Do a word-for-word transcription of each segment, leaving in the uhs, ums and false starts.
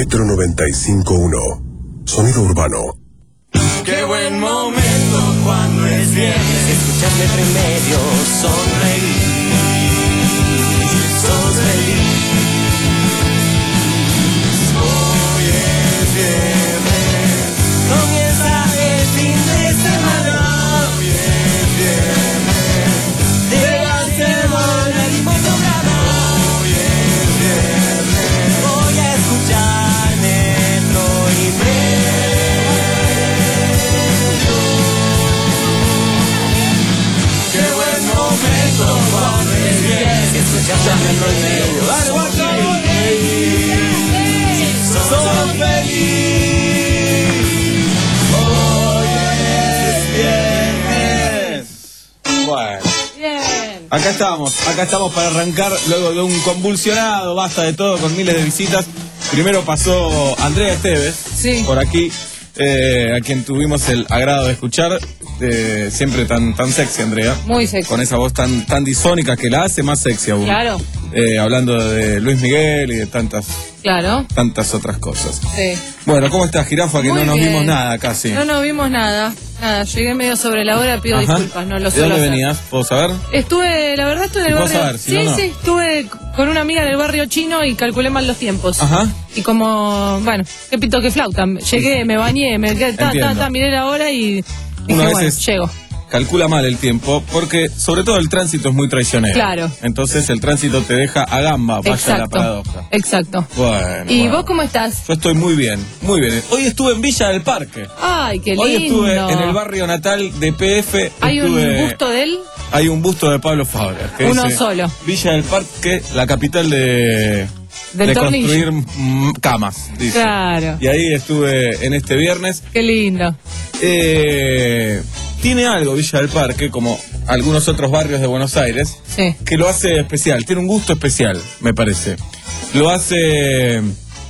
Metro noventa y cinco punto uno. Sonido urbano. Qué buen momento cuando es viernes. Escuchas Metro y Medio, sonreír. Sos feliz. Hoy es viernes. Comienza el fin de semana. Hoy es viernes. De la semana y por programa. Hoy es viernes. Voy a escuchar Metro y Medio. Qué buen momento cuando es viernes. Escuchas Metro y Medio. Dale, guacho. Sos feliz. Hoy es viernes. Bueno, Bien. acá estamos, acá estamos para arrancar luego de un convulsionado, basta de todo, con miles de visitas. Primero pasó Andrea Esteves, Sí. por aquí, eh, a quien tuvimos el agrado de escuchar, eh, siempre tan tan sexy, Andrea. Muy sexy. Con esa voz tan tan disónica que la hace más sexy aún. Claro. Eh, hablando de Luis Miguel y de tantas Claro. tantas otras cosas. Sí. Bueno, ¿cómo estás, Jirafa? Que Muy no nos bien. vimos nada casi. No nos vimos nada. Nada, llegué medio sobre la hora, pido Ajá. disculpas, no lo ¿De suelo dónde hacer. venías? ¿Puedo saber? Estuve, la verdad estuve en el ¿Puedo barrio. saber? Si sí, no, no. sí, estuve con una amiga en el barrio chino y calculé mal los tiempos. Ajá. Y como, bueno, qué pito que flauta. Llegué, me bañé, me quedé, ta, ta, Entiendo. ta, miré la hora y dije, Uno a bueno, veces- llego. Calcula mal el tiempo, porque sobre todo el tránsito es muy traicionero. Claro. Entonces el tránsito te deja a gamba, vaya la Exacto. paradoja. Exacto. Bueno. ¿Y bueno. vos cómo estás? Yo estoy muy bien, muy bien. Hoy estuve en Villa del Parque. Ay, qué lindo. Hoy estuve en el barrio natal de P F. ¿Hay estuve- un busto de él? Hay un busto de Pablo Fabra. Que Uno dice, solo. Villa del Parque, la capital de... Del de tornillo. construir mm, camas, dice. Claro. Y ahí estuve en este viernes. Qué lindo. Eh, tiene algo Villa del Parque, como algunos otros barrios de Buenos Aires, Sí. que lo hace especial. Tiene un gusto especial, me parece. Lo hace...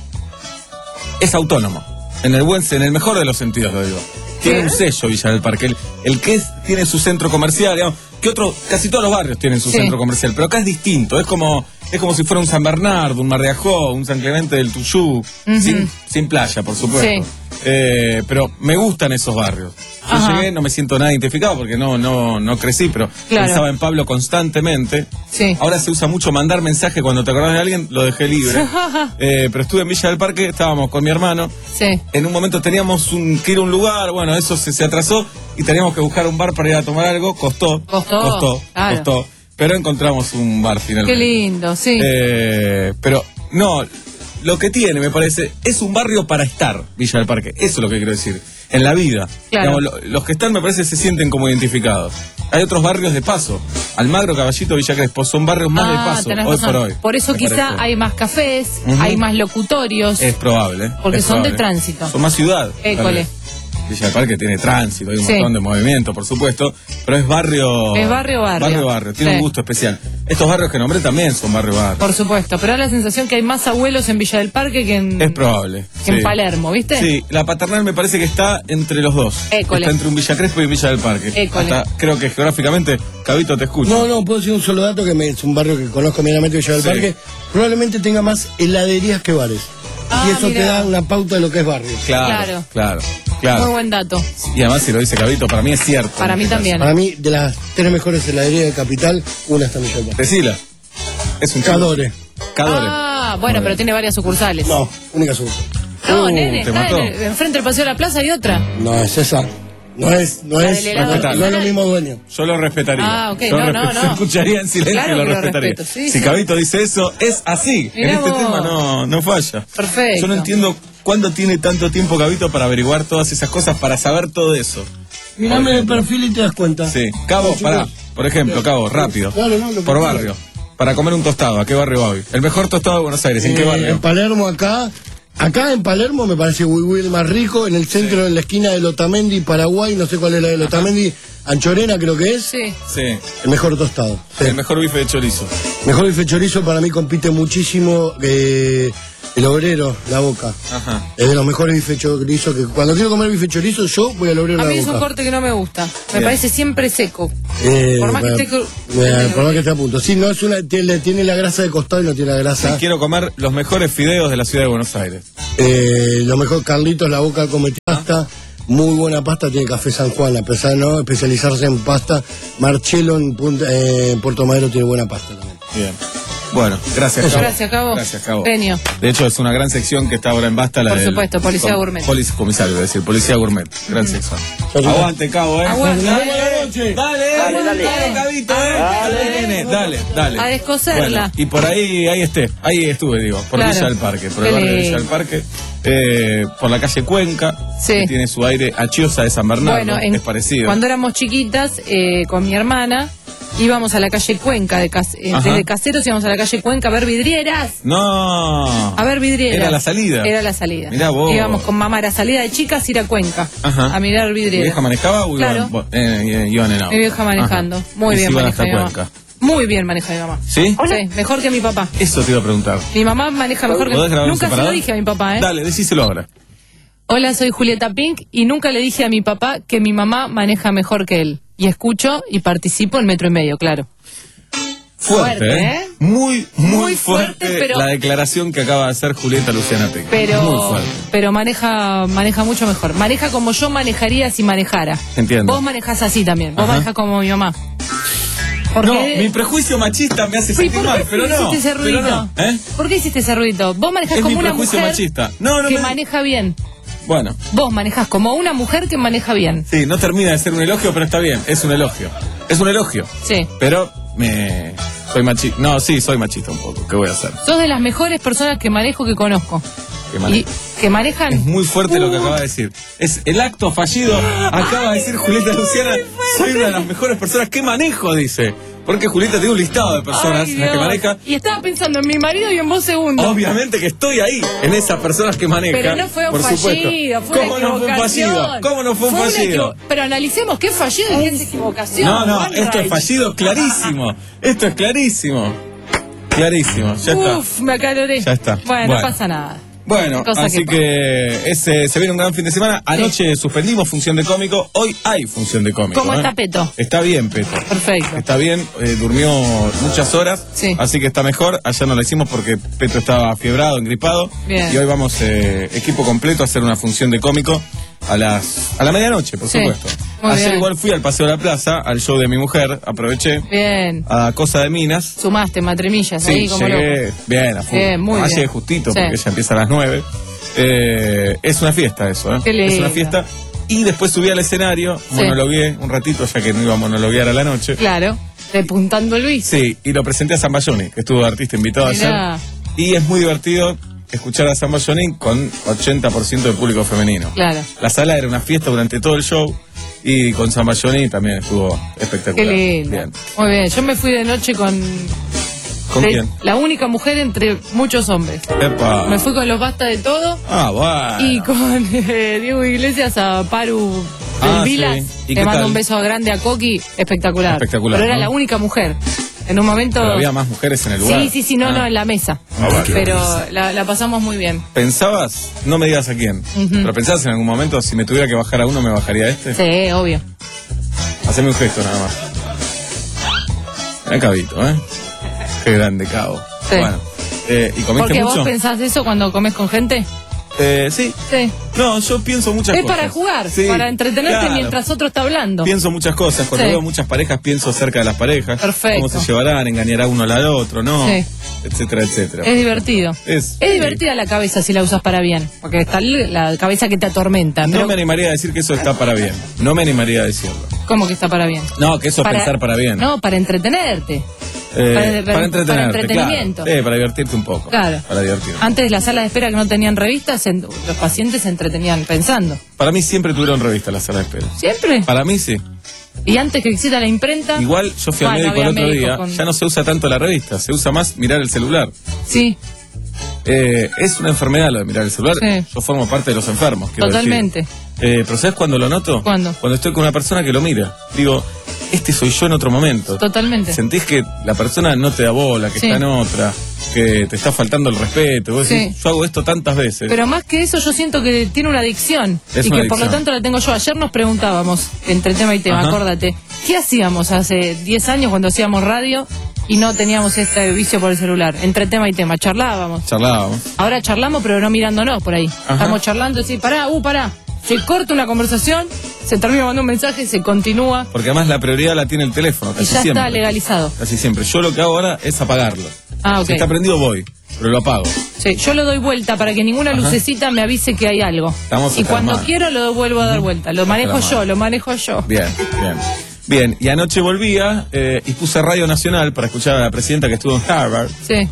Es autónomo. En el buen, en el mejor de los sentidos, lo digo. Tiene ¿Sí? un sello Villa del Parque. El, el que es, tiene su centro comercial, digamos, que otro, casi todos los barrios tienen su Sí. centro comercial, pero acá es distinto. Es como, es como si fuera un San Bernardo, un Mar de Ajó, un San Clemente del Tuyú, Ujú. sin, sin playa, por supuesto. Sí. Eh, pero me gustan esos barrios. Yo Ajá. llegué, no me siento nada identificado porque no, no, no crecí, pero Claro. pensaba en Pablo constantemente. Sí. Ahora se usa mucho mandar mensaje cuando te acordás de alguien, lo dejé libre. Eh, pero estuve en Villa del Parque, estábamos con mi hermano. Sí. En un momento teníamos un, que ir a un lugar, bueno, eso se, se atrasó y teníamos que buscar un bar para ir a tomar algo. Costó. Costó, Costó. claro. Costó. Pero encontramos un bar finalmente. Qué lindo, sí. Eh, pero no, lo que tiene, me parece, es un barrio para estar, Villa del Parque. Eso es lo que quiero decir. En la vida. Claro. Digamos, lo- los que están, me parece, se sienten como identificados. Hay otros barrios de paso. Almagro, Caballito, Villa Crespo, son barrios más de paso, tenés hoy razón. por hoy. Por eso me quizá parece. hay más cafés, Ujú. hay más locutorios. Es probable. Porque es son de probable. tránsito. Son más ciudad. tal École. vez. Villa del Parque tiene tránsito, hay un Sí. montón de movimiento, por supuesto, pero es barrio... Es barrio, barrio. Barrio, barrio, tiene Sí. un gusto especial. Estos barrios que nombré también son barrio, barrio. Por supuesto, pero da la sensación que hay más abuelos en Villa del Parque que en, Es probable. que en sí. Palermo, ¿viste? Sí, la paternal me parece que está entre los dos. École. Está entre un Villa Crespo y un Villa del Parque. École. Hasta, creo que geográficamente, Cabito, te escucho. No, no, puedo decir un solo dato que me- es un barrio que conozco medianamente, Villa del Sí. Parque. Probablemente tenga más heladerías que bares. Ah, y eso te mirá. da una pauta de lo que es barrio. Claro, Claro. claro, claro. Muy buen dato. Y además, si lo dice Cabito, para mí es cierto. Para mí también. Para mí, de las tres mejores heladerías de Capital, una está en Villa del Parque. Decila. Es un Cadore. Cadore. Ah, bueno, pero tiene varias sucursales. No, única suerte. No, Uh, nene, te está mató. en el- enfrente del Paseo de la Plaza hay otra. No es esa. No es, no La es, del helado no, no es lo mismo dueño. Yo lo respetaría. Ah, ok, Yo no, lo no, respe- no. escucharía en silencio Claro y lo que lo respetaría. respeto, sí, si sí. Cabito dice eso, es así. Mirá en este vos. tema no, no falla. Perfecto. Yo no entiendo cuándo tiene tanto tiempo Cabito para averiguar todas esas cosas, para saber todo eso. Mirame el perfil y te das cuenta. Sí. Cabo, No, pará. chicos. Por ejemplo, Cabo, rápido. Claro, no, lo que Por quieras. barrio. Para comer un tostado, ¿a qué barrio va hoy? El mejor tostado de Buenos Aires, ¿en qué Eh, barrio? En Palermo acá, acá en Palermo me parece Wiwi el más rico, en el centro, en la esquina de Lotamendi, Paraguay, no sé cuál es la de Lotamendi, Anchorena creo que es, Sí. Sí. el mejor tostado. Sí. El mejor bife de chorizo. Mejor bife chorizo para mí compite muchísimo eh, el obrero, la Boca. Ajá. Es de los mejores bife chorizo que cuando quiero comer bife chorizo yo voy al obrero, A la mí es un Boca. corte que no me gusta. Me Bien. parece siempre seco. Eh, Por más que para- esté cru- eh, por más que esté a punto. Sí, no es una, tiene, tiene la grasa de costado y no tiene la grasa. Quiero comer los mejores fideos de la ciudad de Buenos Aires. Eh, lo mejor, Carlitos La Boca come pasta. Muy buena pasta tiene Café San Juan, a pesar de no especializarse en pasta. Marcelo en Punta, eh, Puerto Madero tiene buena pasta también. Bien. Bueno, gracias, Cabo. Gracias, Cabo. Gracias, Cabo. Genio. De hecho, es una gran sección que está ahora en Basta. La Por del- supuesto, Policía com- Gourmet. Polic- comisario, es decir, Policía Gourmet. Gran sección. Chau, chau. Aguante, Cabo, ¿eh? Aguante. Dale, Buenas noches. dale, dale, dale, dale, Cabito, ¿eh? Dale, nene, dale, dale. A descoserla. Bueno, y por ahí, ahí esté, ahí estuve, digo, por Claro. Villa del Parque, por el Qué barrio de lindo. Villa del Parque, eh, por la calle Cuenca, Sí. que tiene su aire a Chiosa de San Bernardo, Bueno, en- es parecido. cuando éramos chiquitas, eh, con mi hermana, íbamos a la calle Cuenca, de Cas- eh, Ajá. desde Caseros íbamos a la calle Cuenca a ver vidrieras. No. A ver vidrieras. Era la salida. Era la salida. Mirá vos. Íbamos con mamá, era salida de chicas, ir a Cuenca. Ajá. A mirar ¿Mi vidrieras. vieja manejaba o Claro. iban, bo- eh, eh, iban en auto? Mi vieja manejando. Ajá. Muy Y bien se iban maneja hasta mi mamá. Cuenca. Muy bien maneja mi mamá. ¿Sí? Sí, mejor que mi papá. Eso te iba a preguntar. Mi mamá maneja mejor que ¿Podés grabar un Nunca se lo separador? dije a mi papá, ¿eh? Dale, decíselo ahora. Hola, soy Julieta Pink y nunca le dije a mi papá que mi mamá maneja mejor que él. Y escucho y participo en Metro y Medio, claro. Fuerte, Fuerte, ¿eh? ¿eh? Muy, muy, Muy fuerte, fuerte, pero- la declaración que acaba de hacer Julieta Luciana Peque. Muy Pero, fuerte. pero maneja, maneja mucho mejor. Maneja como yo manejaría si manejara. Entiendo. Vos manejás así también. Vos Ajá. manejás como mi mamá. Porque- No, mi prejuicio machista me hace ¿Y sentir por qué mal, pero no. hiciste ese pero ruido? no, ¿eh? ¿Por qué hiciste ese ruido? Vos manejás Es como mi una prejuicio mujer machista. No, no que me- maneja bien. Bueno, Vos manejás como una mujer que maneja bien. sí, no termina de ser un elogio, pero está bien, es un elogio. Es un elogio. Sí. Pero me... Soy machista. No, sí, soy machista un poco. ¿Qué voy a hacer? Sos de las mejores personas que manejo que conozco. Que mane- Y que manejan. Es muy fuerte lo que Uh, acaba de decir. Es el acto fallido. Acaba de decir Julieta Luciana. Soy una de las mejores personas que manejo, dice. Porque Julieta tiene un listado de personas Ay, las que Dios. maneja. Y estaba pensando en mi marido y en vos segundo. Obviamente que estoy ahí, en esas personas que maneja. Pero no fue un por supuesto. fallido, fue ¿Cómo una no fue un equivocación. fallido? ¿Cómo no fue un una fallido? equivo- Pero analicemos qué fallido y qué es equivocación. No, no, One esto es right. fallido clarísimo. Esto es clarísimo. Clarísimo, ya está. Uf, me acaloré. Ya está. Bueno, Bueno. no pasa nada. Bueno, Cosa así que que, ese, se viene un gran fin de semana. Anoche suspendimos función de cómico, hoy hay función de cómico. ¿Cómo ¿eh? está Peto? Está bien, Peto. Perfecto. Está bien, eh, durmió muchas horas, Sí. así que está mejor. Ayer no lo hicimos porque Peto estaba fiebrado, engripado. Bien. Y hoy vamos eh, equipo completo a hacer una función de cómico a las a la medianoche, por Sí, supuesto. muy Ayer bien. igual fui al Paseo de la Plaza, al show de mi mujer, aproveché, Bien. a Cosa de Minas. Sumaste matrimillas ahí Sí, como llegué loco. bien, a full. Bien, muy Ah, bien. llegué justito Sí. porque ella empieza a las nueve. Eh, es una fiesta eso, ¿eh? Qué Es una lindo. fiesta. Y después subí al escenario, monologué un ratito, ya que no iba a monologuear a la noche. Claro. Repuntando el Luis. Sí, y lo presenté a Zambayoni, que estuvo de artista invitado Mirá. ayer. Y es muy divertido escuchar a Zambayoni con ochenta por ciento de público femenino. Claro. La sala era una fiesta durante todo el show y con Zambayoni también estuvo Qué espectacular. lindo. Bien. Muy bien. Yo me fui de noche con. ¿Con de- quién? La única mujer entre muchos hombres. Epa. Me fui con los Basta de Todo Ah, bueno. y con eh, Diego Iglesias a Paru del Ah, Vilas. sí. ¿Y Le qué mando tal? un beso grande a Coqui. Espectacular. Espectacular, Pero era ¿no? la única mujer. En un momento. Pero había más mujeres en el lugar. Sí, sí, sí, no, Ah. no, en la mesa. Ah, bueno. Pero la, la pasamos muy bien. ¿Pensabas? No me digas a quién. Pero pensabas en algún momento, si me tuviera que bajar a uno, me bajaría a este. Sí, obvio. Haceme un gesto nada más. Mirá Cabito, ¿eh? Qué grande Cabo. Sí. Bueno. Eh, ¿Y comiste Porque mucho? vos pensás eso cuando comes con gente. Eh, sí. Sí. No, yo pienso muchas Es cosas. para jugar, Sí, para entretenerte claro. mientras otro está hablando. Pienso muchas cosas. Cuando Sí. veo muchas parejas, pienso acerca de las parejas. Perfecto. Cómo se llevarán, engañará uno al otro, ¿no? Sí. Etcétera, etcétera. Es divertido. Es- Es divertida la cabeza si la usas para bien. Porque está l- la cabeza que te atormenta. No Pero me animaría a decir que eso está para bien. No me animaría a decirlo. ¿cómo que está para bien? No, que eso es pensar para bien. No, para entretenerte. Eh, para- para, para- entretenerte, para entretenimiento. claro. Eh, para divertirte un poco. Claro. Para divertirte. Antes la sala de espera que no tenían revistas, se- los pacientes se entretenían pensando. Para mí siempre tuvieron revista la sala de espera. ¿Siempre? Para mí sí. Y antes que exista la imprenta. Igual yo fui al Bueno, médico el había otro médicos día, con- ya no se usa tanto la revista, se usa más mirar el celular. Sí, Eh, es una enfermedad lo de mirar el celular. Sí. Yo formo parte de los enfermos. quiero Totalmente. decir. Eh, pero ¿sabes cuándo lo noto? ¿Cuándo? Cuando estoy con una persona que lo mira. Digo, este soy yo en otro momento. totalmente. Sentís que la persona no te da bola, que Sí. está en otra, que te está faltando el respeto. Vos Sí. decís, yo hago esto tantas veces. Pero más que eso, yo siento que tiene una adicción. Es y que una por lo adicción. tanto la tengo yo. Ayer nos preguntábamos, entre tema y tema, Ajá. acuérdate, ¿qué hacíamos hace diez años cuando hacíamos radio y no teníamos este vicio por el celular. Entre tema y tema, charlábamos. Charlábamos. Ahora charlamos, pero no mirándonos por ahí. Ajá. Estamos charlando y decís, pará, uh, pará. Se corta una conversación, se termina mandando un mensaje, se continúa. Porque además la prioridad la tiene el teléfono, Y casi ya siempre. está legalizado. Casi siempre. Yo lo que hago ahora es apagarlo. Ah, ok. Si está prendido voy, pero lo apago. Sí, yo lo doy vuelta para que ninguna Ajá. lucecita me avise que hay algo. Estamos y hasta cuando las manos. quiero lo vuelvo a dar vuelta. Lo manejo Hasta las yo, manos. lo manejo yo. Bien, bien. Bien, y anoche volvía eh, y puse Radio Nacional para escuchar a la presidenta que estuvo en Harvard. Sí.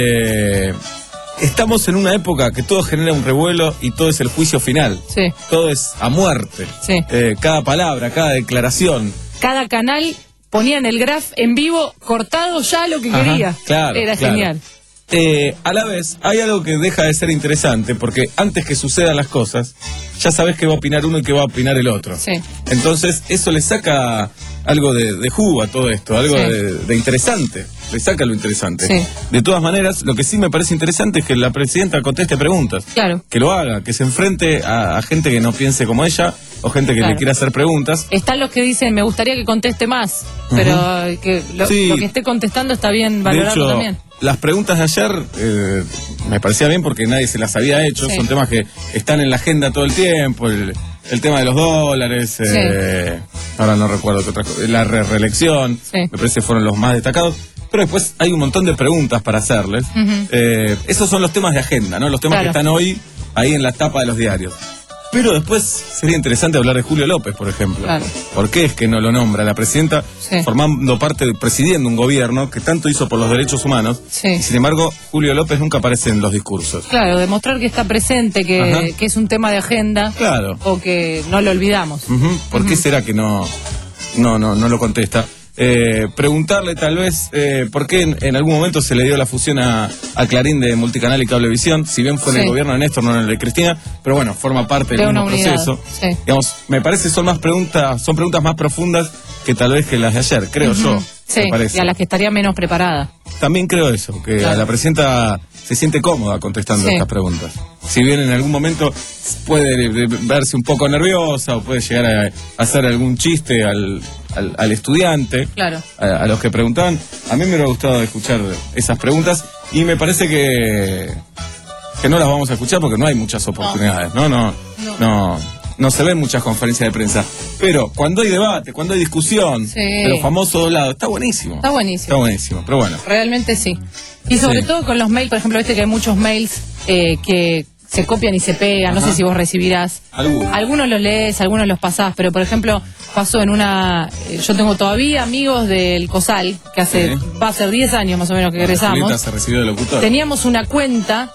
Eh, estamos en una época que todo genera un revuelo y todo es el juicio final. Sí. Todo es a muerte. Sí. Eh, cada palabra, cada declaración. Cada canal ponía en el graph en vivo cortado ya lo que Ajá, quería. claro, Era claro. genial. Eh, a la vez, hay algo que deja de ser interesante, porque antes que sucedan las cosas, ya sabes qué va a opinar uno y qué va a opinar el otro. Sí. Entonces, eso le saca algo de, de jugo a todo esto, algo Sí. de, de interesante. Le saca lo interesante. Sí. De todas maneras, lo que sí me parece interesante es que la presidenta conteste preguntas. Claro. Que lo haga, que se enfrente a, a gente que no piense como ella o gente que Claro. le quiera hacer preguntas. Están los que dicen, me gustaría que conteste más, pero eh, que lo, Sí. lo que esté contestando está bien De valorarlo hecho, también. las preguntas de ayer eh, me parecía bien porque nadie se las había hecho. Sí. Son temas que están en la agenda todo el tiempo. El, el tema de los dólares, eh, ahora no recuerdo qué otra cosa, la re reelección, Sí. me parece que fueron los más destacados. Pero después hay un montón de preguntas para hacerles. Ujú. Eh, esos son los temas de agenda, ¿no? Los temas Claro. que están hoy ahí en la tapa de los diarios. Pero después sería interesante hablar de Julio López, por ejemplo. Claro. ¿Por qué es que no lo nombra la presidenta Sí. formando parte, de, presidiendo un gobierno que tanto hizo por los derechos humanos? Sí. Y sin embargo, Julio López nunca aparece en los discursos. Claro, demostrar que está presente, Ajá. que, que es un tema de agenda Claro. o que no lo olvidamos. Ujú. ¿Por qué será que no, no, no, no lo contesta? Eh, preguntarle tal vez eh, por qué en, en algún momento se le dio la fusión a, a Clarín de Multicanal y Cablevisión, si bien fue en Sí. el gobierno de Néstor, no en el de Cristina, pero bueno, forma parte del De una mismo unidad, proceso. sí. Digamos, me parece son más preguntas, son preguntas más profundas que tal vez que las de ayer, creo yo. Sí, me parece. y a las que estaría menos preparada. También creo eso, que Claro. a la presidenta se siente cómoda contestando Sí. estas preguntas. Si bien en algún momento puede eh, verse un poco nerviosa o puede llegar a, a hacer algún chiste al, al, al estudiante, Claro. a, a los que preguntaban, a mí me hubiera gustado escuchar esas preguntas y me parece que, que no las vamos a escuchar porque no hay muchas oportunidades, ¿no? No, no. no No se ven muchas conferencias de prensa, pero cuando hay debate, cuando hay discusión, Sí. de los famosos dos lados, está buenísimo. Está buenísimo. Está buenísimo, pero bueno. Realmente sí. Y sobre Sí. todo con los mails, por ejemplo, viste que hay muchos mails eh, que se copian y se pegan, no Ajá. sé si vos recibirás. Algunos. Algunos los lees, algunos los pasás, pero por ejemplo, pasó en una... eh, yo tengo todavía amigos del COSAL, que hace Sí. va a ser diez años más o menos que Julieta egresamos. se recibió de locutor. Teníamos una cuenta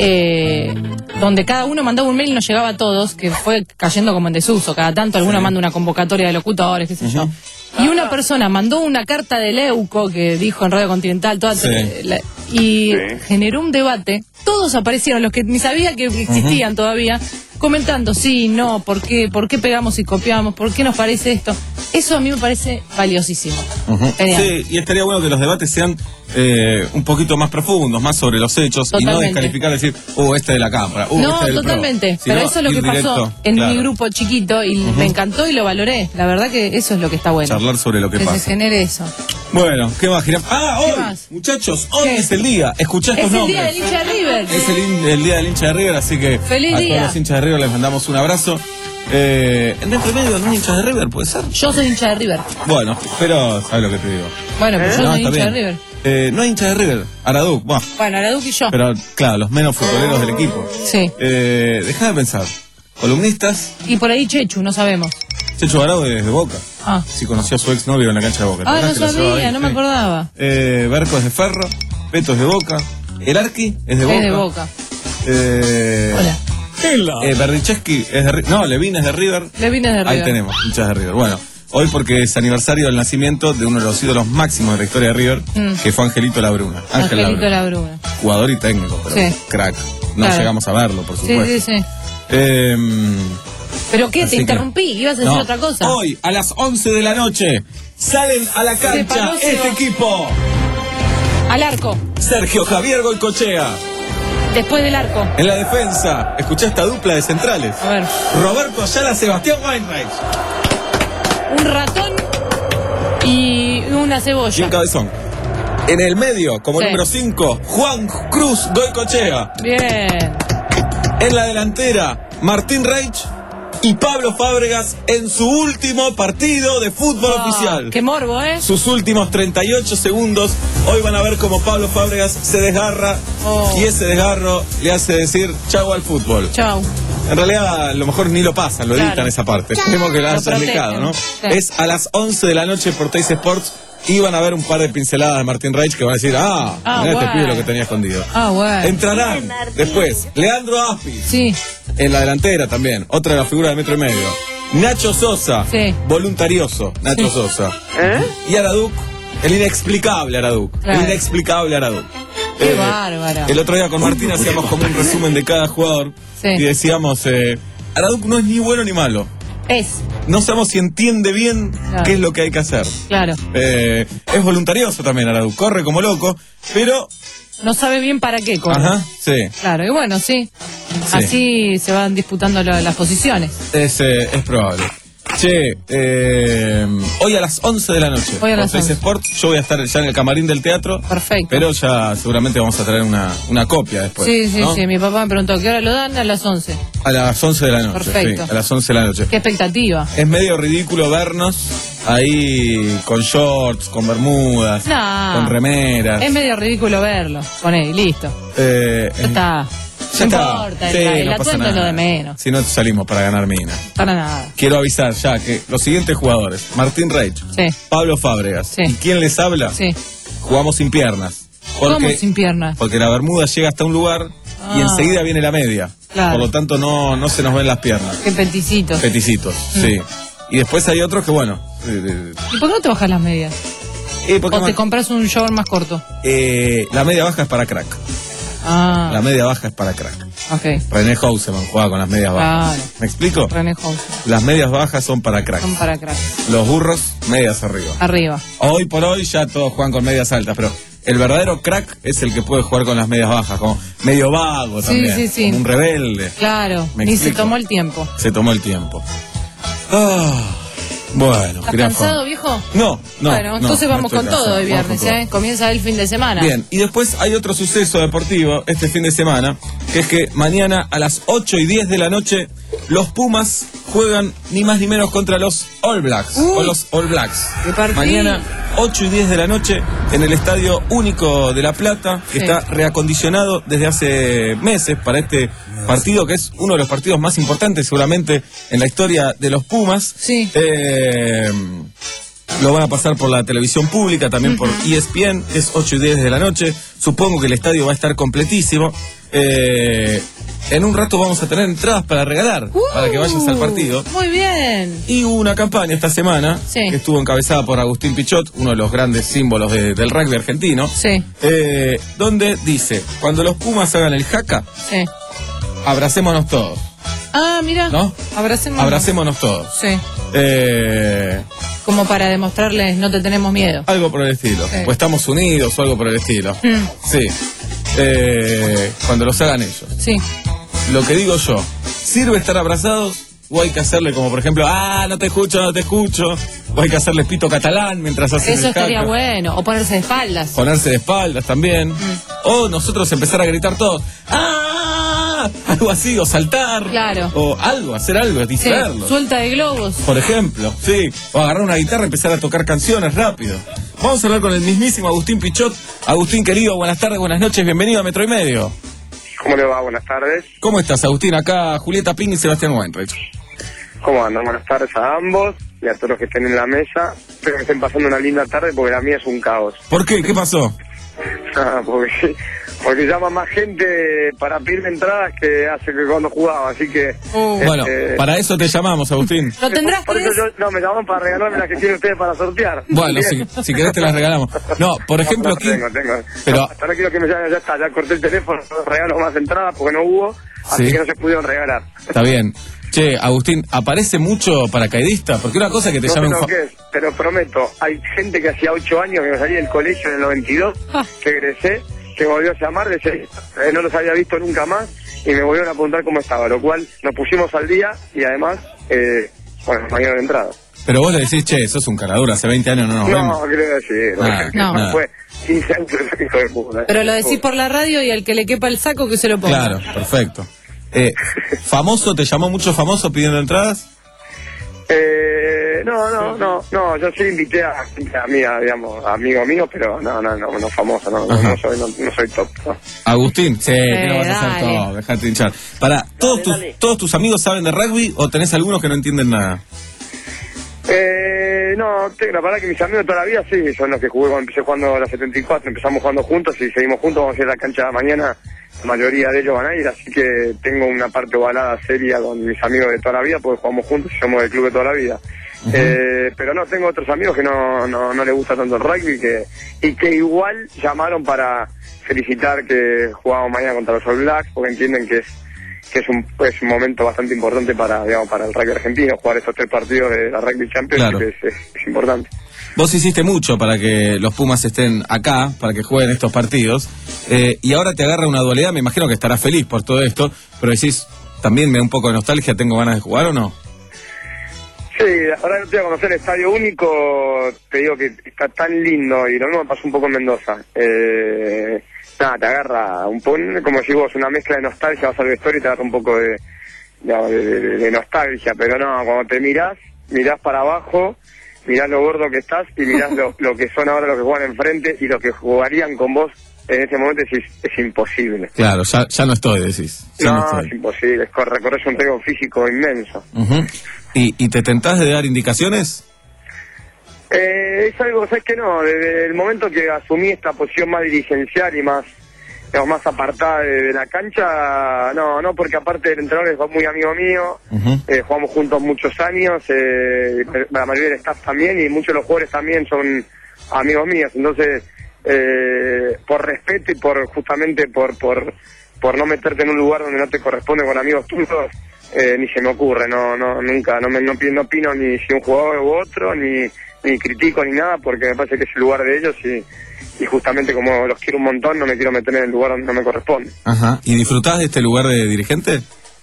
eh, donde cada uno mandaba un mail y nos llegaba a todos, que fue cayendo como en desuso. Cada tanto alguno Sí. manda una convocatoria de locutores, qué sé yo. Y una persona mandó una carta de Leuco que dijo en Radio Continental, toda Sí. la- y generó un debate. Todos aparecieron, los que ni sabía que existían todavía, comentando, sí, no, ¿por qué, ¿por qué pegamos y copiamos? ¿Por qué nos parece esto? Eso a mí me parece valiosísimo. Ujú. Genial. Sí, y estaría bueno que los debates sean eh, un poquito más profundos, más sobre los hechos, y no Totalmente. descalificar, decir, uh, este de la cámara, uh, No, este del totalmente. pro. Pero Sino eso es lo ir que pasó directo, en claro, mi grupo chiquito y me encantó y lo valoré. La verdad que eso es lo que está bueno. charlar sobre lo que que se pasa. genere eso. Bueno, ¿qué más, Giraffe? Ah, ¿Qué hoy, más? muchachos, hoy ¿Qué? es el día. Escuchá estos Es el nombres. día del hincha de River. Es el, hin- el día del hincha de River, así que ¡Feliz a día! todos los hinchas de River les mandamos un abrazo. Eh, en dentro medio no hinchas de River, ¿puede ser? Yo soy hincha de River. Bueno, pero ¿sabes lo que te digo? Bueno, pero yo No, soy está hincha de bien. River. Eh, no hay hinchas de River, Araduc, buah. Bueno, Araduc y yo. Pero claro, los menos futboleros del equipo. Sí. Eh, Deja de pensar. Columnistas, Y por ahí Chechu, no sabemos. Checho Garau desde Boca. Ah, Si conoció a su exnovio en la cancha de Boca. ¿Te ah no acordás que lo llevaba sabía, ahí? no me Sí. acordaba. Eh, Berco es de Ferro, Beto es de Boca, El Arqui es de Boca. Es de Boca. Eh, Hola. Eh, Berdichevsky es de River. No, Levin es de River. Levin es de River. Ahí tenemos, hinchas de River. Bueno, hoy porque es aniversario del nacimiento de uno de los ídolos máximos de la historia de River, Mm. que fue Angelito Labruna. Ángel Angelito Labruna. Labruna. Jugador y técnico, pero Sí. crack. No Claro. llegamos a verlo, por Sí, supuesto. sí, sí. Eh, ¿Pero qué? Así Te que- interrumpí, ibas a decir no, otra cosa. Hoy, a las once de la noche, salen a la cancha Palacio. este equipo. Al arco, Sergio Javier Goicochea. después del arco. En la defensa, escuchá esta dupla de centrales. A ver, Roberto Ayala, Sebastián Weinreich. un ratón y una Y cebolla. un cabezón. En el medio, como Sí. número cinco, Juan Cruz Goicoechea. Bien. En la delantera, Martín Reich y Pablo Fábregas en su último partido de fútbol Ah, oficial. Qué morbo, ¿eh? Sus últimos treinta y ocho segundos. Hoy van a ver cómo Pablo Fábregas se desgarra Oh. y ese desgarro le hace decir chau al fútbol. Chau. En realidad, a lo mejor ni lo pasan, lo Claro. editan esa parte. Esperemos que la Lo hayan protegen. dejado, ¿no? Sí. Es a las once de la noche por Teis Sports. Y van a ver un par de pinceladas de Martín Reich que van a decir, ah, Ah, mirá este bueno. pibe lo que tenía escondido. Ah, bueno. Entrarán después Leandro Aspi, Sí. en la delantera también, otra de las figuras de metro y medio. Nacho Sosa, Sí. voluntarioso, Nacho Sí. Sosa. Y Araduc, el inexplicable Araduc. Claro. El inexplicable Araduc. Qué bárbaro. El otro día con Martín hacíamos como un resumen de cada jugador. Sí. Y decíamos, eh, Araduc no es ni bueno ni malo. Es. No sabemos si entiende bien Claro. qué es lo que hay que hacer. Claro. Eh, es voluntarioso también Araduc, corre como loco, pero... No sabe bien para qué corre. Ajá, sí. Claro, y bueno, sí. Sí. Así se van disputando lo- las posiciones. Es, eh, es probable. Che, eh, hoy a las once de la noche. Hoy a las por Teis once. Sport, yo voy a estar ya en el camarín del teatro. Perfecto. Pero ya seguramente vamos a traer una, una copia después. sí, sí, ¿no? sí. Mi papá me preguntó, ¿qué hora lo dan? A las once. A las once de la noche. Perfecto. Sí, a las once de la noche. Qué expectativa. Es medio ridículo vernos ahí con shorts, con bermudas, No. con remeras. Es medio ridículo verlo. Poné, y listo. Eh, Ya está. ya no está. importa, Sí, el, el no pasa atuendo es lo nada. de menos. Si no salimos para ganar mina. Para nada. Quiero avisar ya que los siguientes jugadores, Martín Reich, Sí. Pablo Fábregas, Sí. ¿y quién les habla? Sí. Jugamos sin piernas. ¿Cómo Porque, sin piernas? porque la bermuda llega hasta un lugar y Ah. enseguida viene la media. Claro. Por lo tanto no, no se nos ven las piernas. Qué peticitos. Peticitos, Mm. sí. Y después hay otros que, bueno... eh, eh, ¿Y por qué no te bajas las medias? eh, porque ¿O te más- compras un short más corto? eh, la media baja es para crack. Ah, La media baja es para crack. ok. René Houseman juega con las medias bajas. Claro. ¿Me explico? René House. Las medias bajas son para crack. Son para crack. Los burros, medias arriba. Arriba. Hoy por hoy ya todos juegan con medias altas, pero el verdadero crack es el que puede jugar con las medias bajas, como medio vago Sí, también, sí, sí. como un rebelde. Claro. ¿Me Ni se explico? tomó el tiempo. Se tomó el tiempo. Ah, bueno, ¿Estás jirafa. cansado, viejo? No, no. Bueno, no, entonces no vamos estoy con todo cansado. hoy Vamos viernes, con todo. ¿eh? Comienza el fin de semana. Bien, y después hay otro suceso deportivo este fin de semana, que es que mañana a las ocho y diez de la noche los Pumas juegan ni más ni menos contra los All Blacks. Uy. O los All Blacks. Qué partido. Mañana ocho y diez de la noche en el Estadio Único de La Plata, que Sí. está reacondicionado desde hace meses para este partido, que es uno de los partidos más importantes seguramente en la historia de los Pumas. Sí. Eh, Lo van a pasar por la televisión pública, también por E S P N, es ocho y diez de la noche. Supongo que el estadio va a estar completísimo. Eh, en un rato vamos a tener entradas para regalar, para que vayas al partido. Muy bien. Y hubo una campaña esta semana, Sí. que estuvo encabezada por Agustín Pichot, uno de los grandes símbolos de- del rugby argentino, Sí, eh, donde dice, cuando los Pumas hagan el jaca, sí. abracémonos todos, Ah, mira. ¿no? Abracémonos. Abracémonos todos. Sí. Eh, Como para demostrarles no te tenemos miedo. Algo por el estilo. Sí. O estamos unidos o algo por el estilo. Mm. Sí. Eh, cuando los hagan ellos. Sí. Lo que digo yo, ¿sirve estar abrazados? ¿O hay que hacerle como, por ejemplo, ah, no te escucho, no te escucho? ¿O hay que hacerle pito catalán mientras hacen Eso el estaría jaca? bueno. O ponerse de espaldas. Ponerse de espaldas también. Mm. O nosotros empezar a gritar todos, ¡ah! Algo así, o saltar. Claro. O algo, hacer algo, Sí. distraerlos. Suelta de globos. Por ejemplo, sí. O agarrar una guitarra y empezar a tocar canciones rápido. Vamos a hablar con el mismísimo Agustín Pichot. Agustín, querido, buenas tardes, buenas noches, bienvenido a Metro y Medio. ¿Cómo le va? Buenas tardes. ¿Cómo estás, Agustín? Acá Julieta Ping y Sebastián Weinreich. ¿Cómo andan? Buenas tardes a ambos y a todos los que estén en la mesa. Espero que estén pasando una linda tarde porque la mía es un caos. ¿Por qué? ¿Qué pasó? Ah, porque, porque llama más gente para pedirme entradas que hace que cuando jugaba, así que... Uh. Bueno, este, para eso te llamamos, Agustín. Lo tendrás Por que eso decir. yo, no, me llaman para regalarme las que tienen ustedes para sortear. Bueno, Bien. si, si querés te las regalamos. No, por ejemplo, No, aquí... tengo, tengo. Pero- No, hasta no quiero que me llamen, ya está, ya corté el teléfono, no regalo más entradas porque no hubo, así Sí. que no se pudieron regalar. Está bien. Che, Agustín, ¿aparece mucho paracaidista? Porque una cosa es que te No sé llamen... lo fa- que es, pero prometo, hay gente que hacía ocho años que me salí del colegio en el noventa y dos, Ah. que egresé, que volvió a llamar, decía, eh, no los había visto nunca más, y me volvieron a preguntar cómo estaba, lo cual nos pusimos al día y además, eh, bueno, mañana de entrada. Pero vos le decís, che, sos un caradura, hace veinte años no nos vemos. No, creo que sí. Ah, no. no. Fue quince años de hijo de puta. Pero lo decís por la radio y al que le quepa el saco que se lo ponga. Claro, perfecto. Eh, ¿Famoso? ¿Te llamó mucho famoso pidiendo entradas? Eh, no, no, no, no, yo sí invité a gente amiga, digamos, amigo mío, pero no, no, no, no famoso, no, no, no soy, no, no soy top. No. Agustín, sí, Eh, no vas a hacer dale. todo, dejate hinchar. Para, ¿todos tus, ¿todos tus amigos saben de rugby o tenés algunos que no entienden nada? Eh, no, te, la verdad que mis amigos de toda la vida sí, son los que jugué cuando empecé jugando a la setenta y cuatro, empezamos jugando juntos y seguimos juntos, vamos a ir a la cancha de mañana, la mayoría de ellos van a ir, así que tengo una parte ovalada seria con mis amigos de toda la vida, porque jugamos juntos y somos del club de toda la vida. Uh-huh. eh, pero no, tengo otros amigos que no, no, no les gusta tanto el rugby que, y que igual llamaron para felicitar que jugamos mañana contra los All Blacks, porque entienden que es que es un, es un momento bastante importante para, digamos, para el rugby argentino, jugar estos tres partidos de la Rugby Champions, claro. es, es, es importante. Vos hiciste mucho para que los Pumas estén acá, para que jueguen estos partidos, eh, y ahora te agarra una dualidad, me imagino que estarás feliz por todo esto, pero decís, también me da un poco de nostalgia, ¿tengo ganas de jugar o no? Sí, ahora que te voy a conocer el Estadio Único, te digo que está tan lindo, y lo mismo me pasó un poco en Mendoza. Eh, nada, te agarra un poco, como si vos, una mezcla de nostalgia, vas al vestuario y te agarra un poco de, de, de, de nostalgia, pero no, cuando te mirás, mirás para abajo, mirás lo gordo que estás y mirás lo, lo que son ahora los que juegan enfrente y los que jugarían con vos en ese momento es, es imposible. Claro, ya, ya no estoy, decís. Ya no, no estoy. es imposible, es recorrer un riesgo físico inmenso. Uh-huh. ¿Y, ¿Y te tentás de dar indicaciones? Eh, es algo, ¿sabes qué? No, desde el momento que asumí esta posición más dirigencial y más, digamos, más apartada de, de la cancha, no, no, porque aparte el entrenador es muy amigo mío, uh-huh. eh, jugamos juntos muchos años, eh, la mayoría del staff también, y muchos de los jugadores también son amigos míos, entonces, eh, por respeto y por, justamente por, por, por no meterte en un lugar donde no te corresponde con amigos tuyos, eh, ni se me ocurre, no, no, nunca, no me, no, no opino ni si un jugador u otro, ni, ni critico ni nada, porque me parece que es el lugar de ellos y, y justamente como los quiero un montón, no me quiero meter en el lugar donde no me corresponde. Ajá. ¿Y disfrutás de este lugar de dirigente?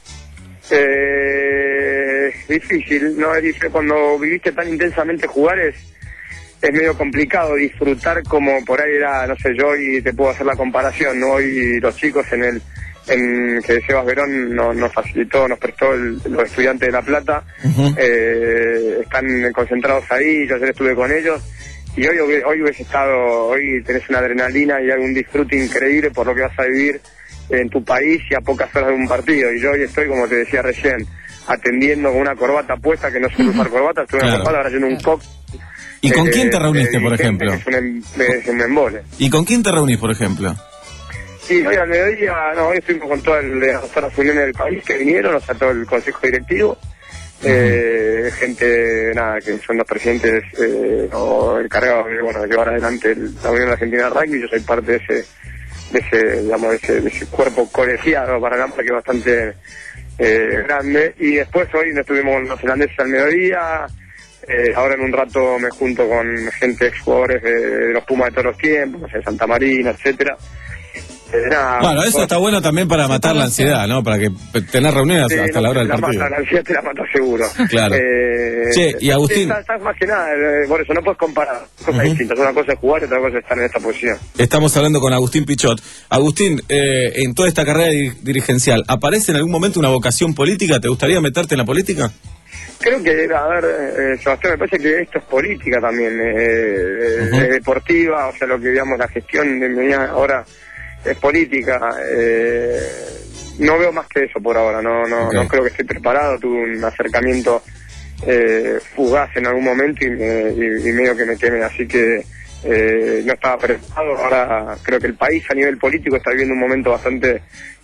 Eh, difícil, ¿no? Es difícil. Cuando viviste tan intensamente jugar es, es medio complicado disfrutar como por ahí era, no sé, yo y te puedo hacer la comparación, ¿no? Hoy los chicos en el en que Sebas Verón nos, nos facilitó, nos prestó el, los estudiantes de La Plata, uh-huh. eh, están concentrados ahí, yo ayer estuve con ellos y hoy hoy hubiese estado, hoy tenés una adrenalina y algún disfrute increíble por lo que vas a vivir en tu país y a pocas horas de un partido, y yo hoy estoy, como te decía recién, atendiendo con una corbata puesta, que no suelo usar corbata, estuve claro. ocupada ahora haciendo un cock. ¿Y con eh, quién te reuniste, por ejemplo? Es un, es un embole. ¿Y con quién te reunís, por ejemplo? Sí, hoy al mediodía, no, hoy estuvimos con todas las uniones del país que vinieron, o sea, todo el consejo directivo, uh-huh. eh, gente, nada, que son los presidentes eh, o encargados de, bueno, de llevar adelante el, la Unión Argentina de Rugby. Yo soy parte de ese, de ese, digamos, de ese, de ese cuerpo colegiado para Lampa, que es bastante eh, grande. Y después hoy nos estuvimos con los holandeses al mediodía. Eh, ahora en un rato me junto con gente ex jugadores de, de los Pumas de todos los tiempos, no sé, Santa Marina, etcétera. Eh, nada, bueno, eso está bueno también para matar la ansiedad, ¿no? Para que tener reuniones sí, hasta no, la hora del la partido. Mata, la ansiedad te la mata seguro. Claro. Eh, che, y Agustín... Estás está más que nada, eh, por eso no puedes comparar cosas uh-huh. distintas. Una cosa es jugar y otra cosa es estar en esta posición. Estamos hablando con Agustín Pichot. Agustín, eh, en toda esta carrera dirigencial, ¿aparece en algún momento una vocación política? ¿Te gustaría meterte en la política? Creo que, a ver, eh, Sebastián, me parece que esto es política también, eh, uh-huh. es deportiva, o sea, lo que digamos, la gestión de mi ahora es política. Eh, no veo más que eso por ahora, no no, okay. no creo que esté preparado. Tuve un acercamiento eh, fugaz en algún momento y, me, y, y medio que me quemé, así que eh, no estaba preparado. Ahora creo que el país a nivel político está viviendo un momento bastante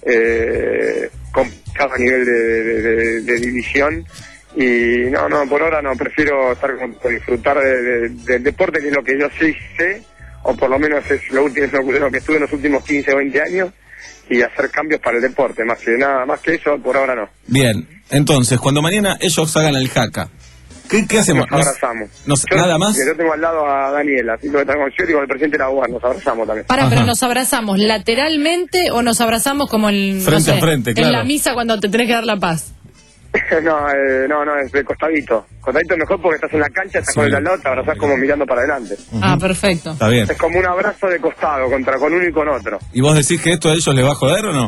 eh, complicado a nivel de, de, de, de división. Y no, no, por ahora no, prefiero estar disfrutar de, de, del deporte, que es lo que yo sí sé, o por lo menos es lo último, es lo que estuve en los últimos quince o veinte años, y hacer cambios para el deporte, más que nada, más que eso, por ahora no. Bien, entonces, cuando mañana ellos hagan el jaca, ¿qué, qué hacemos? Nos abrazamos. Nos, yo, ¿Nada más? Yo tengo al lado a Daniela, así que estamos con yo y con el presidente de la U A R, nos abrazamos también. Para, pero ¿nos abrazamos lateralmente o nos abrazamos como el, frente no sé, a frente, claro, en la misa cuando te tenés que dar la paz? no, eh, no, no, es de costadito. Costadito es mejor porque estás en la cancha, estás Sí. con el al lado, te abrazás como mirando para adelante. Ah, perfecto. Está bien. Es como un abrazo de costado, contra con uno y con otro. ¿Y vos decís que esto a ellos les va a joder o no?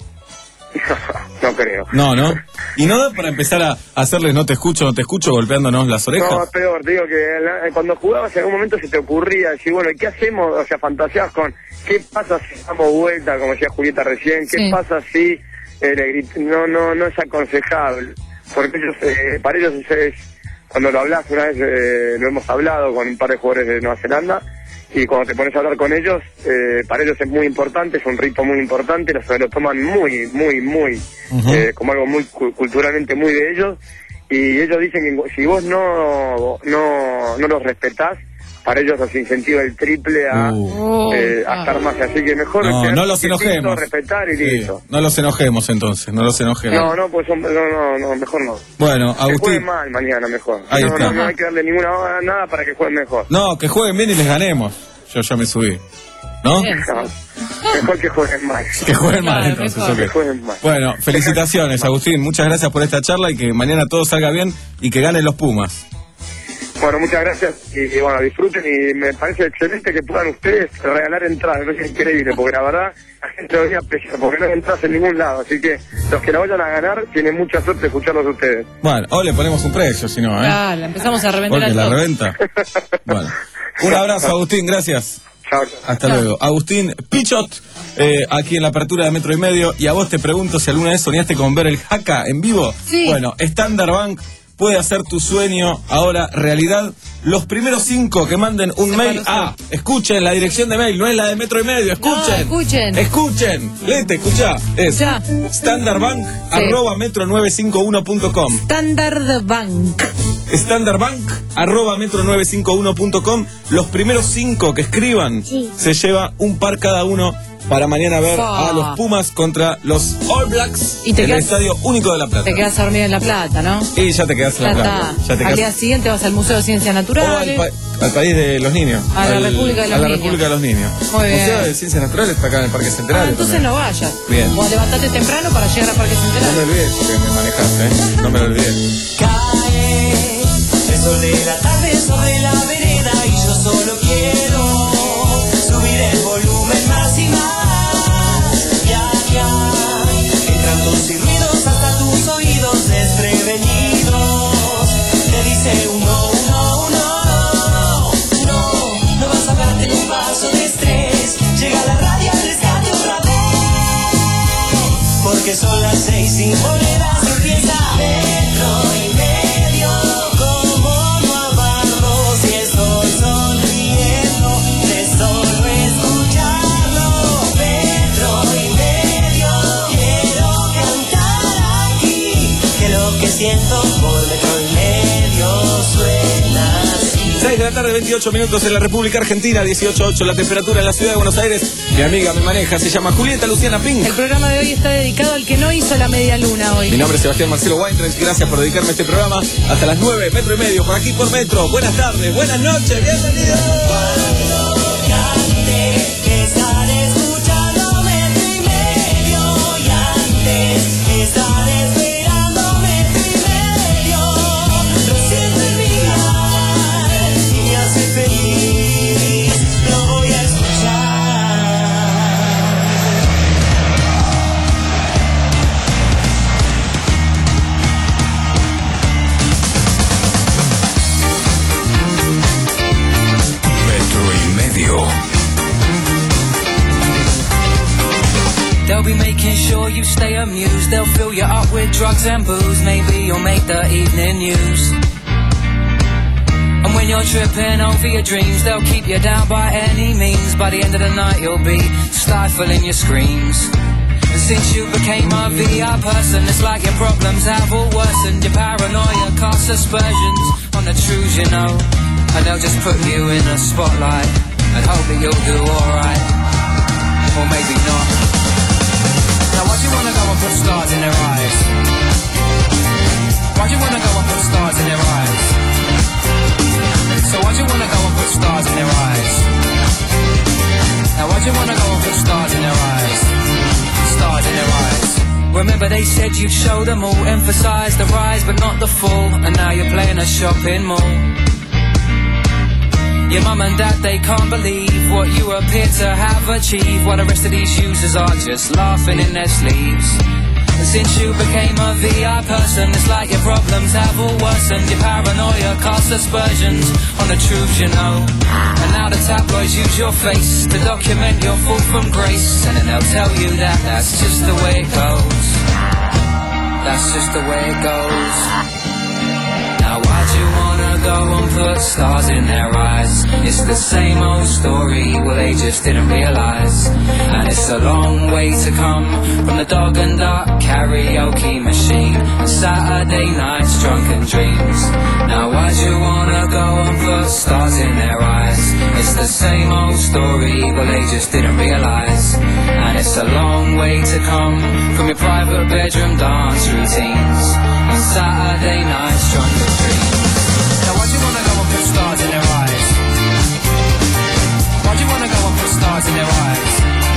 No creo. No, ¿no? ¿Y no da para empezar a hacerles no te escucho, no te escucho, golpeándonos las orejas? No, es peor, te digo que la- cuando jugabas en algún momento se te ocurría decir, bueno, ¿y qué hacemos? O sea, fantaseabas con, ¿qué pasa si damos vuelta, como decía Julieta recién? ¿Qué Sí. pasa si eh, le grit- no, no, no es aconsejable? Porque ellos, eh, para ellos es, cuando lo hablas, una vez eh, lo hemos hablado con un par de jugadores de Nueva Zelanda, y cuando te pones a hablar con ellos, eh, para ellos es muy importante, es un rito muy importante, lo, se lo toman muy, muy, muy, Ujú. eh, como algo muy cu- culturalmente muy de ellos, y ellos dicen que si vos no, no, no los respetás, para ellos los incentiva el triple a, Uh. eh, a Oh, estar más, así que mejor No, quedarse no los quietito, enojemos. respetar y Sí, listo. no los enojemos entonces, no los enojemos. No, no, pues son- no, no, no, mejor no. Bueno, Que jueguen Agustín. mal mañana mejor. Ahí no, está. no, no hay que darle ninguna nada para que jueguen mejor. No, que jueguen bien y les ganemos. Yo ya me subí. ¿No? Bien. No, mejor que jueguen mal. Que jueguen mal Claro, entonces, mejor. ok. Que jueguen mal. Bueno, felicitaciones, Agustín. Muchas gracias por esta charla y que mañana todo salga bien y que ganen los Pumas. Bueno, muchas gracias y, y bueno, disfruten y me parece excelente que puedan ustedes regalar entradas, me parece increíble, porque la verdad la gente lo debería apreciar, porque no hay entradas en ningún lado, así que los que la vayan a ganar tienen mucha suerte de escucharlos a ustedes. Bueno, o le ponemos un precio, si no, ¿eh? Claro, empezamos a reventar Porque al la toque. reventa. Bueno, un abrazo, Agustín, gracias. Chao, chao. Hasta Chao. luego. Agustín Pichot, eh, aquí en la apertura de Metro y Medio. Y a vos te pregunto si alguna vez soñaste con ver el Haka en vivo. Sí. Bueno, Standard Bank puede hacer tu sueño ahora realidad. Los primeros cinco que manden un Se mail paró, a, escuchen la dirección de mail, no es la de Metro y Medio, escuchen. No, escuchen. Escuchen, léete, escuchá. Es Ya. standardbank arroba metro nueve cinco uno punto com. Standard Bank. Standardbank arroba metro nueve cinco uno punto com. Los primeros cinco que escriban se lleva un par cada uno para mañana ver Fa. a los Pumas contra los All Blacks Y te en el quedas- Estadio Único de La Plata. Te quedas dormido en La Plata, ¿no? Y ya te quedas en Ya La Plata. está. Ya te Al quedas- día siguiente vas al Museo de Ciencias o al, Naturales. pa- al país de los niños. A la Al- República de los a la Niños. República de los Niños. Muy bien. Museo de Ciencias Naturales está acá en el Parque Ah, Centenario. entonces también. no vayas. Bien. O levantate temprano para llegar al Parque No Central. me olvides que me manejaste, ¿eh? No me lo olvides. Cae el sol de la tarde sobre la vereda y yo solo quiero subir el volumen más y más. Viajar, entrando y ruidos hasta tus oídos desprevenidos. Te dice uno, uno, uno. No, no vas a darte un paso de estrés. Llega la radio al rescate otra vez. Porque son las seis sin monedas empieza metro y medio. Como no amarlo si estoy sonriendo de solo escucharlo. Metro y medio. Quiero cantar aquí que lo que siento por metro y medio suena así. seis de la tarde, veintiocho minutos en la República Argentina, dieciocho ocho la temperatura en la ciudad de Buenos Aires. Mi amiga me maneja, se llama Julieta Luciana Pink. El programa de hoy está dedicado al que no hizo la media luna Mi hoy. nombre es Sebastián Marcelo Weinreich, gracias por dedicarme a este programa. Hasta las nueve, Metro y Medio, por aquí por Metro. Buenas tardes, buenas noches, bienvenidos. Cante, estar escuchando metro y medio y antes estar esperando metro y medio. Lo siento en mi mirar y me hace feliz. Lo voy a escuchar. Metro y Medio. They'll be making sure you stay amused. They'll fill you up with drugs and booze. Maybe you'll make the evening news. And when you're tripping over your dreams, they'll keep you down by any means. By the end of the night, you'll be stifling your screams. And since you became a V I person, it's like your problems have all worsened. Your paranoia casts aspersions on the truths you know. And they'll just put you in a spotlight and hope that you'll do alright. Or maybe not. Now why do you wanna go and put stars in their eyes? Why do you wanna go and put stars in their eyes? So why do you wanna go and put stars in their eyes? Now why do you wanna go and put stars in their eyes? Stars in their eyes. Remember but they said you'd show them all. Emphasize the rise, but not the fall. And now you're playing a shopping mall. Your mum and dad, they can't believe what you appear to have achieved, while the rest of these users are just laughing in their sleeves. And since you became a V I person, it's like your problems have all worsened. Your paranoia casts aspersions on the truth you know. And now the tabloids use your face to document your fall from grace. And then they'll tell you that that's just the way it goes. That's just the way it goes. Now why'd you wanna go and put stars in their eyes? It's the same old story, well they just didn't realise. And it's a long way to come from the dog and duck karaoke machine and Saturday nights drunken dreams. Now why'd you wanna go and put stars in their eyes? It's the same old story, well they just didn't realise. And it's a long way to come from your private bedroom dance routines and Saturday nights drunken dreams. Now why'd you wanna go and put stars in their eyes? Why'd you wanna go and put stars in their eyes?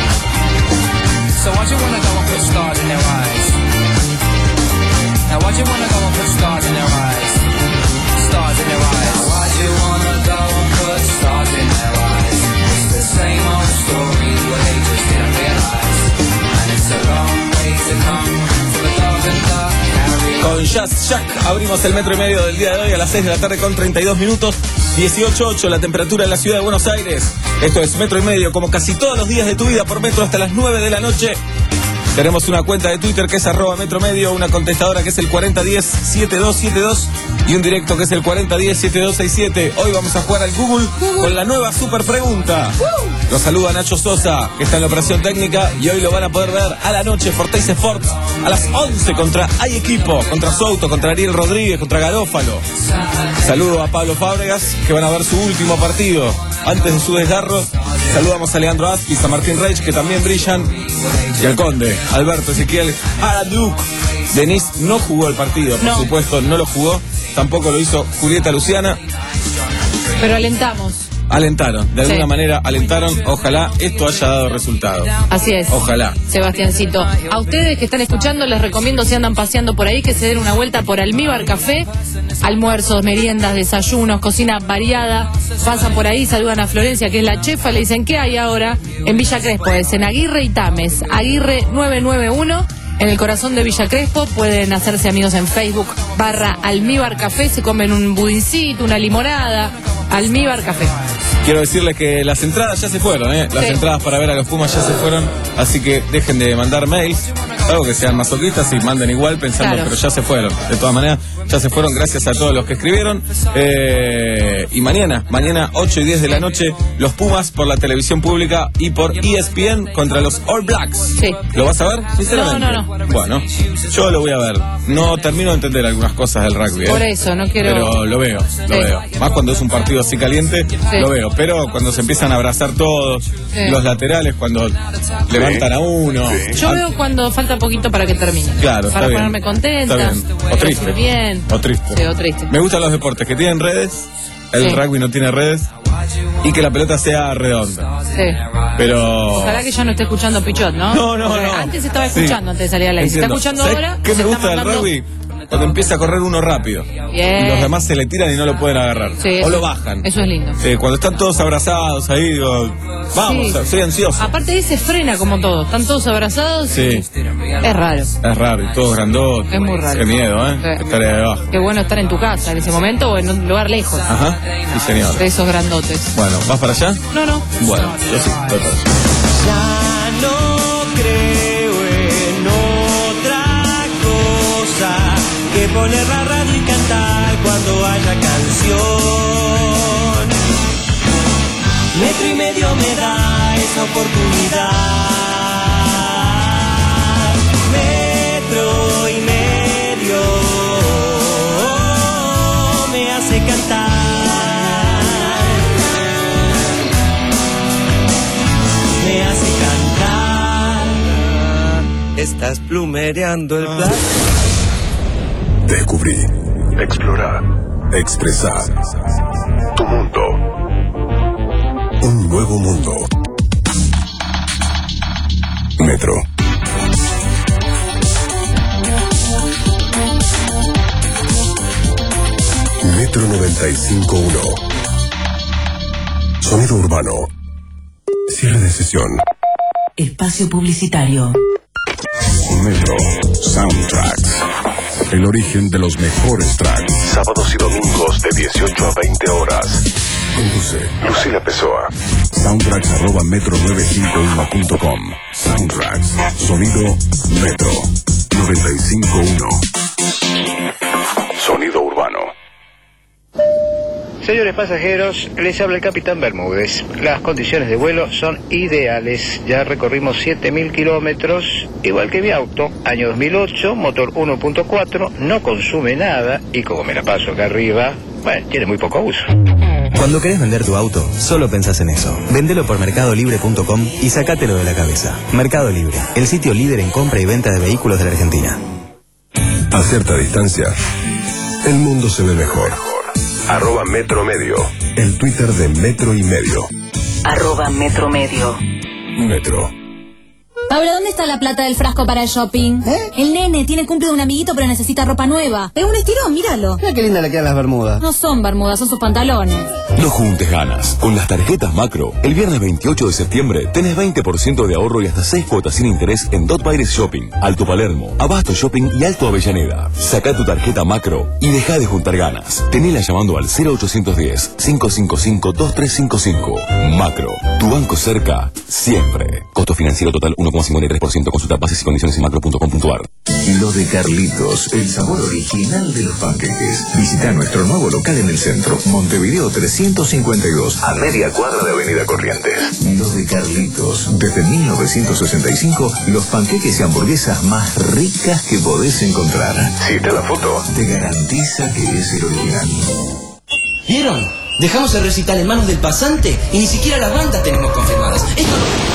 So why'd you wanna go and put stars in their eyes? Now why'd you wanna go and put stars in their eyes? Stars in their eyes. Now why'd you wanna go and put stars in their eyes? It's the same old story, well they just didn't realise. And it's a long way to come from the dog and duck. Con Jazz Jack abrimos el metro y medio del día de hoy a las seis de la tarde con treinta y dos minutos, dieciocho ocho la temperatura en la ciudad de Buenos Aires. Esto es Metro y Medio, como casi todos los días de tu vida por Metro hasta las nueve de la noche. Tenemos una cuenta de Twitter que es arroba Metro Medio, una contestadora que es el cuarenta diez setenta y dos setenta y dos y un directo que es el cuarenta diez setenta y dos sesenta y siete. Hoy vamos a jugar al Google con la nueva super pregunta. Los saluda Nacho Sosa, que está en la operación técnica, y hoy lo van a poder ver a la noche Fortaleza Sports a las once contra Hay Equipo, contra Souto, contra Ariel Rodríguez, contra Garófalo. Saludo a Pablo Fábregas, que van a ver su último partido antes de su desgarro. Saludamos a Leandro Aspis, a Martín Reich, que también brillan, y al Conde, Alberto Ezequiel, Araduc. Denise no jugó el partido, por no. supuesto, no lo jugó. Tampoco lo hizo Julieta Luciana. Pero alentamos. Alentaron, de alguna Sí. manera alentaron. Ojalá esto haya dado resultado. Así es. Ojalá. Sebastiancito, a ustedes que están escuchando les recomiendo, si andan paseando por ahí, que se den una vuelta por Almíbar Café. Almuerzos, meriendas, desayunos, cocina variada. Pasan por ahí, saludan a Florencia, que es la chefa, le dicen ¿qué hay ahora? En Villa Crespo, es en Aguirre y Tames, Aguirre nueve nueve uno, en el corazón de Villa Crespo. Pueden hacerse amigos en Facebook, barra Almíbar Café, se comen un budincito, una limonada. Almíbar Café. Quiero decirles que las entradas ya se fueron, ¿eh? Las Sí. entradas para ver a los Pumas ya se fueron, así que dejen de mandar mails, algo que sean masoquistas y manden igual pensando, Claro. pero ya se fueron. De todas maneras, ya se fueron, gracias a todos los que escribieron. Eh, y mañana, mañana ocho y diez de la noche, los Pumas por la televisión pública y por E S P N contra los All Blacks. Sí. ¿Lo vas a ver? Sinceramente. No, no, no. Bueno, yo lo voy a ver. No termino de entender algunas cosas del rugby, ¿eh? Por eso, no quiero... Pero lo veo, lo Sí. veo. Más cuando es un partido así caliente, lo veo. Pero cuando se empiezan a abrazar todos, Sí. los laterales, cuando levantan a uno. Yo Ah, veo cuando falta poquito para que termine. Claro, está Para bien. ponerme contenta. Está bien. O para triste. decir bien. O triste. Sí, o triste. Me gustan los deportes que tienen redes, el Sí. rugby no tiene redes, y que la pelota sea redonda. Sí. Pero... Ojalá que ya no esté escuchando Pichot, ¿no? No, no, Porque no. Antes estaba Sí. escuchando, antes de salir a la ¿Se está Entiendo. escuchando ¿Sabes ahora? qué Se me está gusta del mandando- rugby? Cuando empieza a correr uno rápido. Bien. Y los demás se le tiran y no lo pueden agarrar. Sí, o eso- lo bajan. Eso es lindo. Eh, cuando están todos abrazados ahí, digo, vamos, Sí. soy ansioso. Aparte de se frena como todo. Están todos abrazados. Sí. Es raro. Es raro, y todos grandotes. Es muy raro. Qué miedo, ¿eh? Sí. Estar ahí abajo. Qué bueno estar en tu casa en ese momento o en un lugar lejos Ajá, sí señor. de esos grandotes. Bueno, ¿vas para allá? No, no. Bueno, yo sí, voy para allá. Ya no creo en otra cosa que poner la radio y cantar cuando haya canción. Metro y medio me da esa oportunidad. Metro y medio me hace cantar. Me hace cantar. Estás plumereando el plan. Descubrí, explorar, expresar. Tu mundo. Un nuevo mundo. Metro. Metro noventa y cinco punto uno. Sonido urbano. Cierre de sesión. Espacio publicitario. Metro Soundtracks. El origen de los mejores tracks. Sábados y domingos de dieciocho a veinte horas. Conduce Lucila Pessoa. Soundtracks arroba metro novecientos cincuenta y uno punto com. Soundtracks. Sonido Metro noventa y cinco punto uno. Sonido urbano. Señores pasajeros, les habla el Capitán Bermúdez. Las condiciones de vuelo son ideales. Ya recorrimos siete mil kilómetros, igual que mi auto. Año dos mil ocho, motor uno punto cuatro, no consume nada y como me la paso acá arriba, bueno, tiene muy poco uso. Cuando querés vender tu auto, solo pensás en eso. Vendelo por mercado libre punto com y sacátelo de la cabeza. Mercado Libre, el sitio líder en compra y venta de vehículos de la Argentina. A cierta distancia, el mundo se ve mejor. Arroba Metro Medio. El Twitter de Metro y Medio. Arroba Metro Medio. Metro. Pablo, ¿dónde está la plata del frasco para el shopping? ¿Eh? El nene tiene cumple de un amiguito pero necesita ropa nueva. Es un estirón, míralo. Mira qué linda le quedan las bermudas. No son bermudas, son sus pantalones. No juntes ganas. Con las tarjetas Macro, el viernes veintiocho de septiembre tenés veinte por ciento de ahorro y hasta seis cuotas sin interés en Dot Baires Shopping, Alto Palermo, Abasto Shopping y Alto Avellaneda. Sacá tu tarjeta Macro y deja de juntar ganas. Tenela llamando al cero ochocientos diez, cinco cinco cinco, dos tres cinco cinco. Macro, tu banco cerca, siempre. Costo financiero total uno coma cincuenta y tres por ciento. Consulta bases y condiciones en macro punto com punto ar. Lo de Carlitos, el sabor original de los panqueques. Visita nuestro nuevo local en el centro, Montevideo trescientos cincuenta y dos, a media cuadra de Avenida Corrientes. Lo de Carlitos, desde mil novecientos sesenta y cinco, los panqueques y hamburguesas más ricas que podés encontrar. Si está la foto, te garantiza que es el original. ¿Vieron? Dejamos el recital en manos del pasante y ni siquiera las bandas tenemos confirmadas. Esto...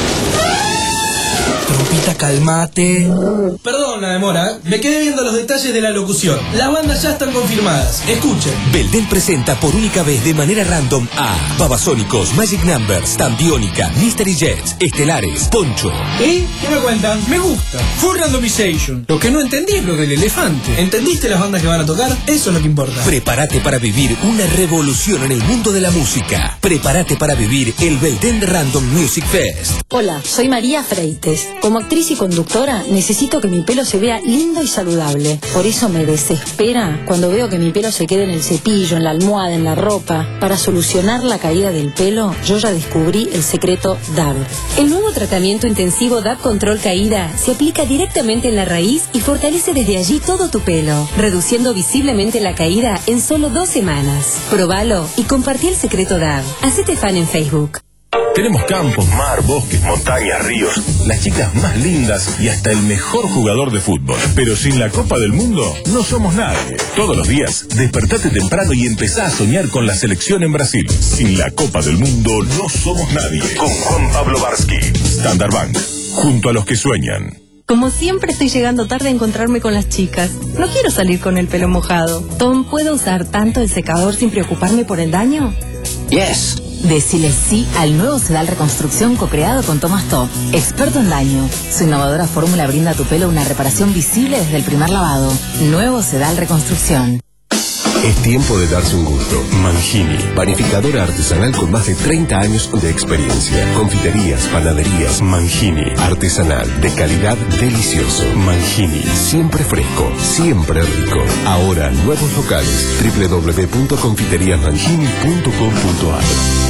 Trompita, calmate. Perdón la demora, me quedé viendo los detalles de la locución. Las bandas ya están confirmadas. Escuchen. Belden presenta por única vez de manera random a Babasónicos, Magic Numbers, Tambiónica, Mystery Jets, Estelares, Poncho. ¿Y? ¿Qué me cuentan? Me gusta. Full randomization. Lo que no entendí es lo del elefante. ¿Entendiste las bandas que van a tocar? Eso es lo que importa. Prepárate para vivir una revolución en el mundo de la música. Prepárate para vivir el Belden Random Music Fest. Hola, soy María Freites. Como actriz y conductora, necesito que mi pelo se vea lindo y saludable. Por eso me desespera cuando veo que mi pelo se queda en el cepillo, en la almohada, en la ropa. Para solucionar la caída del pelo, yo ya descubrí el secreto D A B. El nuevo tratamiento intensivo D A B Control Caída se aplica directamente en la raíz y fortalece desde allí todo tu pelo, reduciendo visiblemente la caída en solo dos semanas. Probalo y compartí el secreto D A B. Hacete fan en Facebook. Tenemos campos, mar, bosques, montañas, ríos, las chicas más lindas y hasta el mejor jugador de fútbol. Pero sin la Copa del Mundo no somos nadie. Todos los días, despertate temprano y empezá a soñar con la selección en Brasil. Sin la Copa del Mundo no somos nadie. Con Juan Pablo Barsky, Standard Bank, junto a los que sueñan. Como siempre estoy llegando tarde a encontrarme con las chicas. No quiero salir con el pelo mojado. Tom, ¿puedo usar tanto el secador sin preocuparme por el daño? Yes. Decile sí al nuevo Sedal Reconstrucción co-creado con Thomas Top, experto en daño. Su innovadora fórmula brinda a tu pelo una reparación visible desde el primer lavado. Nuevo Sedal Reconstrucción. Es tiempo de darse un gusto. Mangini, panificadora artesanal con más de treinta años de experiencia. Confiterías, panaderías, Mangini, artesanal, de calidad, delicioso. Mangini, siempre fresco, siempre rico. Ahora, nuevos locales, doble u doble u doble u punto confiterías mangini punto com punto ar.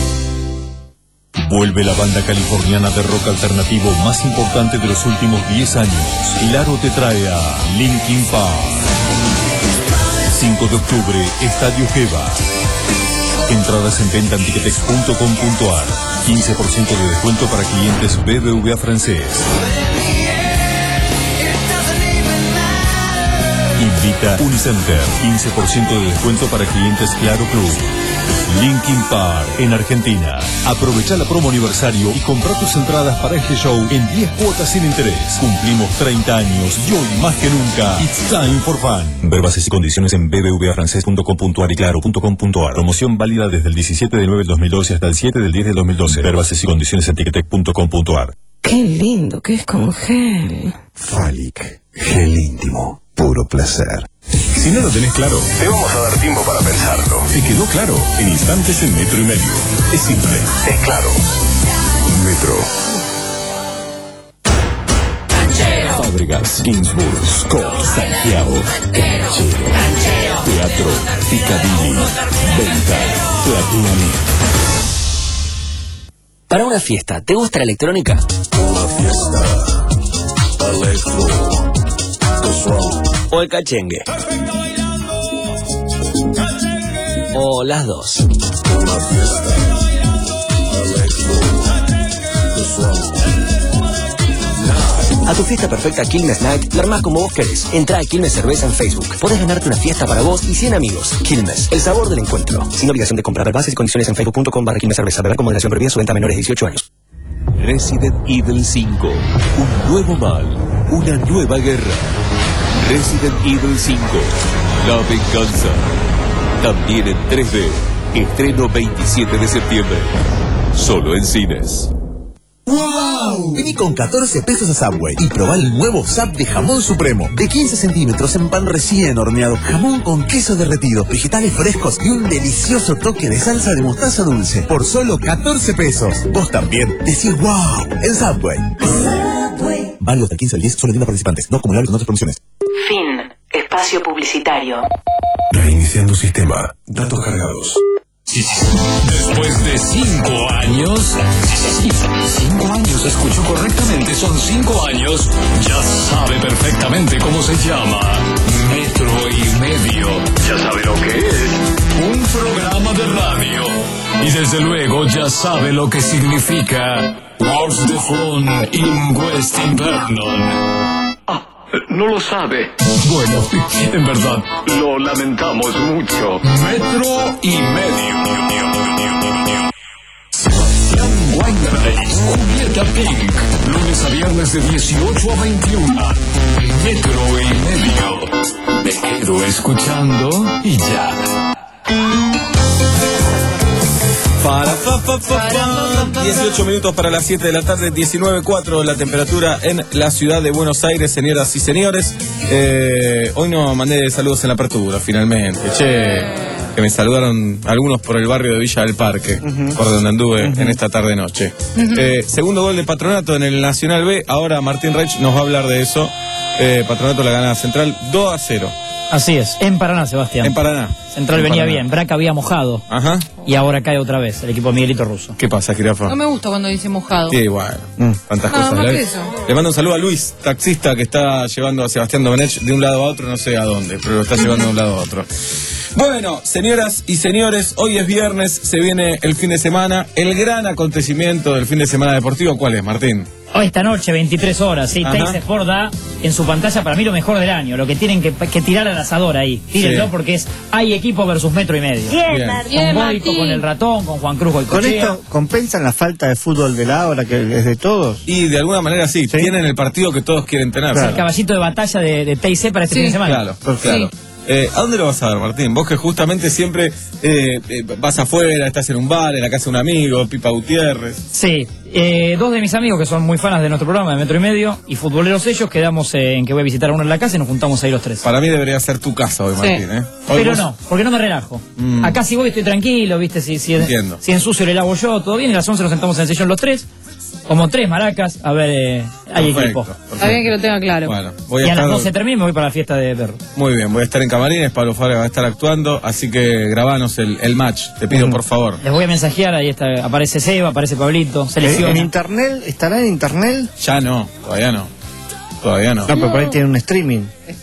Vuelve la banda californiana de rock alternativo más importante de los últimos diez años. Hilaro te trae a Linkin Park. cinco de octubre, Estadio Geva. Entradas en venta en ticketex punto com punto ar. quince por ciento de descuento para clientes B B V A francés. Invita Unicenter. quince por ciento de descuento para clientes Claro Club. Linkin Park en Argentina. Aprovecha la promo aniversario y compra tus entradas para este show en diez cuotas sin interés. Cumplimos treinta años y hoy más que nunca, it's time for fun. Ver bases y condiciones en b b v a francés punto com punto ar y claro punto com punto ar. Promoción válida desde el diecisiete de nueve del dos mil doce hasta el siete del diez del dos mil doce. Ver bases y condiciones en ticketek punto com punto ar. Qué lindo que es con gel. Falic, gel íntimo, puro placer. Si no lo tenés claro, te vamos a dar tiempo para pensarlo. ¿Te quedó claro? En instantes en metro y medio. Es simple, es claro. Metro. Fábregas, Ginsburg, Scott, Santiago, Canchero, Teatro, Picadilly, Venta, Platinum. Para una fiesta, ¿te gusta la electrónica? Una fiesta, electro, ¿O el cachengue? ¿O las dos? una fiesta, electro, A tu fiesta perfecta Quilmes Night la armás como vos querés. Entrá a Quilmes Cerveza en Facebook. Podés ganarte una fiesta para vos y cien amigos. Quilmes, el sabor del encuentro. Sin obligación de comprar. Bases y condiciones en facebook punto com barra Quilmes Cerveza. Beber con moderación prohibida. Su venta a menores de dieciocho años. Resident Evil cinco. Un nuevo mal. Una nueva guerra. Resident Evil cinco. La venganza. También en tres D. Estreno veintisiete de septiembre. Solo en cines. ¡Wow! Vení con catorce pesos a Subway y probá el nuevo Sub de jamón supremo. De quince centímetros en pan recién horneado. Jamón con queso derretido, vegetales frescos y un delicioso toque de salsa de mostaza dulce. Por solo catorce pesos. Vos también decís ¡wow! En Subway. Subway. Válido hasta el quince al diez, solo tienda participantes. No acumulable con otras promociones. Fin. Espacio publicitario. Reiniciando sistema. Datos cargados. Después de cinco años, sí, cinco años, escuchó correctamente, son cinco años, ya sabe perfectamente cómo se llama. Metro y Medio. Ya sabe lo que es. Un programa de radio. Y desde luego ya sabe lo que significa Wars de Fun in West Invernon. No lo sabe. Bueno, en verdad, lo lamentamos mucho. Metro y Medio. Sebastián Weinreich, Julieta Pink. Lunes a viernes de dieciocho a veintiuno. Metro y Medio. Me quedo escuchando y ya. Para, fa, fa, fa, fa. dieciocho minutos para las siete de la tarde, diecinueve punto cuatro la temperatura en la ciudad de Buenos Aires, señoras y señores. Eh, hoy no mandé saludos en la apertura, finalmente. Che, que me saludaron algunos por el barrio de Villa del Parque, uh-huh. por donde anduve uh-huh. en esta tarde-noche. Uh-huh. Eh, segundo gol de Patronato en el Nacional B. Ahora Martín Reich nos va a hablar de eso. Eh, Patronato la gana Central dos a cero. Así es, en Paraná, Sebastián. En Paraná. Central en venía Paraná. bien, Braca había mojado. Ajá. Y ahora cae otra vez el equipo de Miguelito Russo. ¿Qué pasa, Jirafa? No me gusta cuando dice mojado. Sí, bueno, mm. tantas Nada cosas. más Le, que eso. le mando un saludo a Luis, taxista, que está llevando a Sebastián Domenech de un lado a otro, no sé a dónde, pero lo está llevando de un lado a otro. Bueno, señoras y señores, hoy es viernes, se viene el fin de semana. El gran acontecimiento del fin de semana deportivo, ¿cuál es, Martín? Hoy esta noche, veintitrés horas, sí, Teis Sport da en su pantalla para mí lo mejor del año, lo que tienen que, que tirar al asador ahí. Tírenlo sí. porque es hay equipo versus Metro y Medio. Bien, Martín. Con Boico, con el ratón, con Juan Cruz Goicoechea. ¿Con esto compensan la falta de fútbol de la hora que es de todos? Y de alguna manera sí, ¿Sí? tienen el partido que todos quieren tener. Claro. El caballito de batalla de, de T I C para este sí, fin de semana. Claro, claro. Sí. Eh, ¿A dónde lo vas a ver, Martín? Vos que justamente siempre eh, eh, vas afuera, estás en un bar, en la casa de un amigo, Pipa Gutiérrez. Sí, eh, dos de mis amigos que son muy fanas de nuestro programa de Metro y Medio y futboleros ellos, quedamos eh, en que voy a visitar a uno en la casa y nos juntamos ahí los tres. Para mí debería ser tu casa hoy, Martín, sí. ¿eh? Hoy Pero vos... no, porque no me relajo. Mm. Acá si voy estoy tranquilo, ¿viste? Si, si, Entiendo. si ensucio le lavo yo, todo bien, y a las once nos sentamos en el sillón los tres. Como tres maracas, a ver, eh, hay perfecto, equipo. Perfecto. Está bien que lo tenga claro. Bueno, voy a y a estar... las doce termino y me voy para la fiesta de perro. Muy bien, voy a estar en Camarines, Pablo Fabra va a estar actuando, así que grabanos el, el match, te pido mm. por favor. Les voy a mensajear, ahí está, aparece Seba, aparece Pablito, selecciona. ¿En internet? ¿Estará en internet? Ya no, todavía no. Todavía no. No, pero por ahí tiene un streaming.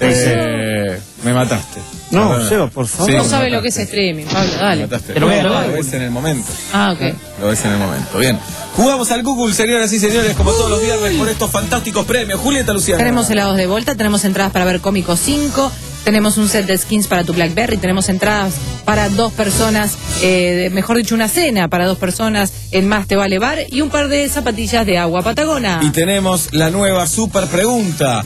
Eh, me mataste. No, no, Seba, por favor. Sí, no sabe lo que es streaming, Pablo, dale. Te lo voy a grabar. Lo ves en el momento. Ah, ok. Lo ves en el momento, bien. Jugamos al Google, señoras y señores, como todos los viernes, por estos fantásticos premios. Julieta Luciana. Tenemos helados de Volta, tenemos entradas para ver Cómico cinco, tenemos un set de skins para tu BlackBerry, tenemos entradas para dos personas, eh, mejor dicho, una cena para dos personas en Más Te Vale Bar y un par de zapatillas de agua Patagona. Y tenemos la nueva super pregunta.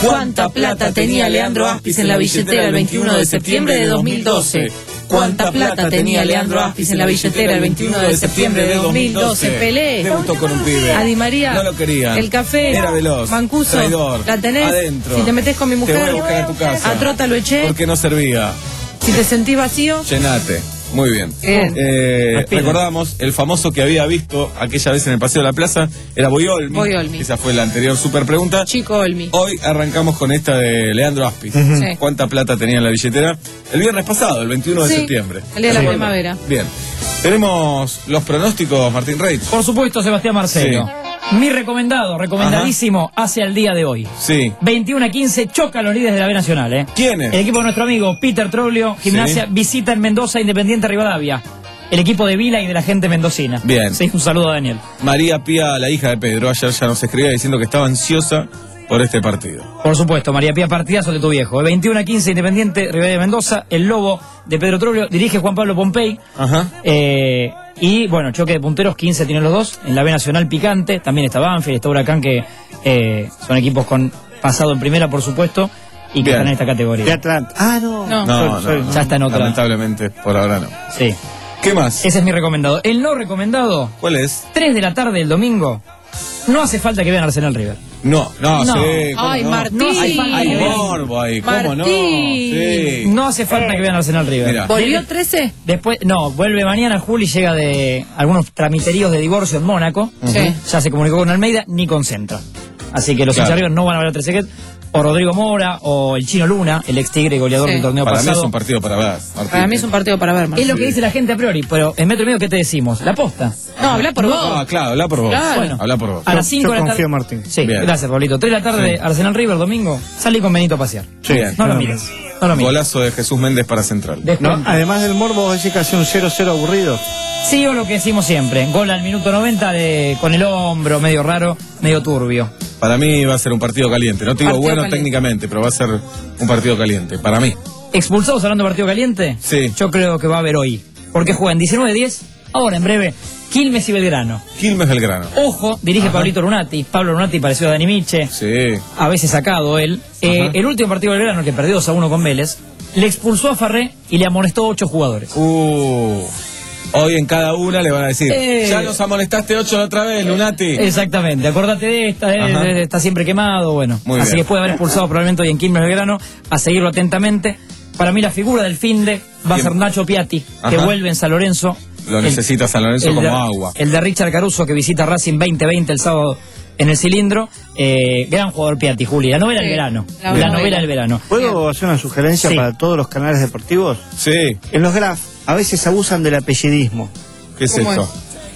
¿Cuánta plata tenía Leandro Aspis en la billetera el veintiuno de septiembre de dos mil doce? ¿Cuánta plata tenía Leandro Aspis en la billetera el veintiuno de septiembre de dos mil doce? Pelé. Debutó con un pibe. A Di María. No lo querían. El café. Era veloz. Mancuso. Traidor. La tenés. Adentro. Si te metés con mi mujer. Te voy a buscar a tu casa. A Trota lo eché. Porque no servía. Si te sentís vacío. Llenate. Muy bien. Bien. Eh, recordamos, el famoso que había visto aquella vez en el Paseo de la Plaza era Boy Olmi. Boy Olmi. Esa fue la anterior super pregunta. Chico Olmi. Hoy arrancamos con esta de Leandro Aspis. Uh-huh. Sí. ¿Cuánta plata tenía en la billetera? El viernes pasado, el veintiuno de Sí, septiembre. el día de la Sí. primavera. Bien. Tenemos los pronósticos, Martín Reich. Por supuesto, Sebastián Marcelo. Mi recomendado, recomendadísimo, hacia el día de hoy. Sí. veintiuno a quince, choca a los líderes de la B Nacional, ¿eh? ¿Quién es? El equipo de nuestro amigo Peter Troglio, Gimnasia, Sí. visita en Mendoza Independiente Rivadavia. El equipo de Vila y de la gente mendocina. Bien. Sí, un saludo a Daniel. María Pía, la hija de Pedro, ayer ya nos escribía diciendo que estaba ansiosa por este partido. Por supuesto, María Pía, partidazo de tu viejo. ¿eh? veintiuno a quince, Independiente, Rivadavia, Mendoza. El Lobo de Pedro Troglio, dirige Juan Pablo Pompey. Ajá. Eh, y bueno, choque de punteros, quince tienen los dos. En la B Nacional picante, también está Banfield, está Huracán, que eh, son equipos con pasado en primera, por supuesto, y que Bien. están en esta categoría. De Atlanta. Ah, no. No. No, Soy- no, ya está en otra. Lamentablemente, por ahora no. Sí. ¿Qué más? Ese es mi recomendado. El no recomendado, ¿Cuál es? tres de la tarde el domingo. No hace falta que vean Arsenal River. No, no, No. sí. ¿cómo Ay, no? Martín. No hace falta Hay que vean. morbo ahí, ¿cómo no? Martín. Sí. No hace falta que vean Arsenal River. Mira. ¿Volvió trece? Después, no, vuelve mañana Juli, llega de algunos tramiteríos de divorcio en Mónaco. Sí. Ya se comunicó con Almeida, ni concentra. Así que los Claro. hinchas River no van a ver a Trezeguet. O Rodrigo Mora, o el Chino Luna, el ex Tigre goleador Sí. del torneo Para mí pasado. es un partido para ver, Martín. Para mí es un partido para ver, Es Martín. lo que dice la gente a priori, pero en metro y medio, ¿qué te decimos? La posta. No, habla por vos. Ah, claro, habla por vos. Claro. Bueno. Habla por vos. A las cinco Yo de la tarde. confío en Martín. Sí, Bien. gracias, Pablito. tres de la tarde, Sí. Arsenal River, domingo. Salí con Benito a pasear. Bien. No lo mires. No lo mires. Golazo de Jesús Méndez para Central. No, Descuento. además del morbo, vos decís que hace un cero cero aburrido. Sí, o lo que decimos siempre. Gol al minuto noventa de, con el hombro, medio raro, medio turbio. Para mí va a ser un partido caliente. No te digo Partido bueno caliente. técnicamente, pero va a ser un partido caliente. Para mí. ¿Expulsados hablando de partido caliente? Sí. Yo creo que va a haber hoy. Porque juegan diecinueve diez, ahora en breve, Quilmes y Belgrano. Quilmes Belgrano. Ojo, dirige Ajá. Pablito Lunati. Pablo Lunati pareció a Dani Miche. Sí. A veces sacado él. Eh, Ajá. el último partido de Belgrano, que perdió dos a uno con Vélez, le expulsó a Farré y le amonestó ocho jugadores. Uh. Hoy en cada una le van a decir, Eh. ya nos amonestaste ocho la otra vez, Lunati. Exactamente, acordate de esta, eh, Ajá. de- está siempre quemado, bueno. Muy Así bien. que puede haber expulsado probablemente hoy en Quilmes Belgrano, a seguirlo atentamente. Para mí la figura del finde va a Bien. ser Nacho Piatti, que Ajá. vuelve en San Lorenzo. Lo El- necesita San Lorenzo el como de, agua. El de Richard Caruso, que visita Racing veinte veinte el sábado en el cilindro. Eh, gran jugador Piatti, Juli. La novela Sí, del verano. la La, novela. novela del verano. ¿Puedo hacer una sugerencia Sí. para todos los canales deportivos? Sí. En los graf a veces abusan del apellidismo. ¿Qué es ¿Cómo esto?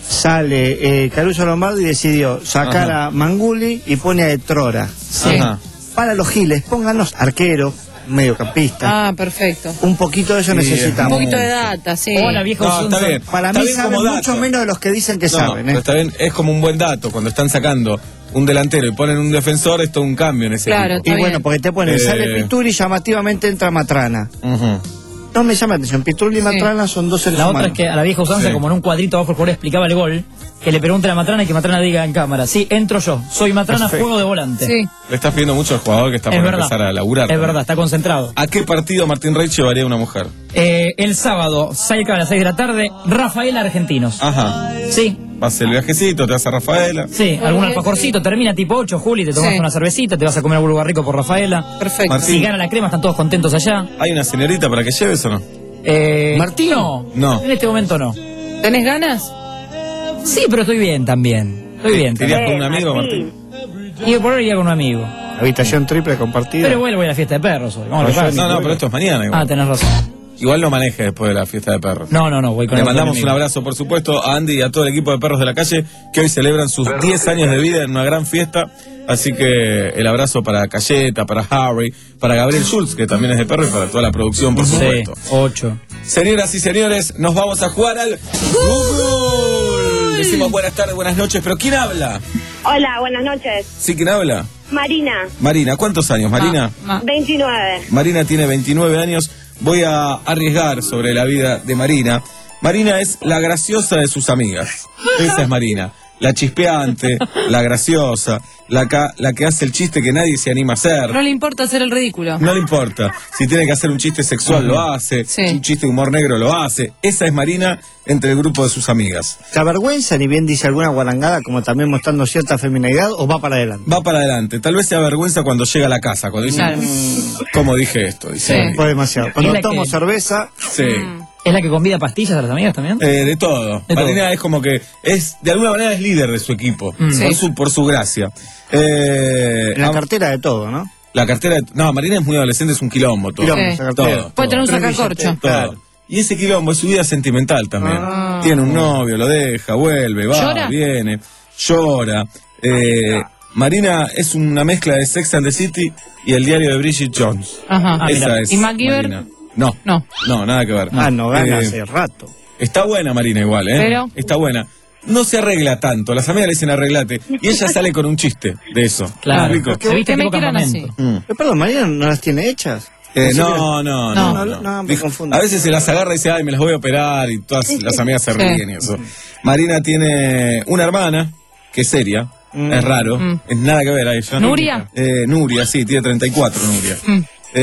Sale eh, Caruso Lombardi y decidió sacar Ajá. a Manguli y pone a Etrora. Sí. Ajá. Para los giles, pónganos arquero, mediocampista. Ah, perfecto. Un poquito de eso Sí, Un necesitamos. poquito de data, sí. Hola, viejo No, está Sunza. bien. Para Está mí bien saben como mucho dato. menos de los que dicen que No, saben. pero ¿eh? está bien, es como un buen dato. Cuando están sacando un delantero y ponen un defensor, es todo un cambio en ese Claro, equipo. Y Está bueno, bien. porque te ponen, Eh. sale Pituri y llamativamente entra Matrana. Ujú. No me llama la atención, Pituri y Matrana son dos seres La otra humanos. es que a la vieja usanza, Sí. como en un cuadrito abajo el jugador explicaba el gol, que le pregunte a la Matrana y que Matrana diga en cámara, sí, entro yo, soy Matrana, Perfecto. juego de volante. Sí. Le estás pidiendo mucho al jugador que está Es por verdad. empezar a laburar. Es verdad, está concentrado. ¿A qué partido Martín Reich llevaría una mujer? Eh, el sábado, cerca a las seis de la tarde, Rafael Argentinos. Ajá. Sí, Vas el viajecito, te vas a Rafaela. sí, algún alfajorcito, termina tipo ocho, Juli, te tomas Sí. una cervecita, te vas a comer algún lugar rico por Rafaela. Perfecto. Martín. Si gana la crema, están todos contentos allá. ¿Hay una señorita para que lleves o no? Eh, ¿Martín? No, No. en este momento no. ¿Tenés ganas? Sí, pero estoy bien también. Estoy bien. ¿Te irías también. con un amigo, Martín? Y por ahí iría con un amigo. Habitación triple compartida. Pero igual voy a la fiesta de perros hoy. Vamos a No, lo que no, pasa. pero esto es mañana igual. Ah, tenés razón. Igual no maneje después de la fiesta de perros. No, no, no, voy con Le el mandamos amigo. un abrazo, por supuesto, a Andy y a todo el equipo de Perros de la Calle, que hoy celebran sus diez años de vida en una gran fiesta. Así que el abrazo para Cayeta, para Harry, para Gabriel Schultz, que también es de Perros, y para toda la producción, por Sí, supuesto. ocho. Señoras y señores, nos vamos a jugar al Google. Decimos buenas tardes, buenas noches, pero ¿quién habla? Hola, buenas noches. ¿Sí, quién habla? Marina, Marina, ¿cuántos años, Marina? veintinueve. Marina tiene veintinueve años. Voy a arriesgar sobre la vida de Marina. Marina es la graciosa de sus amigas. Esa es Marina. la chispeante, la graciosa, la, ca- la que hace el chiste que nadie se anima a hacer. No le importa hacer el ridículo. No le importa. Si tiene que hacer un chiste sexual, lo hace. Sí. Un chiste de humor negro, lo hace. Esa es Marina entre el grupo de sus amigas. ¿Se avergüenza ni bien dice alguna guarangada, como también mostrando cierta feminidad, o va para adelante? Va para adelante. Tal vez se avergüenza cuando llega a la casa, cuando dice, Claro. ¿cómo dije esto? Dice, Sí. Fue demasiado. Cuando tomo cerveza... Sí. ¿Es la que convida pastillas a las amigas también? Eh, de todo. De Marina todo. es como que es, de alguna manera es líder de su equipo, Mm. por, Sí. su, por su gracia. Eh, En la ah, cartera de todo, ¿no? La cartera de, no, Marina es muy adolescente, es un quilombo todo. Quilombo, Sí. esa cartera. Todo. Puede tener un todo. sacacorcho. Todo. Y ese quilombo es su vida sentimental también. Ah. Tiene un novio, lo deja, vuelve, va, ¿Llora? viene, llora. Eh, Marina es una mezcla de Sex and the City y el diario de Bridget Jones. Ajá. Esa Ah, mira. es ¿Y MacGyver? Marina. No, no, no, nada que ver. Ah, no gana Eh, hace rato. Está buena Marina igual, ¿eh? Pero- Está buena. No se arregla tanto, las amigas le dicen arreglate. Y ella sale con un chiste de eso. Claro. ¿Me explico? ¿Por qué Que me quieran así. Mm. Pero perdón, María no las tiene hechas. Eh, ¿En no, serio? no, No, no. no, no, me Dijo- confundo. a veces se las agarra y dice, ay, me las voy a operar, y todas las amigas se Sí. ríen y eso. Marina tiene una hermana, que es seria, Mm. es raro, Mm. es nada que ver a ella. ¿Nuria? Eh, Nuria, sí, tiene treinta y cuatro, Nuria. Mm.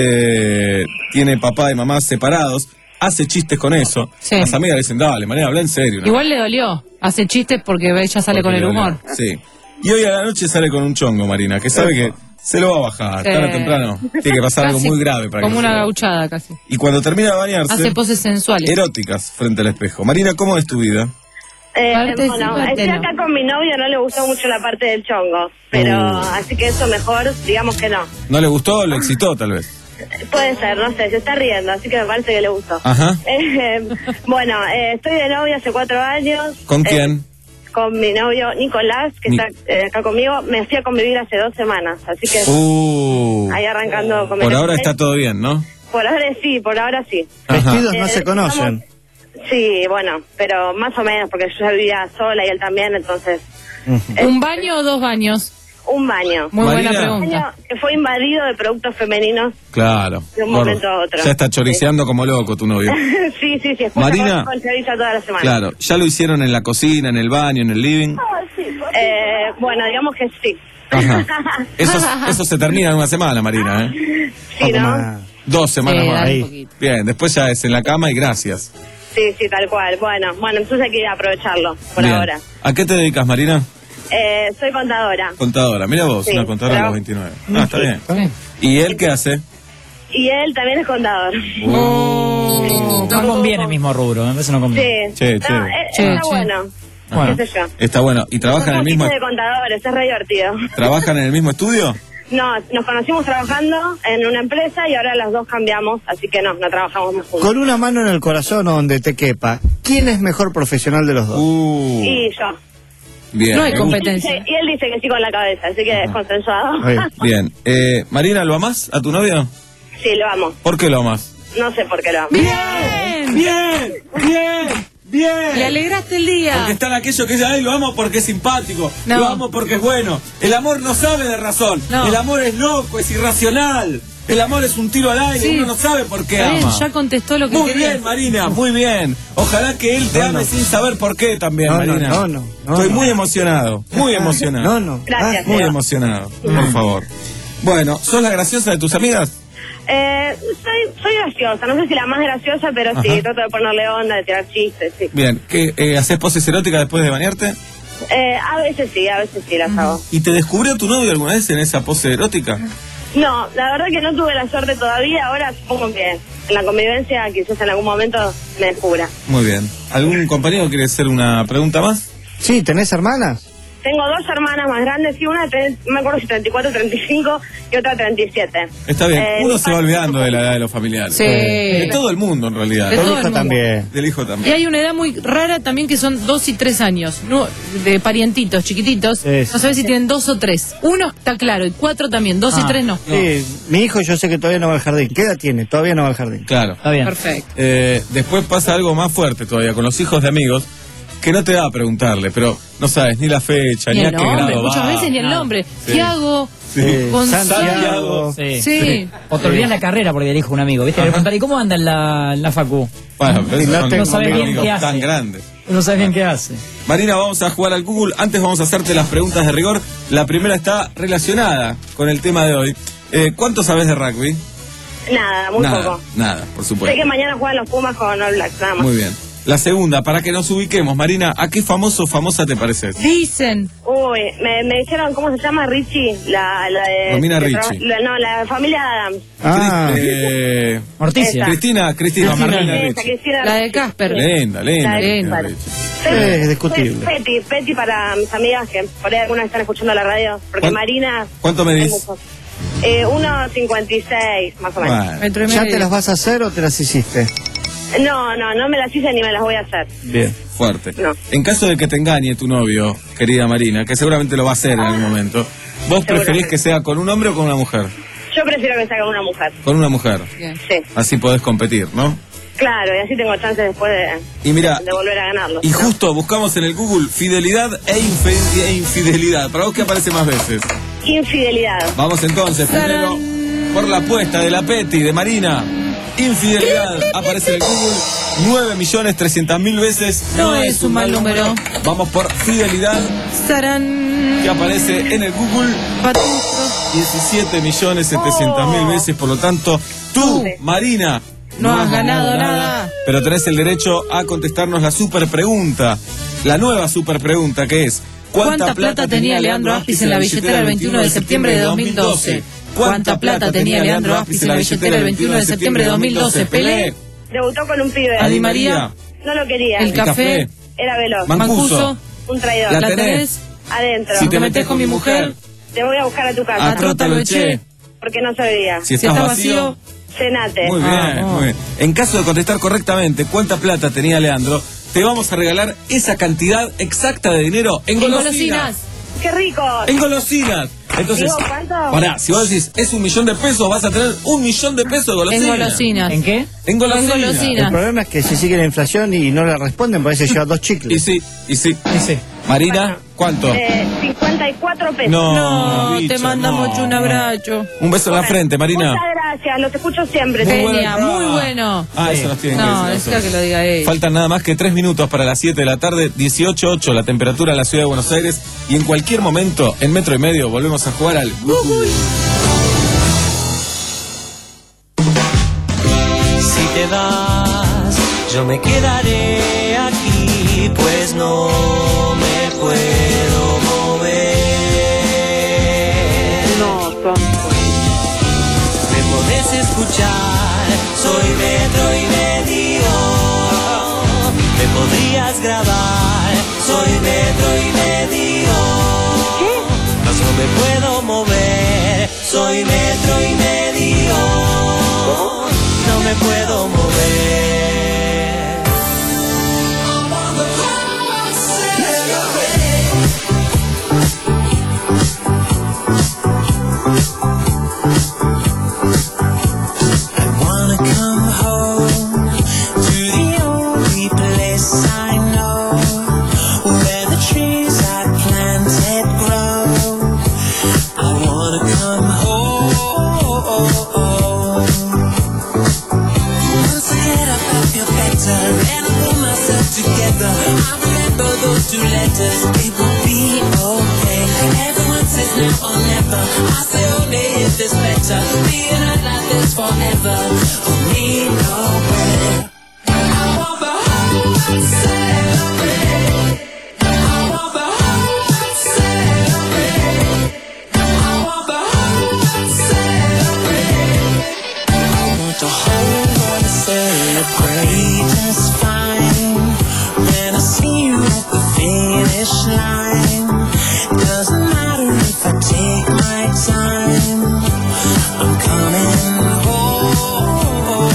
Eh, tiene papá y mamá separados, hace chistes con eso. Sí. Las amigas le dicen, dale, Marina, habla en serio. ¿no? Igual le dolió. Hace chistes porque ella sale con el Porque le humor. dolió. Sí. Y hoy a la noche sale con un chongo, Marina, que sabe que se lo va a bajar. Sí. Tarde o temprano tiene que pasar algo Casi muy grave para que Como no se una lo- gauchada casi. Y cuando termina de bañarse, Hace poses sensuales. eróticas frente al espejo. Marina, ¿cómo es tu vida? Eh, Parte bueno, sí, parte estoy no. acá con mi novio, no le gustó mucho la parte del chongo, pero Uh. así que eso mejor, digamos que no. ¿No le gustó o le excitó, tal vez? Puede ser, no sé, se está riendo, así que me parece que le gustó. Ajá. Eh, bueno, eh, estoy de novia hace cuatro años. ¿Con Eh, quién? con mi novio Nicolás, que Ni- está eh, acá conmigo. Me fui a convivir hace dos semanas, así que Uh, ahí arrancando con por ahora está todo bien, ¿no? Por ahora sí, por ahora sí. Ajá. Vestidos no Eh, se conocen. Sí, bueno, pero más o menos, porque yo ya vivía sola y él también, entonces... ¿Un baño o dos baños? Un baño. Muy Marina. buena Un pregunta. baño que fue invadido de productos femeninos. Claro. De un Por- momento a otro. Ya está choriceando como loco tu novio. sí, sí, sí. Escucha Marina. con chorizo toda la semana. Claro. ¿Ya lo hicieron en la cocina, en el baño, en el living? Eh, bueno, digamos que sí. Ajá. Eso, eso se termina en una semana, Marina, ¿eh? Sí, ¿no? Dos semanas Sí, más. dale un Ahí. poquito. Bien, después ya es en la cama y gracias. Sí, sí, tal cual. Bueno, bueno, entonces hay que aprovecharlo por Bien. ahora. ¿A qué te dedicas, Marina? Eh, soy contadora. Contadora. Mira vos, Sí, una contadora a los pero- veintinueve. Ah, está bien. ¿Y él qué hace? Y él también es contador. No conviene el mismo rubro, a veces no Sí. conviene. Che, che. No, eh, Che, está che. bueno. Bueno. ¿Qué sé yo? Está bueno. ¿Y trabajan en el Somos mismo hijos de contadores, es re divertido. trabajan en el mismo estudio? No, nos conocimos trabajando en una empresa y ahora las dos cambiamos, así que no, no trabajamos más juntos. Con una mano en el corazón o donde te quepa, ¿quién es mejor profesional de los dos? Uh, Y yo. bien. No hay me gusta. competencia. Sí, y él dice que sí con la cabeza, así que es consensuado. Bien. Eh, Marina, ¿lo amás a tu novio? Sí, lo amo. ¿Por qué lo amás? No sé por qué lo amo. ¡Bien! Bien, bien, bien. Le alegraste el día. Porque están aquellos que dicen, ay, lo amo porque es simpático, No. lo amo porque es bueno. El amor no sabe de razón, No. el amor es loco, es irracional. El amor es un tiro al aire, Sí. uno no sabe por qué Está bien, ama. ya contestó lo que Muy quería. bien, Marina, muy bien. Ojalá que él te No, ame no. sin saber por qué también, No, no, Marina. no, no, no, Estoy no. muy emocionado, muy emocionado. No, no. Gracias, Muy Seba. emocionado, por favor. Bueno, ¿sos la graciosa de tus amigas? Eh, soy, soy graciosa, no sé si la más graciosa, pero sí, Ajá. trato de ponerle onda, de tirar chistes, sí. Bien, ¿qué, eh, ¿haces poses eróticas después de bañarte? Eh, a veces sí, a veces sí las hago. ¿Y te descubrió tu novio alguna vez en esa pose erótica? No, la verdad que no tuve la suerte todavía, ahora supongo que en la convivencia quizás en algún momento me descubra. Muy bien. ¿Algún compañero quiere hacer una pregunta más? Sí, ¿tenés hermanas? Tengo dos hermanas más grandes y una, ten- no me acuerdo si treinta y cuatro, treinta y cinco y otra treinta y siete. Está bien, Eh, uno mi se va padre- olvidando de la edad de los familiares. Sí. De todo el mundo, en realidad. De El todo hijo el mundo. también. Del hijo Y también. hay una edad muy rara también que son dos y tres años, ¿no? De parientitos chiquititos. Sí, sí. No sabes si tienen dos o tres. Uno está claro, y cuatro también, dos y Ah. tres no. Sí, mi hijo yo sé que todavía no va al jardín. ¿Qué edad tiene? Todavía no va al jardín. Claro. Está bien. Perfecto. Eh, después pasa algo más fuerte todavía con los hijos de amigos, que no te da a preguntarle, pero no sabes ni la fecha, ni, Ni a el qué nombre, grado muchas va. veces ni el nombre. Sí. Tiago, Sí. Gonzalo. Santiago. Sí. Sí. O te olvidas la carrera porque elijo un amigo, ¿viste? Le preguntar, ¿y cómo anda en la, en la facu? Bueno, pero esos No son tengo No sabes amigos bien qué hace. tan grandes. No sabes bien qué hace. Marina, vamos a jugar al Google. Antes vamos a hacerte las preguntas de rigor. La primera está relacionada con el tema de hoy. Eh, ¿Cuánto sabes de rugby? Nada, muy nada, poco. Nada, por supuesto. Sé que mañana juegan los Pumas con All Blacks, nada más. Muy bien. La segunda, para que nos ubiquemos, Marina, ¿a qué famoso o famosa te pareces? Dicen. Uy, me, me dijeron, ¿cómo se llama? Richie, la, la de... Romina de- Ricci. la- no, la familia Adams. Ah. Eh, Morticia. Cristina, Cristina, Cristina. Marina Esa, Ricci. Cristina La de Ricci. Casper. Linda, linda. La de Cristina Casper. Ricci. Petty, Es discutible. Petty, Petty para mis amigas que por ahí algunas están escuchando la radio. Porque ¿Cuán- Marina... ¿Cuánto medís? es mucho. Eh, uno cincuenta y seis, más o menos. Bueno. Metro y ¿Ya medio. te las vas a hacer o te las hiciste? No, no, no me las hice ni me las voy a hacer. Bien. Fuerte. No. En caso de que te engañe tu novio, querida Marina, que seguramente lo va a hacer en algún momento, ¿vos Seguramente. preferís que sea con un hombre o con una mujer? Yo prefiero que sea con una mujer. Con una mujer. Bien. Sí, Así podés competir, ¿no? claro, y así tengo chances después de, Y mira, de volver a ganarlo. y justo buscamos en el Google fidelidad e, infe- e infidelidad. ¿Para vos qué aparece más veces? Infidelidad. Vamos entonces, primero por la apuesta de la Petty, de Marina. Infidelidad aparece en el Google nueve millones trescientas mil veces. No es un mal número. Vamos por fidelidad, Sarán. que aparece en el Google Patufo. diecisiete millones setecientas mil veces. Por lo tanto, tú, Marina, No has ganado nada. pero tenés el derecho a contestarnos la super pregunta. La nueva super pregunta, que es: ¿Cuánta plata tenía Leandro Aspis en la billetera el veintiuno de septiembre de dos mil doce? ¿Cuánta plata tenía Leandro Aspis en la billetera el veintiuno de septiembre de dos mil doce? Pelé. Debutó con un pibe. Adi María. No lo quería. El café. Era veloz. Mancuso. Un traidor. La La tenés. tenés. Adentro. Si te metés con mi mujer, Te voy a buscar a tu a casa. Trota lo eché. Porque no sabía. Si Si estás está vacío. vacío. Cenate. Muy bien, Ah, muy bien. En caso de contestar correctamente cuánta plata tenía Leandro, te vamos a regalar esa cantidad exacta de dinero en En golosinas. golosinas. ¡Qué rico! En golosinas. Entonces, Digo, ¿cuánto? pará, si vos decís es un millón de pesos, vas a tener un millón de pesos de golosinas. En golosinas. ¿En qué? En golosinas. En golosinas. El problema es que si sigue la inflación y no le responden, parece que lleva dos Y chicles. sí, y sí. Y sí. Marina, ¿cuánto? Eh, cincuenta y cuatro pesos. No, No, te bicho, mandamos no. un abrazo. Un beso en la frente, Marina. Muchas gracias, los escucho siempre. Muy Te- bueno. Genia, muy bueno. Ah, eso nos tienen No, que decir. necesito que lo diga él. Faltan nada más que tres minutos para las siete de la tarde, dieciocho ocho la temperatura en la ciudad de Buenos Aires, y en cualquier momento, en metro y medio, volvemos a jugar al Google. Si te vas, yo me quedaré aquí, pues no me puedo mover. No, tonto. Me podés escuchar, soy metro y medio. Me podrías grabar, soy metro y medio. Mas no me puedo mover, soy metro y medio. No me puedo mover. I wanna come home to the only place I know, where the trees I planted grow. I wanna come home. Once I get up, I feel better, and I pull myself together. I remember those two letters, it will be okay. Everyone says now or never, I say only if it's better. Being out like this forever, for me, no way. I want the whole celebrate. I want the whole celebrate. I want the whole celebrate. I want the whole world to celebrate just fine. When I see you at the finish line, doesn't matter if I take my time, I'm coming home.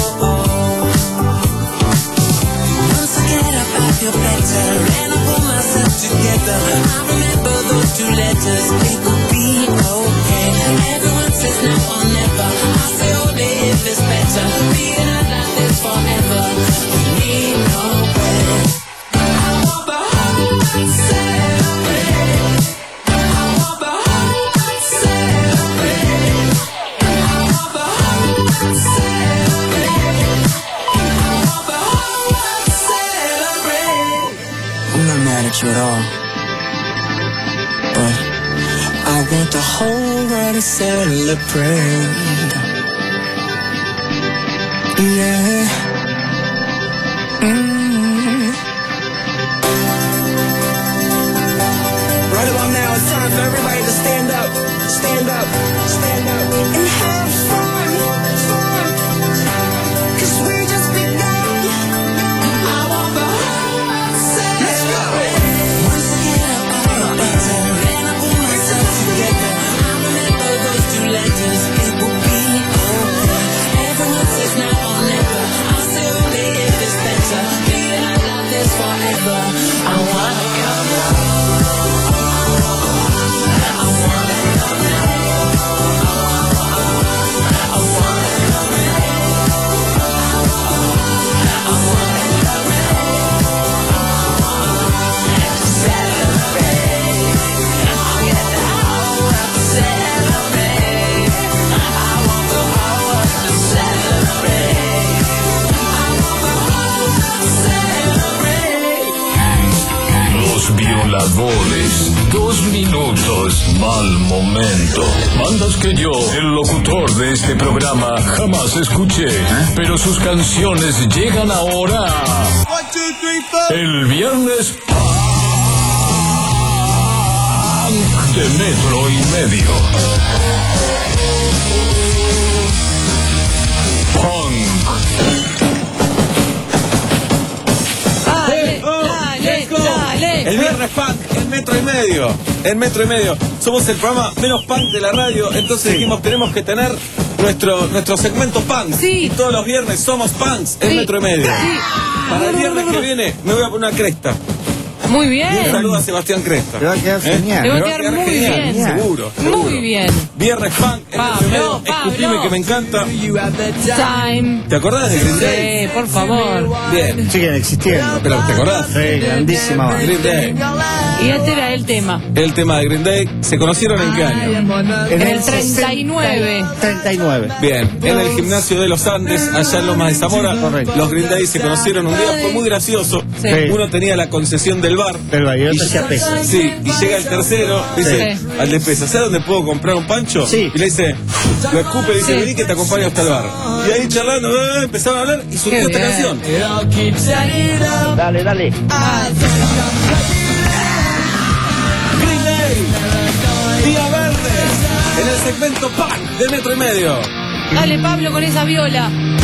Once I get up, I feel better, and I pull myself together. I remember those two letters, it could be okay. Everyone says now or never, I say only if it's better. Being out like this forever, for me, no you at all. But I want the whole world to celebrate. Yeah. Mm. Right about now, it's time for everybody to stand up, stand up, stand up, and have fun, fun. 'Cause we just begun. I want the whole world to celebrate. Once I get up, I feel better. Then I pull myself together. I remember those two letters. It will be okay. Everyone says now or never. I'll still be if it's better. Feeling I love this forever. I wanna come home. Violadores, dos minutos, mal momento. Bandas que yo, el locutor de este programa, jamás escuché, pero sus canciones llegan ahora. El viernes Punk de Metro y Medio. El viernes punk, en Metro y Medio. En Metro y Medio. Somos el programa menos punk de la radio. Entonces dijimos, tenemos que tener nuestro, nuestro segmento punk. Sí. Y todos los viernes somos punks en Sí. Metro y Medio. Sí. Para el viernes que viene me voy a poner una cresta. Muy bien. Un saludo a Sebastián Cresta. Te va a quedar genial. Te va a quedar muy genial, bien. Seguro, seguro. Muy bien. Viernes punk, en Metro y Medio. Pablo, Escupime que me encanta. Time. ¿Te acordás de Green Day? Sí, por favor. Bien. Siguen existiendo. Pero ¿te acordás? Sí, grandísima banda. Green Day. Y este era el tema. El tema de Green Day. ¿Se conocieron en qué año? En el treinta y nueve. treinta y nueve. Bien, en el gimnasio de los Andes, allá en Lomas de Zamora, los Green Day se conocieron un día, fue muy gracioso. Sí. Uno tenía la concesión del bar. Del bar, y otro hacía pesas. Sí, y llega el tercero, dice, Sí. al de pesas, ¿sabes dónde puedo comprar un pancho? Sí. Y le dice, lo escupe y dice, Sí. vení que te acompaño hasta el bar. Y ahí charlando, eh, empezaron a hablar y surgió Qué esta bien. canción. Dale, dale. Green Day, Día Verde, en el segmento punk de Metro y Medio. Dale, Pablo, con esa viola.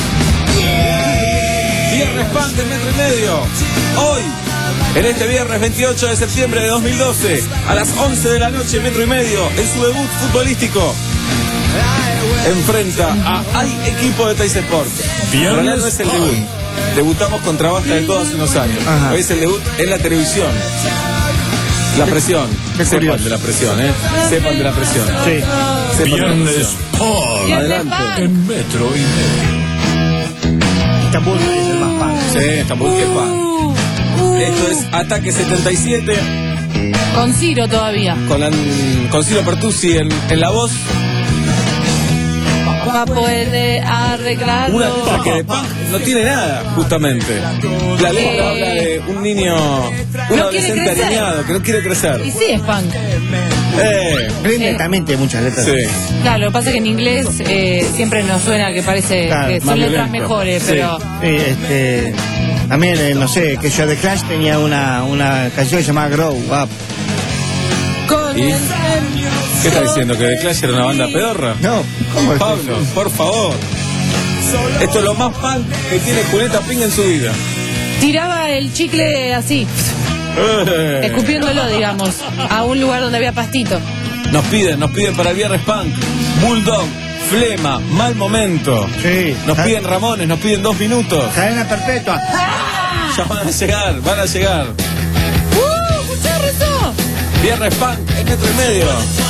Viernes Punk de Metro y Medio. Hoy, en este viernes veintiocho de septiembre de dos mil doce, a las once de la noche, Metro y Medio, en su debut futbolístico, enfrenta a Hay Equipo de Teis Sport. En realidad no es el debut. Debutamos contra Basta de todo hace unos años. Ajá. Hoy es el debut en la televisión. La presión. Sepan curioso. de la presión, ¿eh? Sepan de la presión. Sí. Sepan de la Viernes presión. Punk Adelante. en Metro y Medio. Estambul es el más punk. Sí, está muy bien punk. Esto es Ataque setenta y siete. Con Ciro todavía. Con, la, con Ciro Pertusi en, en la voz. Papá puede arreglarlo. Un ataque de punk no tiene nada, justamente. La letra Eh. habla de un niño, un quiere adolescente crecer. alineado que no quiere crecer. Y sí es punk. Eh, Green Day también tiene muchas letras. sí. Claro, lo que pasa es que en inglés eh, siempre nos suena que parece Claro, que son más letras violento. mejores, Sí. pero Sí, este, también, eh, no sé, que yo The Clash tenía una, una canción llamada Grow Up. con ¿Y? el- ¿Qué está diciendo? ¿Que The Clash era una banda pedorra? No, ¿cómo es Pablo, eso? por favor. Esto es lo más punk que tiene Julieta Ping en su vida. tiraba el chicle así, Eh. escupiéndolo, digamos, a un lugar donde había pastito. Nos piden, nos piden para el viernes punk. Bulldog, Flema, Mal Momento. Sí. Nos piden Ramones, nos piden dos minutos. Cadena perpetua. Ya van a llegar, van a llegar. ¡Uh! ¡Escuchá, Rezo! Viernes punk en Metro y Medio.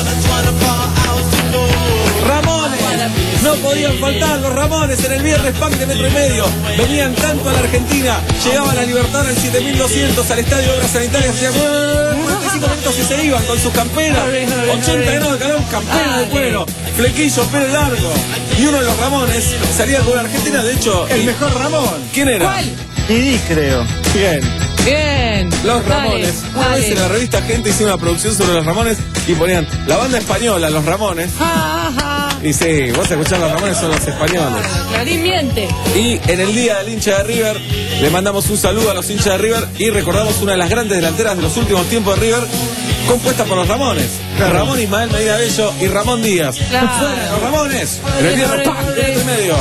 Ramones, no podían faltar los Ramones en el Viernes Punk de Metro y Medio. Venían tanto a la Argentina, llegaban a Libertad al siete mil doscientos, al Estadio de Obras Sanitarias, hacían cuarenta y cinco minutos y se iban con sus camperas, ochenta grados de calor, campera de cuero, flequillo, pelo largo. Y uno de los Ramones salía con la Argentina, de hecho... El mejor Ramón. ¿Quién era? ¿Cuál? Didi, creo. Bien. Bien. Los Ramones. Dale, Una dale. vez en la revista Gente hicieron una producción sobre los Ramones y ponían la banda española, los Ramones. Ah, ajá. Y sí, vos escuchás los Ramones, son los españoles. Clarín miente. Y en el día del hincha de River, le mandamos un saludo a los hinchas de River y recordamos una de las grandes delanteras de los últimos tiempos de River, compuesta por los Ramones. Claro. Ramón Ismael Medina Bello y Ramón Díaz. Claro. Los Ramones. En el viernes, ¡pam! En el medio.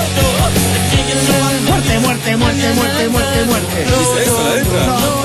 Muerte, muerte, muerte, muerte, muerte, muerte. ¿Dice eso la letra?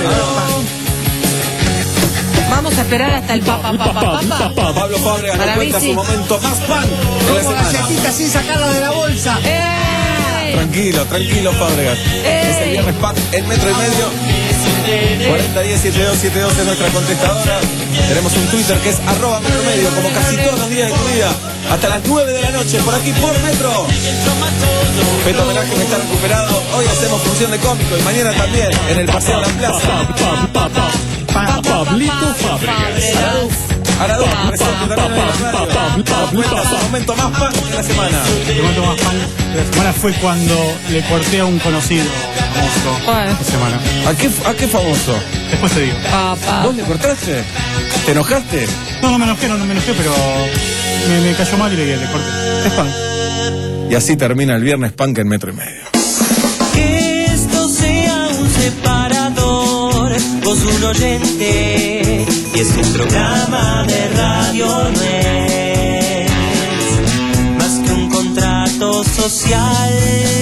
Vamos a esperar hasta el papá, papá, papá. Pablo Fábregas nos Para mí cuenta sí. su momento más fan de la Como semana. galletita sin sacarla de la bolsa. ¡Eh! Tranquilo, tranquilo, Fábregas. ¡Eh! Es el viernes pack en metro y medio. cuarenta diez setenta y dos setenta y dos es nuestra contestadora. Tenemos un Twitter que es arroba metro medio, como casi todos los días de tu vida. Hasta las nueve de la noche, por aquí por Metro. Peto Homenaje que está recuperado. Hoy hacemos función de cómico y mañana también en el Paseo de la Plaza. Pablito Fábregas. Aradón, presente también en la radio. Cuenta su momento más fan de la semana. El momento más fan de la semana fue cuando le corté a un conocido famoso ¿Cuál? esta semana. ¿A qué, ¿A qué famoso? Después te digo. Papá. ¿Vos le cortaste? ¿Te enojaste? No, no me enojé, no, no me enojé, pero me, me cayó mal y le, le corté. Es fan. Y así termina el viernes punk en metro y medio. Que esto sea un separador, vos un oyente, y es un programa de radio, no es más que un contrato social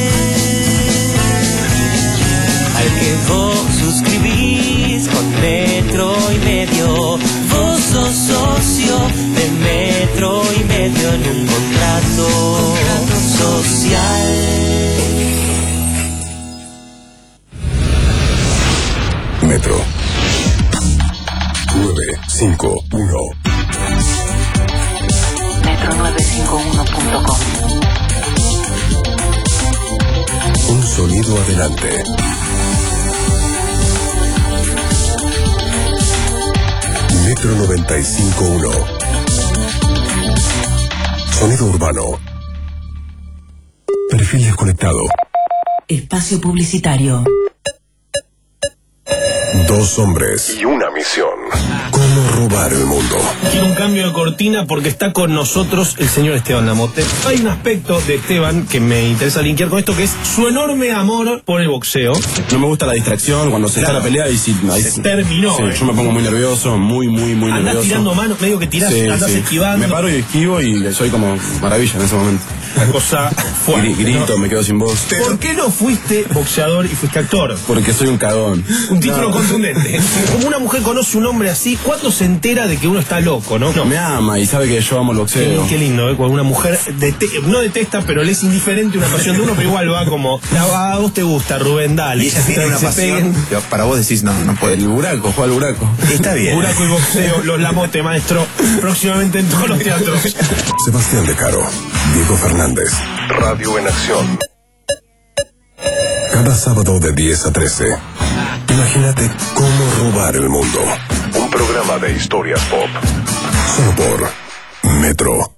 al que vos suscribís con metro y medio. Vos sos socio de metro y medio en un contrato social. Metro nueve cinco uno. metro nueve cinco uno punto com. Un sonido adelante. Metro noventa y cinco punto uno. Sonido urbano. Perfil desconectado. Espacio publicitario. Dos hombres y una misión. ¿Cómo robar el mundo? Quiero un cambio de cortina porque está con nosotros el señor Esteban Lamote. Hay un aspecto de Esteban que me interesa linkear con esto, que es su enorme amor por el boxeo. No me gusta la distracción cuando se Claro. está la pelea y si ahí Se terminó, Sí, eh. yo me pongo muy nervioso, muy, muy, muy Andás nervioso. tirando manos, medio que tirás, Sí, andás sí. esquivando. Me paro y esquivo y soy como maravilla en ese momento. La cosa fuerte. Gri- Grito, ¿no? me quedo sin voz. ¿Por qué no fuiste boxeador y fuiste actor? Porque soy un cagón. Un título No. contundente. Como una mujer conoce un hombre así, ¿cuándo se entera de que uno está loco, no? No. Me ama y sabe que yo amo el Qué, boxeo. qué lindo, ¿eh? Cuando una mujer dete- no detesta, pero le es indiferente una pasión de uno, pero igual va como, "La- a vos te gusta, Rubén, dale". Y ella tiene una Se pasión. peguen. que Para vos decís, no, no puede. El buraco, juega al buraco. Está bien. Buraco y boxeo, los Lamote, maestro, próximamente en todos los teatros. Sebastián De Caro, Diego Fernández. Radio en acción. Cada sábado de diez a trece. Imagínate cómo robar el mundo. Un programa de historias pop. Solo por Metro.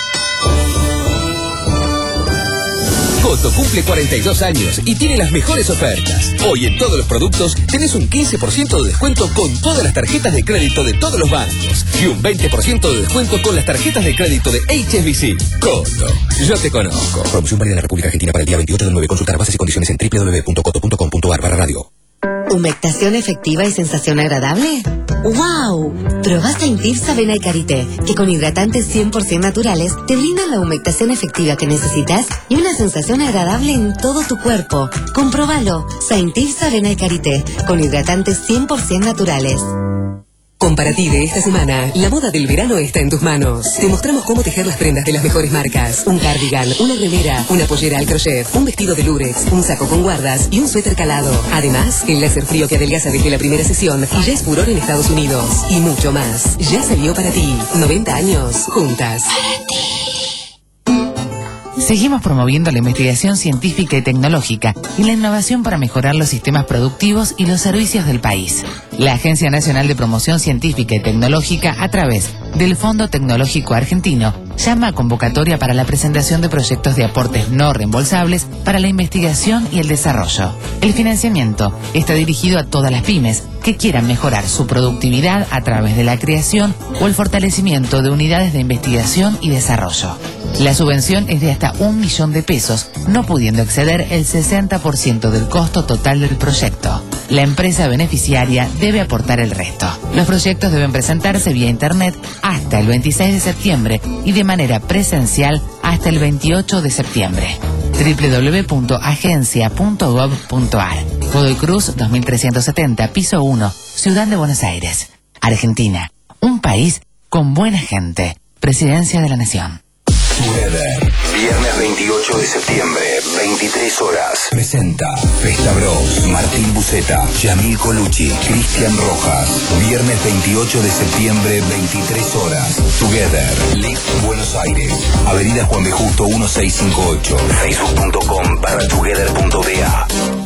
Coto cumple cuarenta y dos años y tiene las mejores ofertas. Hoy en todos los productos tenés un quince por ciento de descuento con todas las tarjetas de crédito de todos los bancos y un veinte por ciento de descuento con las tarjetas de crédito de H S B C. Coto, yo te conozco. Promoción válida en la República Argentina para el día veintiocho del nueve. Consultar bases y condiciones en doble u doble u doble u punto coto punto com punto ar barra radio. ¿Humectación efectiva y sensación agradable? ¡Wow! Probá Saintifs Avena y Karité, que con hidratantes cien por ciento naturales te brindan la humectación efectiva que necesitas y una sensación agradable en todo tu cuerpo. Comprobalo. Saintifs Avena y Karité, con hidratantes cien por ciento naturales. Comparative esta semana, la moda del verano está en tus manos. Te mostramos cómo tejer las prendas de las mejores marcas. Un cardigan, una remera, una pollera al crochet, un vestido de lurex, un saco con guardas y un suéter calado. Además, el láser frío que adelgaza desde la primera sesión y ya es furor en Estados Unidos. Y mucho más. Ya salió para ti. noventa años, juntas. Seguimos promoviendo la investigación científica y tecnológica y la innovación para mejorar los sistemas productivos y los servicios del país. La Agencia Nacional de Promoción Científica y Tecnológica, a través del Fondo Tecnológico Argentino llama a convocatoria para la presentación de proyectos de aportes no reembolsables para la investigación y el desarrollo. El financiamiento está dirigido a todas las pymes que quieran mejorar su productividad a través de la creación o el fortalecimiento de unidades de investigación y desarrollo. La subvención es de hasta un millón de pesos, no pudiendo exceder el sesenta por ciento del costo total del proyecto. La empresa beneficiaria debe aportar el resto. Los proyectos deben presentarse vía internet hasta el veintiséis de septiembre y de manera presencial hasta el veintiocho de septiembre. doble u doble u doble u punto agencia punto gov punto ar. Godoy Cruz dos mil trescientos setenta, piso uno, Ciudad de Buenos Aires, Argentina. Un país con buena gente. Presidencia de la Nación. Together, viernes veintiocho de septiembre, veintitrés horas. Presenta Festa Bros, Martín Buceta, Yamil Colucci, Cristian Rojas. Viernes veintiocho de septiembre, veintitrés horas. Together, Live Buenos Aires, Avenida Juan B. Justo mil seiscientos cincuenta y ocho, facebook punto com barra together punto b a.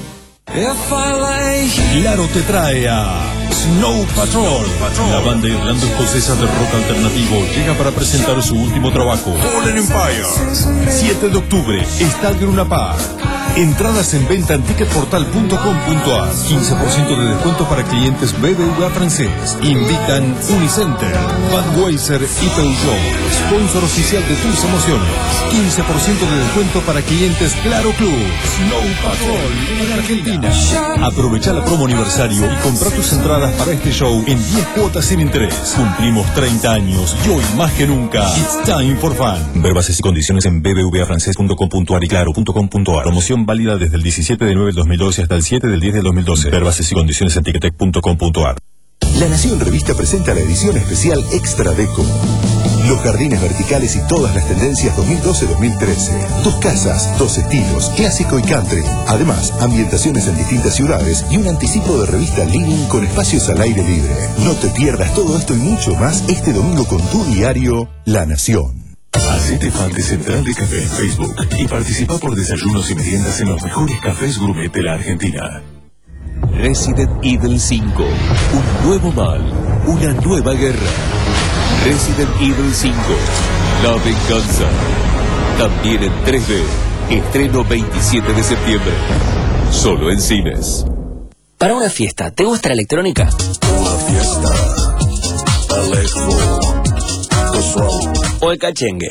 Claro te trae a Snow Patrol. La banda irlando-escocesa de rock alternativo llega para presentar su último trabajo, Fallen Empire. siete de octubre, Estadio Luna Park. Entradas en venta en ticketportal punto com punto a r. quince por ciento de descuento para clientes B B V A francés. Invitan Unicenter, Budweiser y Peugeot. Sponsor oficial de tus emociones. quince por ciento de descuento para clientes Claro Club. Snow Patrol en Argentina. Aprovecha la promo aniversario y compra tus entradas para este show en diez cuotas sin interés. Cumplimos treinta años y hoy más que nunca, it's time for fun. Ver bases y condiciones en b b v a francés punto com punto a r y claro punto com punto a r. Promoción válida desde el diecisiete de nueve del dos mil doce hasta el siete del diez del dos mil doce. Ver bases y condiciones en ticketek punto com punto a r. La Nación Revista presenta la edición especial Extra Deco. Los jardines verticales y todas las tendencias dos mil doce dos mil trece. Dos casas, dos estilos, clásico y country. Además, ambientaciones en distintas ciudades y un anticipo de revista Living con espacios al aire libre. No te pierdas todo esto y mucho más este domingo con tu diario La Nación. Hacete fan de Central de Café en Facebook y participa por desayunos y meriendas en los mejores cafés gourmet de la Argentina. Resident Evil cinco. Un nuevo mal. Una nueva guerra. Resident Evil cinco. La venganza. También en tres D. Estreno veintisiete de septiembre. Solo en cines. Para una fiesta, ¿te gusta la electrónica? Una fiesta. Electro. ¿O el cachengue?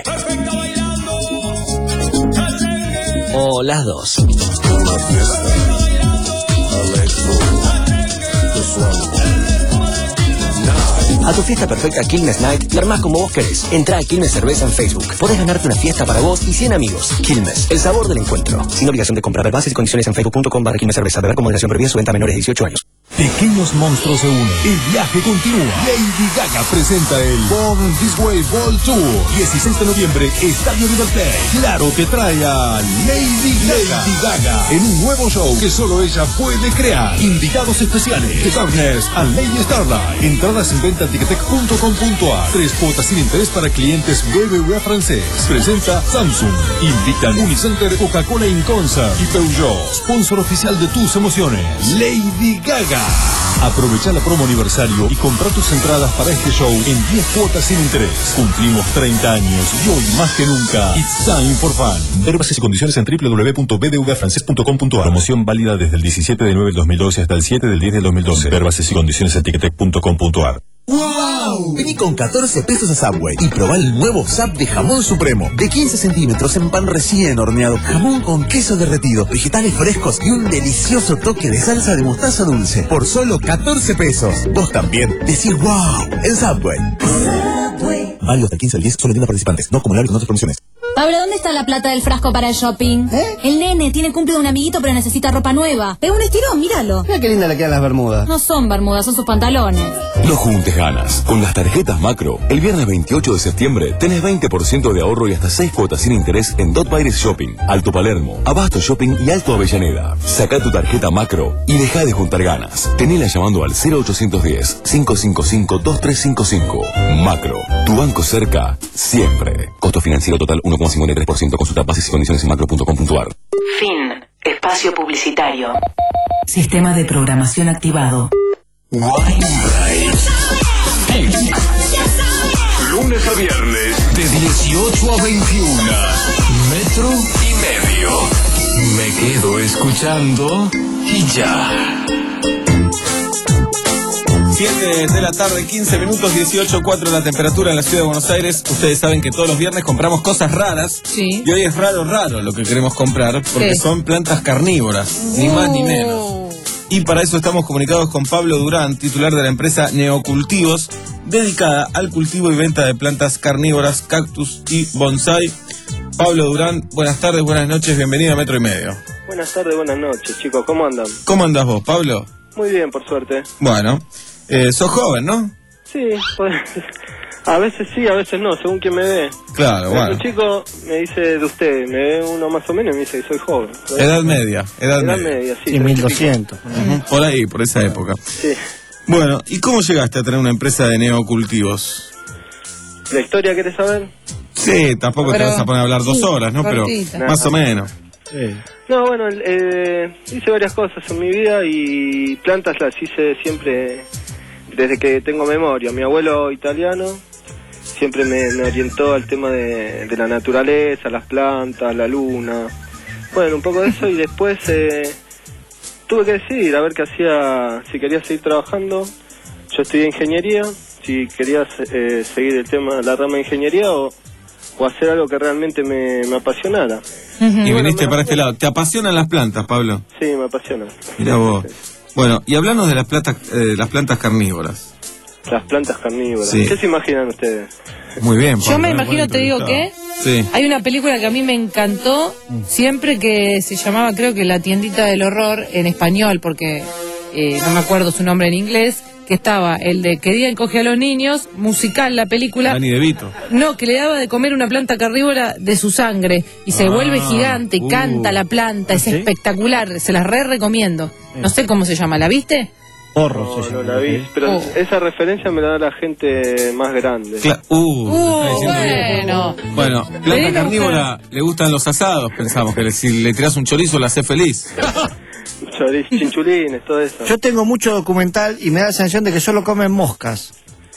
¿O las dos? Una fiesta. A tu fiesta perfecta Quilmes Night, la armás como vos querés. Entrá a Quilmes Cerveza en Facebook. Podés ganarte una fiesta para vos y cien amigos. Quilmes, el sabor del encuentro. Sin obligación de comprar. Bases y condiciones en facebook punto com barra Quilmes Cerveza. Beber con moderación. Prohibida su venta a menores de dieciocho años. Pequeños monstruos se unen. El viaje continúa. Lady Gaga presenta el Born This Way World Tour. dieciséis de noviembre, Estadio River Plate. Claro te trae a Lady Gaga. Lady Gaga en un nuevo show que solo ella puede crear. Invitados especiales: The Darkness and Lady Starlight. Entradas en venta en ticketek punto com punto a r. Tres cuotas sin interés para clientes B B V A francés. Presenta Samsung. Invitan Unicenter, Coca-Cola in Concert y Peugeot. Sponsor oficial de tus emociones. Lady Gaga. Aprovecha la promo aniversario y compra tus entradas para este show en diez cuotas sin interés. Cumplimos treinta años y hoy más que nunca, it's time for fun. Ver bases y condiciones en doble u doble u doble u punto b b v a francés punto com punto a r. Promoción válida desde el diecisiete de nueve del dos mil doce hasta el siete del diez del dos mil doce. Ver bases y condiciones en ticketek punto com punto a r. ¡Wow! Vení con catorce pesos a Subway y probá el nuevo Sub de jamón supremo. De quince centímetros en pan recién horneado. Jamón con queso derretido, vegetales frescos y un delicioso toque de salsa de mostaza dulce. Por solo catorce pesos. Vos también decís wow en Subway. Subway. Válido hasta el quince al diez, solo en tiendas participantes. No acumulable con otras promociones. Pablo, ¿dónde está la plata del frasco para el shopping? ¿Eh? El nene tiene cumple de un amiguito pero necesita ropa nueva. Pega un estirón, míralo. Mira qué linda le quedan las bermudas. No son bermudas, son sus pantalones. No juntes ganas. Con las tarjetas Macro, el viernes veintiocho de septiembre tenés veinte por ciento de ahorro y hasta seis cuotas sin interés en Dot Baires Shopping, Alto Palermo, Abasto Shopping y Alto Avellaneda. Saca tu tarjeta Macro y deja de juntar ganas. Tenela llamando al cero ochocientos diez, cinco cinco cinco, dos tres cinco cinco. Macro, tu banco cerca, siempre. Costo financiero total uno coma cincuenta y tres por ciento. Consulta bases y condiciones en macro punto com punto a r. Fin. Espacio publicitario. Sistema de programación activado. lunes a viernes, de dieciocho a veintiuna. Metro y medio. Me quedo escuchando y ya. siete de la tarde, quince minutos, dieciocho punto cuatro la temperatura en la ciudad de Buenos Aires. Ustedes saben que todos los viernes compramos cosas raras. Sí. Y hoy es raro, raro lo que queremos comprar, porque ¿Qué? son plantas carnívoras, ni más ni menos. Y para eso estamos comunicados con Pablo Durán, titular de la empresa Neocultivos, dedicada al cultivo y venta de plantas carnívoras, cactus y bonsai. Pablo Durán, buenas tardes, buenas noches, bienvenido a Metro y Medio. Buenas tardes, buenas noches, chicos, ¿cómo andan? ¿Cómo andás vos, Pablo? Muy bien, por suerte. Bueno, eh, sos joven, ¿no? Sí, pues, a veces sí, a veces no, según quien me ve. Claro, bueno. Un chico me dice de usted, me ve uno más o menos y me dice que soy joven. Edad media, edad, Edad media. media, sí. Y mil doscientos. Uh-huh, por ahí, por esa época. Sí. Bueno, ¿y cómo llegaste a tener una empresa de neocultivos? ¿La historia querés saber? Sí, tampoco Pero, te vas a poner a hablar dos horas, ¿no? Pero cortita. más o menos. Sí. No, bueno, eh, hice varias cosas en mi vida y plantas las hice siempre desde que tengo memoria. Mi abuelo italiano siempre me, me orientó al tema de, de la naturaleza, las plantas, la luna. Bueno, un poco de eso y después eh, tuve que decidir a ver qué hacía, si quería seguir trabajando. Yo estudié ingeniería, si quería eh, seguir el tema, la rama de ingeniería o, o hacer algo que realmente me, me apasionara. Uh-huh. Y bueno, viniste para este lado. ¿Te apasionan las plantas, Pablo? Sí, me apasiona. Mirá vos. Bueno, y hablamos de las plantas, eh, las plantas carnívoras. Las plantas carnívoras. Sí. ¿Qué se imaginan ustedes? Muy bien, Pablo. Yo me imagino, te digo que sí. Hay una película que a mí me encantó siempre, que se llamaba, creo que La tiendita del horror en español, porque eh, no me acuerdo su nombre en inglés, que estaba el de Querían coger a los niños, musical la película. Dani DeVito. No, que le daba de comer una planta carnívora de su sangre y se Ah, vuelve gigante, uh. canta la planta, es ¿Sí? espectacular, se las re recomiendo. No sé cómo se llama, ¿la viste? Porro, no, no la vi, pero Oh. esa referencia me la da la gente más grande. Cla- uh, Uh, está diciendo bien. bueno. Bueno, planta Vení, carnívora, le gustan los asados, pensamos, que le- si le tirás un chorizo la hace feliz. Choriz, chinchulines, todo eso. Yo tengo mucho documental y me da la sensación de que solo comen moscas.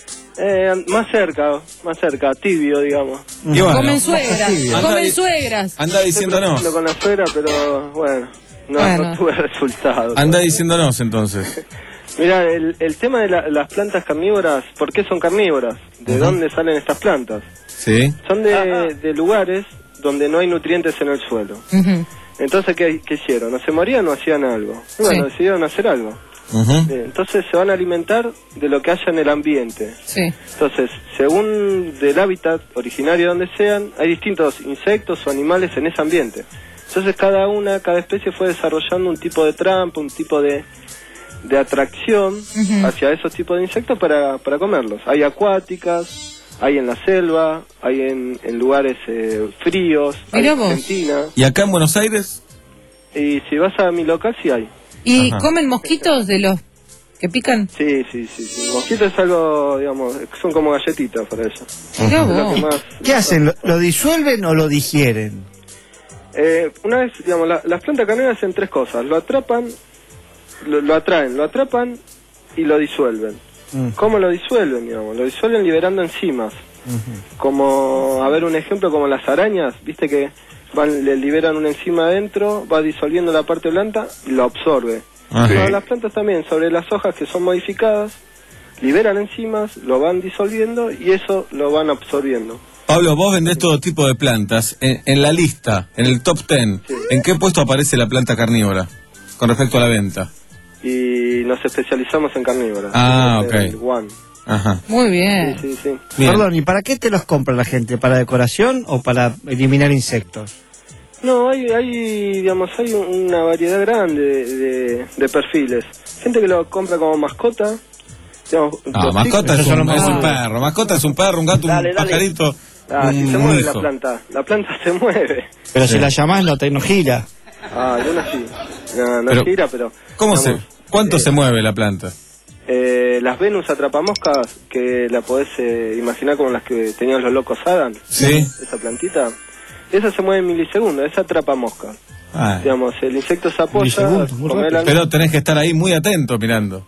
Eh, más cerca, más cerca, tibio, digamos. Y bueno, Comen suegras, Anda comen di- suegras. Anda diciéndonos. Lo con la suegra, pero bueno, no, Bueno. no tuve resultados. Anda diciéndonos entonces. Mira, el, el tema de la- las plantas carnívoras, ¿por qué son carnívoras? ¿De Ujú. dónde salen estas plantas? Sí. Son de, de lugares donde no hay nutrientes en el suelo. Entonces, ¿qué, qué hicieron? ¿No se morían o hacían algo? Y bueno, Sí. decidieron hacer algo. Ujú. Eh, Entonces se van a alimentar de lo que haya en el ambiente. Sí. Entonces, según del hábitat originario donde sean, hay distintos insectos o animales en ese ambiente. Entonces cada una, cada especie fue desarrollando un tipo de trampa, un tipo de, de atracción Ujú. hacia esos tipos de insectos para, para comerlos. Hay acuáticas, hay en la selva, hay en, en lugares eh, fríos, hay Mirá en vos. Argentina. ¿Y acá en Buenos Aires? Y si vas a mi local, sí hay. ¿Y Ajá. comen mosquitos de los que pican? Sí, sí, sí. sí. Mosquito es algo, digamos, son como galletitas para ellos. Mirá Es lo vos. que más- ¿Qué hacen? ¿Lo, lo disuelven o lo digieren? Eh, una vez, digamos, la- las plantas carnívoras hacen tres cosas. Lo atrapan, lo, lo atraen, lo atrapan y lo disuelven. Mm. ¿Cómo lo disuelven, digamos? Lo disuelven liberando enzimas. Como, a ver, un ejemplo, como las arañas, viste que van, le liberan una enzima adentro, va disolviendo la parte blanda y lo absorbe. Ajá. Bueno, las plantas también, sobre las hojas que son modificadas, liberan enzimas, lo van disolviendo y eso lo van absorbiendo. Pablo, vos vendés todo tipo de plantas. En, en la lista, en el top ten, ¿en qué puesto aparece la planta carnívora con respecto a la venta? Y nos especializamos en carnívoras. Ah, Es ok. el one. Ajá. Muy bien. Sí, sí, sí. Bien. Perdón, ¿y para qué te los compra la gente? ¿Para decoración o para eliminar insectos? No, hay, hay, digamos, hay una variedad grande de, de, de perfiles. Gente que lo compra como mascota. Digamos, No, los mascota chicos- es un, es un perro. Mascota es un perro, un gato, Dale, un dale. pajarito, Ah, si un, se un mueve la hijo. planta. La planta se mueve. Pero Sí. si la llamás no te no gira. Ah, algunas sí. No, no Pero, gira, pero... ¿Cómo se, digamos, ¿Cuánto se mueve la planta? eh, las Venus atrapamoscas, que la podés eh, imaginar como las que tenían los locos Adam. Sí. Esa plantita. Esa se mueve en milisegundos, esa atrapamosca. Ah, Digamos, el insecto se apoya, Milisegundos, muy come rápido. la- pero tenés que estar ahí muy atento mirando.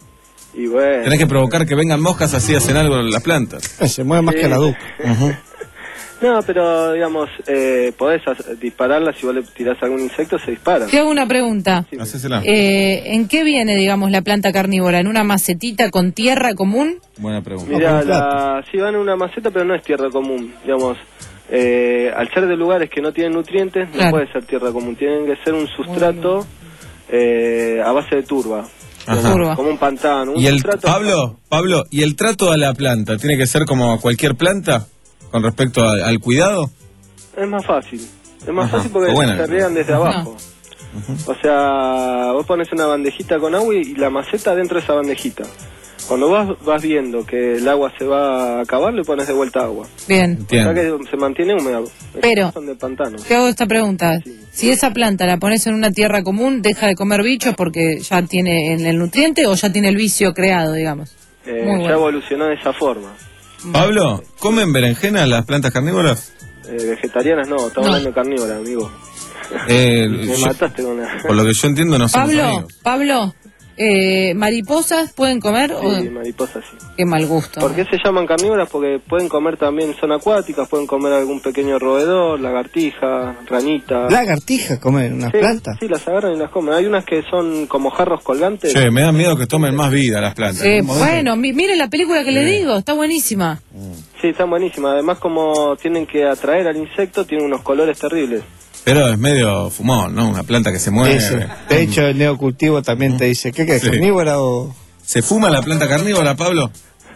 Y bueno. Tenés que provocar que vengan moscas, así hacen algo en las plantas. Se mueve más Sí. que la duca. No, pero digamos, eh, podés as- dispararla, si vos le tirás algún insecto, se dispara. Te hago una pregunta. Hacésela. Eh, ¿En qué viene, digamos, la planta carnívora? ¿En una macetita con tierra común? Buena pregunta. Mirá, la, sí van en una maceta, pero no es tierra común, digamos. Eh, al ser de lugares que no tienen nutrientes, no Claro. puede ser tierra común. Tienen que ser un sustrato eh, a base de turba. Ajá. Como, como un pantano. Un ¿Y el sustrato- Pablo, Pablo, ¿y el trato a la planta tiene que ser como cualquier planta con respecto a- al cuidado? Es más fácil. Es más Ajá. fácil porque Buena. se riegan desde abajo. O sea, vos pones una bandejita con agua y la maceta dentro de esa bandejita. Cuando vas, vas viendo que el agua se va a acabar, le pones de vuelta agua. Bien. O sea que se mantiene húmeda. Pero- Son de pantano. Te hago esta pregunta. Si esa planta la pones en una tierra común, ¿deja de comer bichos porque ya tiene el, el nutriente o ya tiene el vicio creado, digamos? Eh, Muy ya bueno. evolucionó de esa forma. Pablo, ¿comen berenjena las plantas carnívoras? Eh, vegetarianas no, estamos No. hablando de carnívora, amigo. Eh, Me yo- mataste con la... por lo que yo entiendo, no somos Pablo, amigos. Pablo, eh, ¿mariposas pueden comer? o... Sí, mariposas sí. Qué mal gusto. ¿Por qué se llaman carnívoras? Porque pueden comer también, son acuáticas, pueden comer algún pequeño roedor, lagartija, ranita. Lagartija, comer una Sí, planta. sí, las agarran y las comen. Hay unas que son como jarros colgantes. Che, me da miedo que tomen más vida las plantas. Sí, ¿Cómo bueno, mi- mire la película que le digo, está buenísima. Sí, están buenísimas. Además, como tienen que atraer al insecto, tienen unos colores terribles. Pero es medio fumón, ¿no? Una planta que se mueve. Ese. De hecho, el neocultivo también te dice, ¿qué querés, Sí. carnívora o...? ¿Se fuma la planta carnívora, Pablo?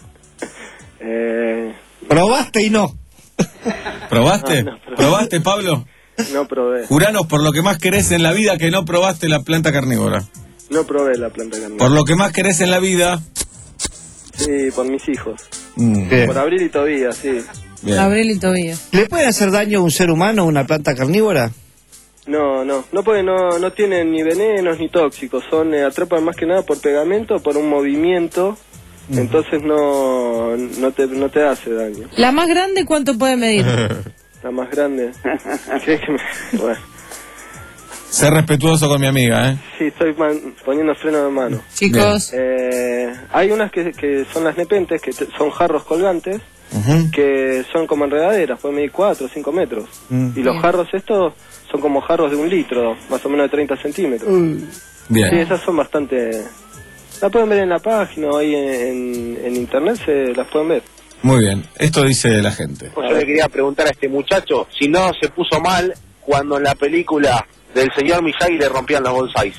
Eh, Probaste y no. ¿Probaste? No, no, pero- ¿Probaste, Pablo? no probé. Juranos por lo que más querés en la vida que no probaste la planta carnívora. No probé la planta carnívora. Por lo que más querés en la vida. Sí, por mis hijos. Mm, Bien. Por Abril y Tobías, sí. bien. Abril y Tobías. ¿Le puede hacer daño a un ser humano una planta carnívora? No, no, no porque no, no tienen ni venenos ni tóxicos, son eh, atrapan más que nada por pegamento, por un movimiento, entonces no, no te, no te hace daño. ¿La más grande cuánto puede medir? La más grande. ¿Crees que me- bueno, Sé respetuoso con mi amiga, ¿eh? sí, estoy man- poniendo freno de mano. Chicos, Eh, hay unas que, que son las nepentes, que te- son jarros colgantes, que son como enredaderas, pueden medir cuatro o cinco metros. Mm. Y los Bien. jarros estos son como jarros de un litro, más o menos de treinta centímetros. Bien. Sí, esas son bastante... La pueden ver en la página o ahí en, en, en internet, se las pueden ver. Muy bien. Esto dice la gente. Yo le quería preguntar a este muchacho si no se puso mal cuando en la película del señor Miyagi le rompían los bolsáis.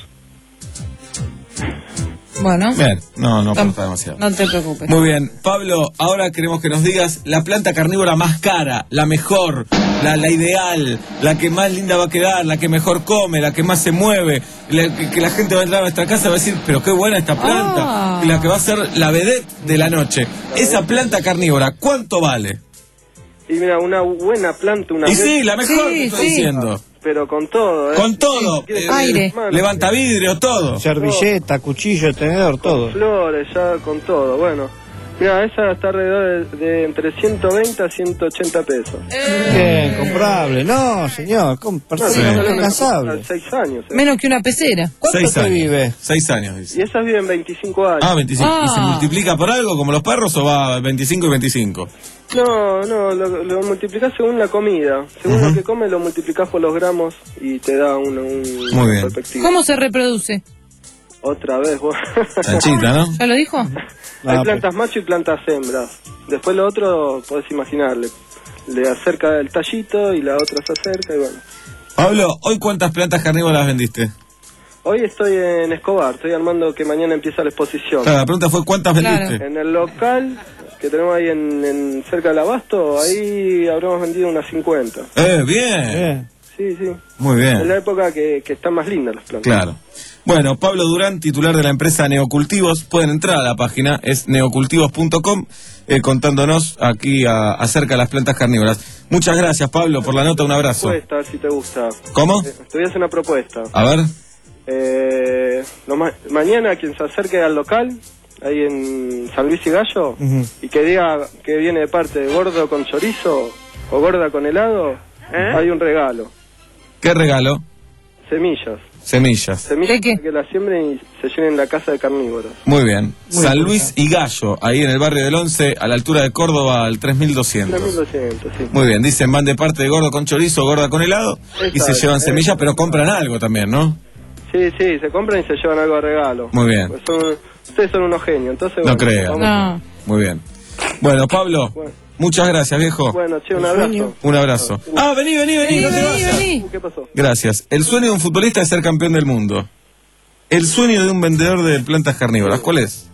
bueno, Bien. No, no Tam- importa demasiado. no te preocupes. Muy bien. Pablo, ahora queremos que nos digas la planta carnívora más cara, la mejor, la, la ideal, la que más linda va a quedar, la que mejor come, la que más se mueve, la, que, que la gente va a entrar a nuestra casa y va a decir, pero qué buena esta planta, Ah. la que va a ser la vedette de la noche. Esa planta carnívora, ¿cuánto vale? Y mira, una buena planta, una... Y sí, la mejor Sí, que estoy sí. diciendo. Pero con todo, ¿eh? Con todo. Sí, eh, Aire. mano, Levanta vidrio, todo. Servilleta, cuchillo, tenedor, todo. flores, ya con todo, bueno. Mira, esa está alrededor de, de entre ciento veinte a ciento ochenta pesos. Bien, comprable. No, señor, com- No, perfectamente sí, alcanzable. seis años. ¿eh? Menos que una pecera. ¿Cuánto Seis te años. vive? Seis años, dice. Y esas viven veinticinco años. Ah, veinticinco. ¿Y se Ah. multiplica por algo como los perros o va veinticinco y veinticinco? No, no, lo, lo multiplicás según la comida. Según Ujú. lo que comes, lo multiplicás por los gramos y te da un, un Muy bien. perspectiva. ¿Cómo se reproduce? Otra vez, vos. Chanchita, ¿no? ¿Ya lo dijo? Hay No, plantas macho y plantas hembras. Después lo otro, podés imaginarle. Le acerca el tallito y la otra se acerca y bueno. Pablo, ¿hoy cuántas plantas carnívoras vendiste? Hoy estoy en Escobar, estoy armando que mañana empieza la exposición. Claro, la pregunta fue ¿cuántas Claro. vendiste? En el local que tenemos ahí en, en cerca del Abasto, ahí habremos vendido unas cincuenta. Eh, bien. Bien. Sí, sí. Muy En la bien. época que, que están más lindas las plantas. Claro. Bueno, Pablo Durán, titular de la empresa Neocultivos, pueden entrar a la página, es neocultivos punto com, eh, contándonos aquí a- acerca de las plantas carnívoras. Muchas gracias, Pablo, por la nota, un abrazo. Propuesta, a ver si te gusta. ¿Cómo? Eh, te voy a hacer una propuesta. A ver. Eh, lo ma- mañana quien se acerque al local, ahí en San Luis y Gallo, Ujú. y que diga que viene de parte de gordo con chorizo o gorda con helado, hay un regalo. ¿Qué regalo? Semillas. Semillas. Semillas que las siembren y se llenen la casa de carnívoros. Muy bien. Muy San bien. Luis y Gallo, ahí en el barrio del Once, a la altura de Córdoba, al tres mil doscientos. tres mil doscientos, sí. Muy bien, dicen van de parte de gordo con chorizo, gorda con helado, y se Exacto, llevan eh. semillas, pero compran algo también, ¿no? Sí, sí, se compran y se llevan algo de regalo. Muy bien. Pues son, ustedes son unos genios, entonces... No bueno, creo. vamos- Muy bien. Bueno, Pablo, muchas gracias, viejo. Bueno, che, un abrazo. Un abrazo. Ah, vení, vení, vení, no te vayas. Uh, ¿Qué pasó? Gracias. El sueño de un futbolista es ser campeón del mundo. El sueño de un vendedor de plantas carnívoras, ¿cuál es?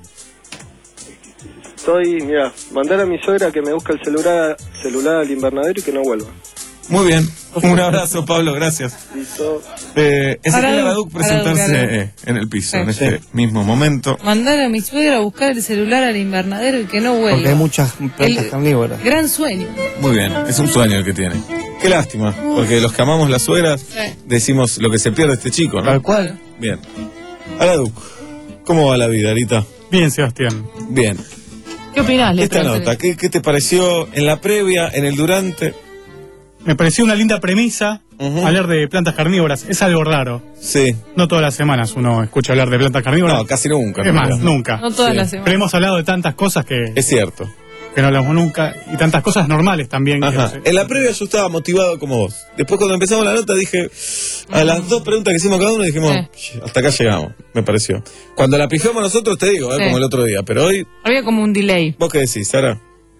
Estoy, mira, mandar a mi suegra que me busque el celular, celular al invernadero y que no vuelva. Muy bien. Un abrazo, Pablo, gracias. Listo. Eh, Ezequiel Araduc, Araduc presentarse Araduc, eh, en el piso, en Sí. este mismo momento. Mandar a mi suegra a buscar el celular al invernadero y que no vuelva. Porque hay muchas plantas El- carnívoras. Gran sueño. Muy bien, es un sueño el que tiene. Qué lástima, porque los que amamos las suegras decimos lo que se pierde este chico, ¿no? Tal cual. Bien. Araduc, ¿cómo va la vida, Arita? Bien, Sebastián. Bien. ¿Qué opinás, Esta Leandro? nota, ¿qué, ¿qué te pareció en la previa, en el durante? Me pareció una linda premisa hablar de plantas carnívoras. Es algo raro. Sí. No todas las semanas uno escucha hablar de plantas carnívoras. No, casi nunca. Es en más, realidad. nunca. No todas Sí. las semanas. Pero hemos hablado de tantas cosas que, Es cierto. que no hablamos nunca. Y tantas cosas normales también. que Ajá. no sé. En la previa yo estaba motivado como vos. Después cuando empezamos la nota dije, a las dos preguntas que hicimos cada uno dijimos, hasta acá llegamos, me pareció. Cuando la pijamos nosotros te digo, eh, Sí. como el otro día, pero hoy, Había como un delay. ¿vos qué decís, Sara?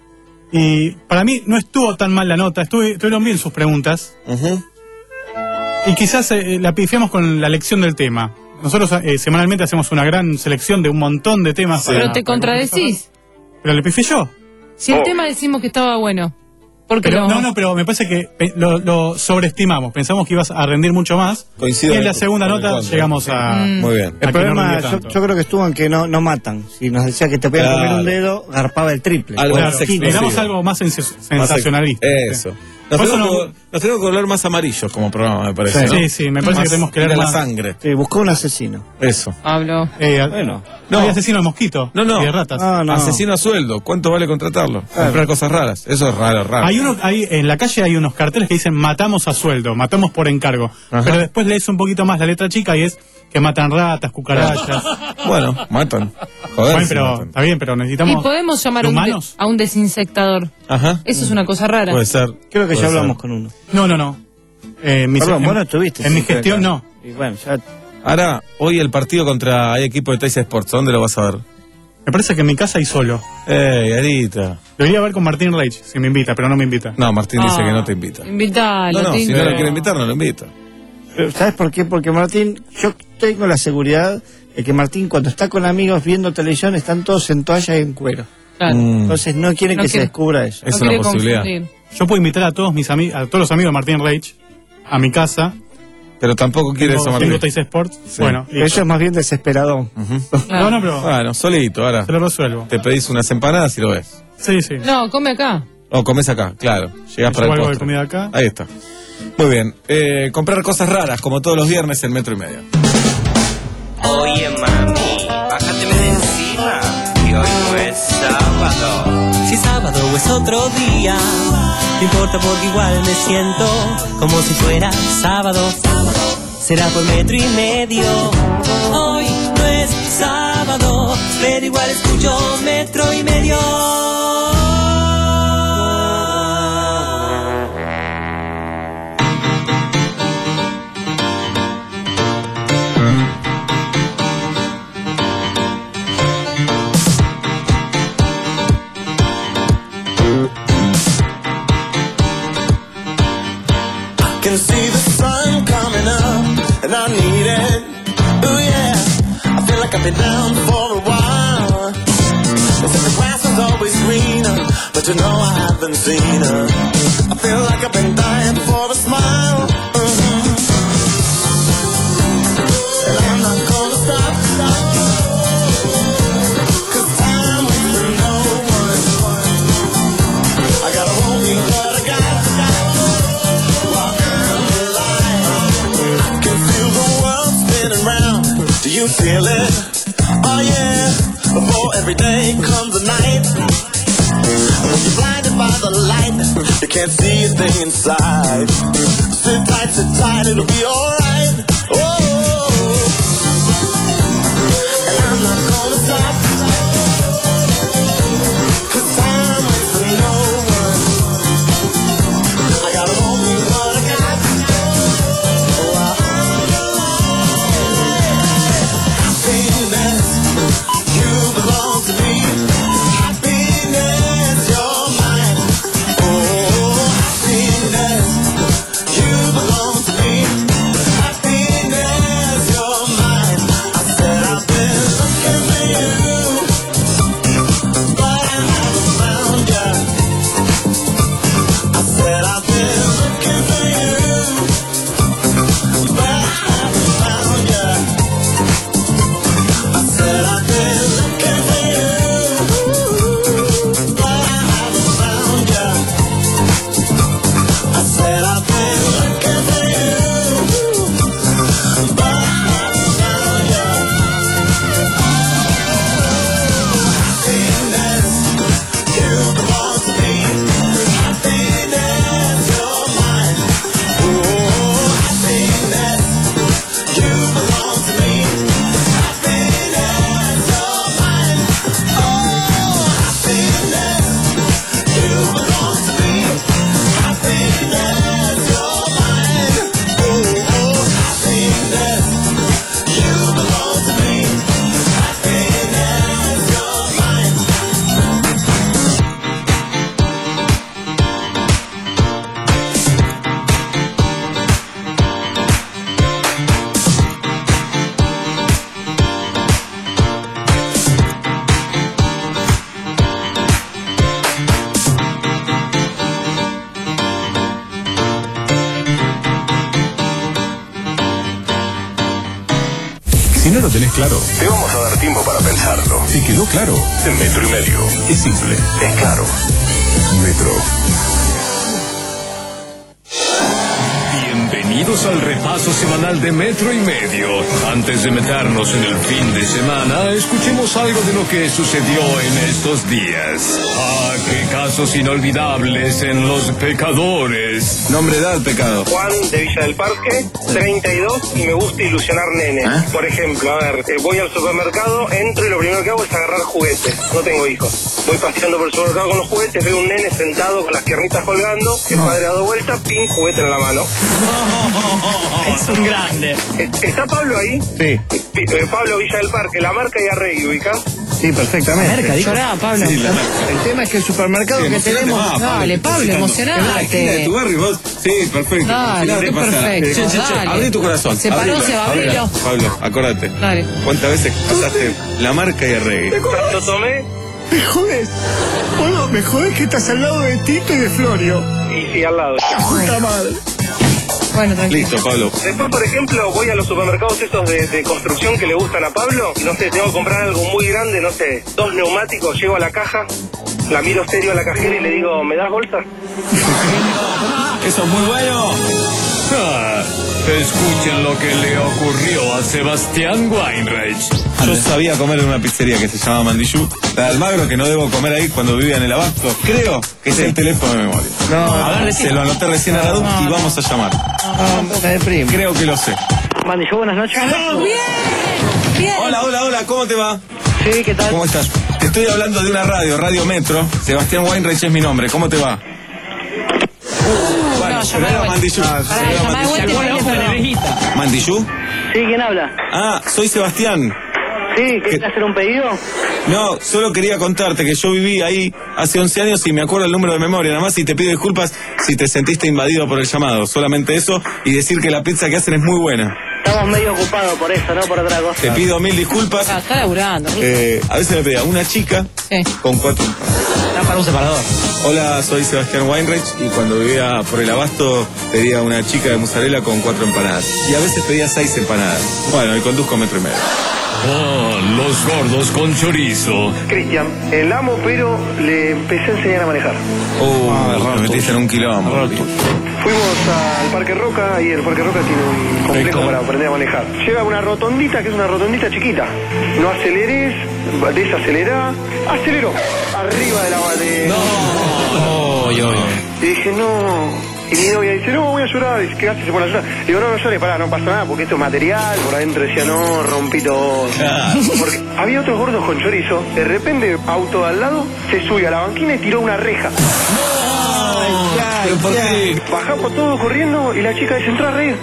Y para mí no estuvo tan mal la nota. Estuve, estuvieron bien sus preguntas. Y quizás eh, la pifiamos con la elección del tema. Nosotros eh, semanalmente hacemos una gran selección de un montón de temas. para- Pero te contradecís. Pero le pifié yo. Si el tema decimos que estaba bueno. Porque Pero, no. no, no, pero me parece que pe- lo, lo sobreestimamos. Pensamos que ibas a rendir mucho más. Coincido y en la con- segunda con el nota contra. llegamos a. Mm. Muy bien. a El que no problema, rendía yo, tanto. yo creo que estuvo en que no, no matan. Si nos decía que te podían Claro. comer un dedo, garpaba el triple. Algo Claro, más explosivo. necesitamos algo más sens- Más sensacionalista. ex- Eso. Nos Por eso tenemos, no- que, nos tenemos que volver más amarillos como programa, me parece. Sí, ¿no? sí, sí, me parece Más que tenemos que ir leer a la más. sangre. Sí, buscó un asesino. Eso. Pablo. Eh, Bueno. no, hay asesino de mosquito. No, no. Y de ratas. No, no. Asesino a sueldo. ¿Cuánto vale contratarlo? Claro. Comprar cosas raras. Eso es raro, raro. Hay uno, hay, en la calle hay unos carteles que dicen matamos a sueldo, matamos por encargo. Ajá. Pero después lees un poquito más la letra chica y es que matan ratas, cucarachas. Bueno, matan. Joder. Bueno, si pero matan. está bien, pero Y necesitamos. podemos llamar a un, de- humanos. a un desinsectador. Ajá. Eso es una cosa rara. Puede ser. Creo que Puede ya hablamos ser. con uno. No, no, no. Eh, en mi- Perdón, en- vos no estuviste. En mi siempre gestión acá. no. Y bueno, ya Ahora, hoy el partido contra hay equipo de Teis Sports. ¿Dónde lo vas a ver? Me parece que en mi casa y solo. ¡Ey, Arita! Debería ver con Martín Reich, si me invita, pero no me invita. No, Martín dice Ah. que no te invita. Invitalo. No, no, te si no invito. lo quiere invitar, no lo invita. Pero, ¿sabes por qué? Porque Martín, yo tengo la seguridad de que Martín cuando está con amigos viendo televisión están todos en toalla y en cuero. Claro. Mm. Entonces no quieren No que quiere- se descubra eso. Es No una quiere posibilidad. confundir. Yo puedo invitar a todos mis amigos, a todos los amigos de Martín Reich a mi casa. Pero tampoco quiere Tengo, eso, Martín. tengo Teis Sports. Sí. Bueno, Pero eso es más bien desesperadón. no, no, pero Bueno, solito, ahora. se lo resuelvo. Te pedís unas empanadas y lo ves. Sí, sí. No, come acá. O comes acá, claro. Llegás para Llevo el algo de postre. comida acá. Ahí está. Muy bien. Eh, comprar cosas raras, como todos los viernes en Metro y Medio. Oye mami, bájateme de encima, que hoy no es sábado. Si sábado es otro día, no importa porque igual me siento como si fuera sábado. Será por metro y medio. Hoy no es sábado, pero igual escucho metro y medio. Can see the sun coming up, and I need it. Ooh yeah, I feel like I've been down for a while. They said the grass is always greener, but you know I haven't seen her. I feel like I've been dying for a smile. Mm-hmm. And I'm not gonna stop, stop. 'Cause time waits for no one. I gotta hold me, but I got, got. Do you feel it? Oh yeah, before every day comes a night. When you're blinded by the light, you can't see a thing inside. Sit tight, sit tight, it'll be alright. Oh, Si no lo tenés claro, te vamos a dar tiempo para pensarlo. ¿Te quedó claro? En Metro y Medio. Es simple, es claro. Metro. Bienvenidos al repaso semanal de Metro y Medio. Antes de meternos en el fin de semana, escuchemos algo de lo que sucedió en estos días. Ah, qué casos inolvidables en Los Pecadores. Nombre, edad, pecado. Juan de Villa del Parque, treinta y dos, y me gusta ilusionar nenes. ¿Eh? Por ejemplo, a ver, eh, voy al supermercado, entro y lo primero que hago es agarrar juguetes. No tengo hijos. Voy paseando por el supermercado con los juguetes, veo un nene sentado con las piernitas colgando, el padre ha dado vuelta, pin, juguete en la mano. Es un grande. ¿Está Pablo ahí? Sí. Eh, Pablo Villa del Parque, la marca y Arregui, ¿ubicás? Sí, perfectamente. Merca, dijo. Llorá, Pablo. Sí, la- el tema es que el supermercado Sí, que emocionate tenemos... más, Dale, Pablo, En la emocionate. esquina de tu barrio, vos. Sí, perfecto. Dale, Emocionate, qué pasá. perfecto, Che, che, che, dale. abrí tu corazón. Se paró, abrilo, se va, abrilo. Pablo, acordate. Dale. ¿Cuántas veces pasaste la marca y Arregui? Lo tomé Me jodes. Bueno, me jodes que estás al lado de Tito y de Florio. y sí, al lado. Puta madre. Bueno, tranquilo. Listo, Pablo. Después, por ejemplo, voy a los supermercados estos de, de construcción que le gustan a Pablo. No sé, tengo que comprar algo muy grande, no sé, dos neumáticos, llego a la caja, la miro serio a la cajera y le digo, ¿me das bolsa? Eso es muy bueno. Ah, escuchen lo que le ocurrió a Sebastián Weinreich. Yo sabía comer en una pizzería que se llama Mandillú. La de Almagro, que no debo comer ahí cuando vivía en el Abasto. Creo que es el teléfono de memoria. No, a ver, se lo anoté recién a la duda y vamos a llamar. No, me deprimo. Creo que lo sé. Mandillú, buenas noches. Bien, bien. Hola, hola, hola, ¿cómo te va? Sí, ¿qué tal? ¿Cómo estás? Te estoy hablando de una radio, Radio Metro. Sebastián Weinreich es mi nombre. ¿Cómo te va? Bueno, no, se ve llamá a de Mandillú. Pará, Se ve a llamá de Mandillú. vuelta y ponele teléfono. ¿Mandillú? Sí, ¿quién habla? Ah, soy Sebastián. Sí, ¿querés hacer un pedido? No, solo quería contarte que yo viví ahí hace once años y me acuerdo el número de memoria, nada más, y te pido disculpas si te sentiste invadido por el llamado. Solamente eso, y decir que la pizza que hacen es muy buena. Estamos medio ocupados por eso, no por otra cosa. Te pido mil disculpas. Ah, está laburando. Eh, a veces me pedía una chica Sí. con cuatro... Está para un separador. Hola, soy Sebastián Weinreich y cuando vivía por el Abasto pedía una chica de mozzarella con cuatro empanadas. Y a veces pedía seis empanadas. Bueno, y conduzco metro y medio. Oh, los gordos con chorizo. Cristian, el amo, pero le empecé a enseñar a manejar. Oh, me metiste en un quilombo. Fuimos al Parque Roca y el Parque Roca tiene un complejo para aprender a manejar. Llega una rotondita que es una rotondita chiquita. No aceleres, desacelerá, aceleró. Arriba de la de... Oh, yo, yo. Y dije, no. Y mi novia dice, no, voy a llorar. Dice, ¿qué haces? Se pone a llorar. Digo, no, no llores, pará, no pasa nada, porque esto es material. Por adentro decía, no, rompí todo. Porque había otros gordos con chorizo. De repente, auto de al lado, se subió a la banquina y tiró una reja. ¿Pero por qué? Bajamos todos corriendo y la chica dice, entró a reír.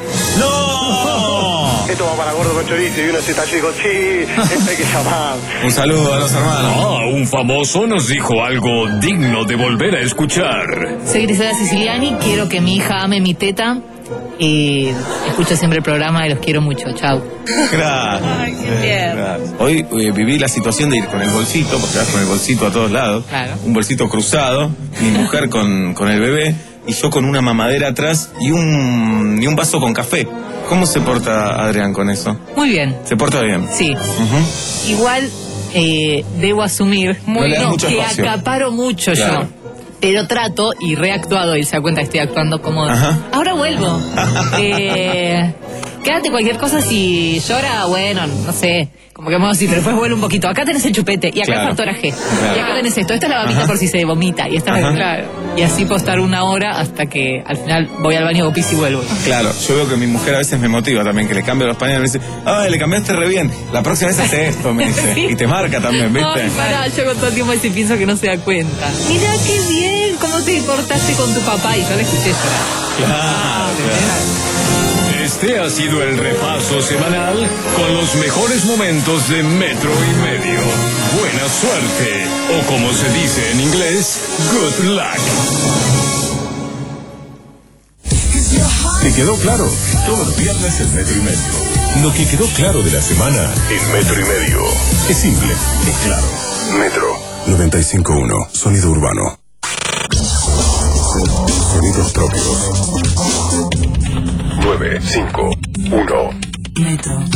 ¡No! Esto va para gordo con chorizo. Y uno se talló y dijo, sí, esto hay que llamar. Un saludo a los hermanos. Ah, un famoso nos dijo algo digno de volver a escuchar. Soy Griselda Siciliani, quiero que mi hija ame mi teta y escucho siempre el programa y los quiero mucho. Chau. Gracias. Ay, qué tierno. Gracias. Hoy eh, viví la situación de ir con el bolsito, porque vas con el bolsito a todos lados. Claro. Un bolsito cruzado, mi mujer con, con el bebé y yo con una mamadera atrás y un, y un vaso con café. ¿Cómo se porta Adrián con eso? Muy bien. ¿Se porta bien? Sí. Ujú. Igual eh, debo asumir No muy le das no, mucho que espacio. acaparo mucho Claro. yo. Pero trato y reactuado y se da cuenta que estoy actuando como... Ajá. Ahora vuelvo. eh, quédate cualquier cosa, si llora, bueno, no sé, como que vamos a decir, pero después vuelve un poquito. Acá tenés el chupete y acá Claro. el factoraje. Claro. Y acá tenés esto. Esta es la babita Ajá. por si se vomita. Y esta Ajá. es claro. Y así puedo estar una hora hasta que al final voy al baño, hago pis y vuelvo. Claro, yo veo que mi mujer a veces me motiva también, que le cambio los pañales, me dice, ay, le cambiaste re bien, la próxima vez hace esto, me dice, Sí. y te marca también, ¿viste? Ay, pará, yo con todo el tiempo ese pienso que no se da cuenta. Mirá qué bien, cómo te portaste con tu papá. Y yo le escuché llorar. Claro, claro. Este ha sido el repaso semanal con los mejores momentos de Metro y Medio. Buena suerte, o como se dice en inglés, good luck. ¿Te quedó claro? Todos los viernes en Metro y Medio. Lo que quedó claro de la semana en Metro y Medio. Es simple, es claro. Metro noventa y cinco punto uno, sonido urbano. Sonidos propios. nueve cinco uno. Metro.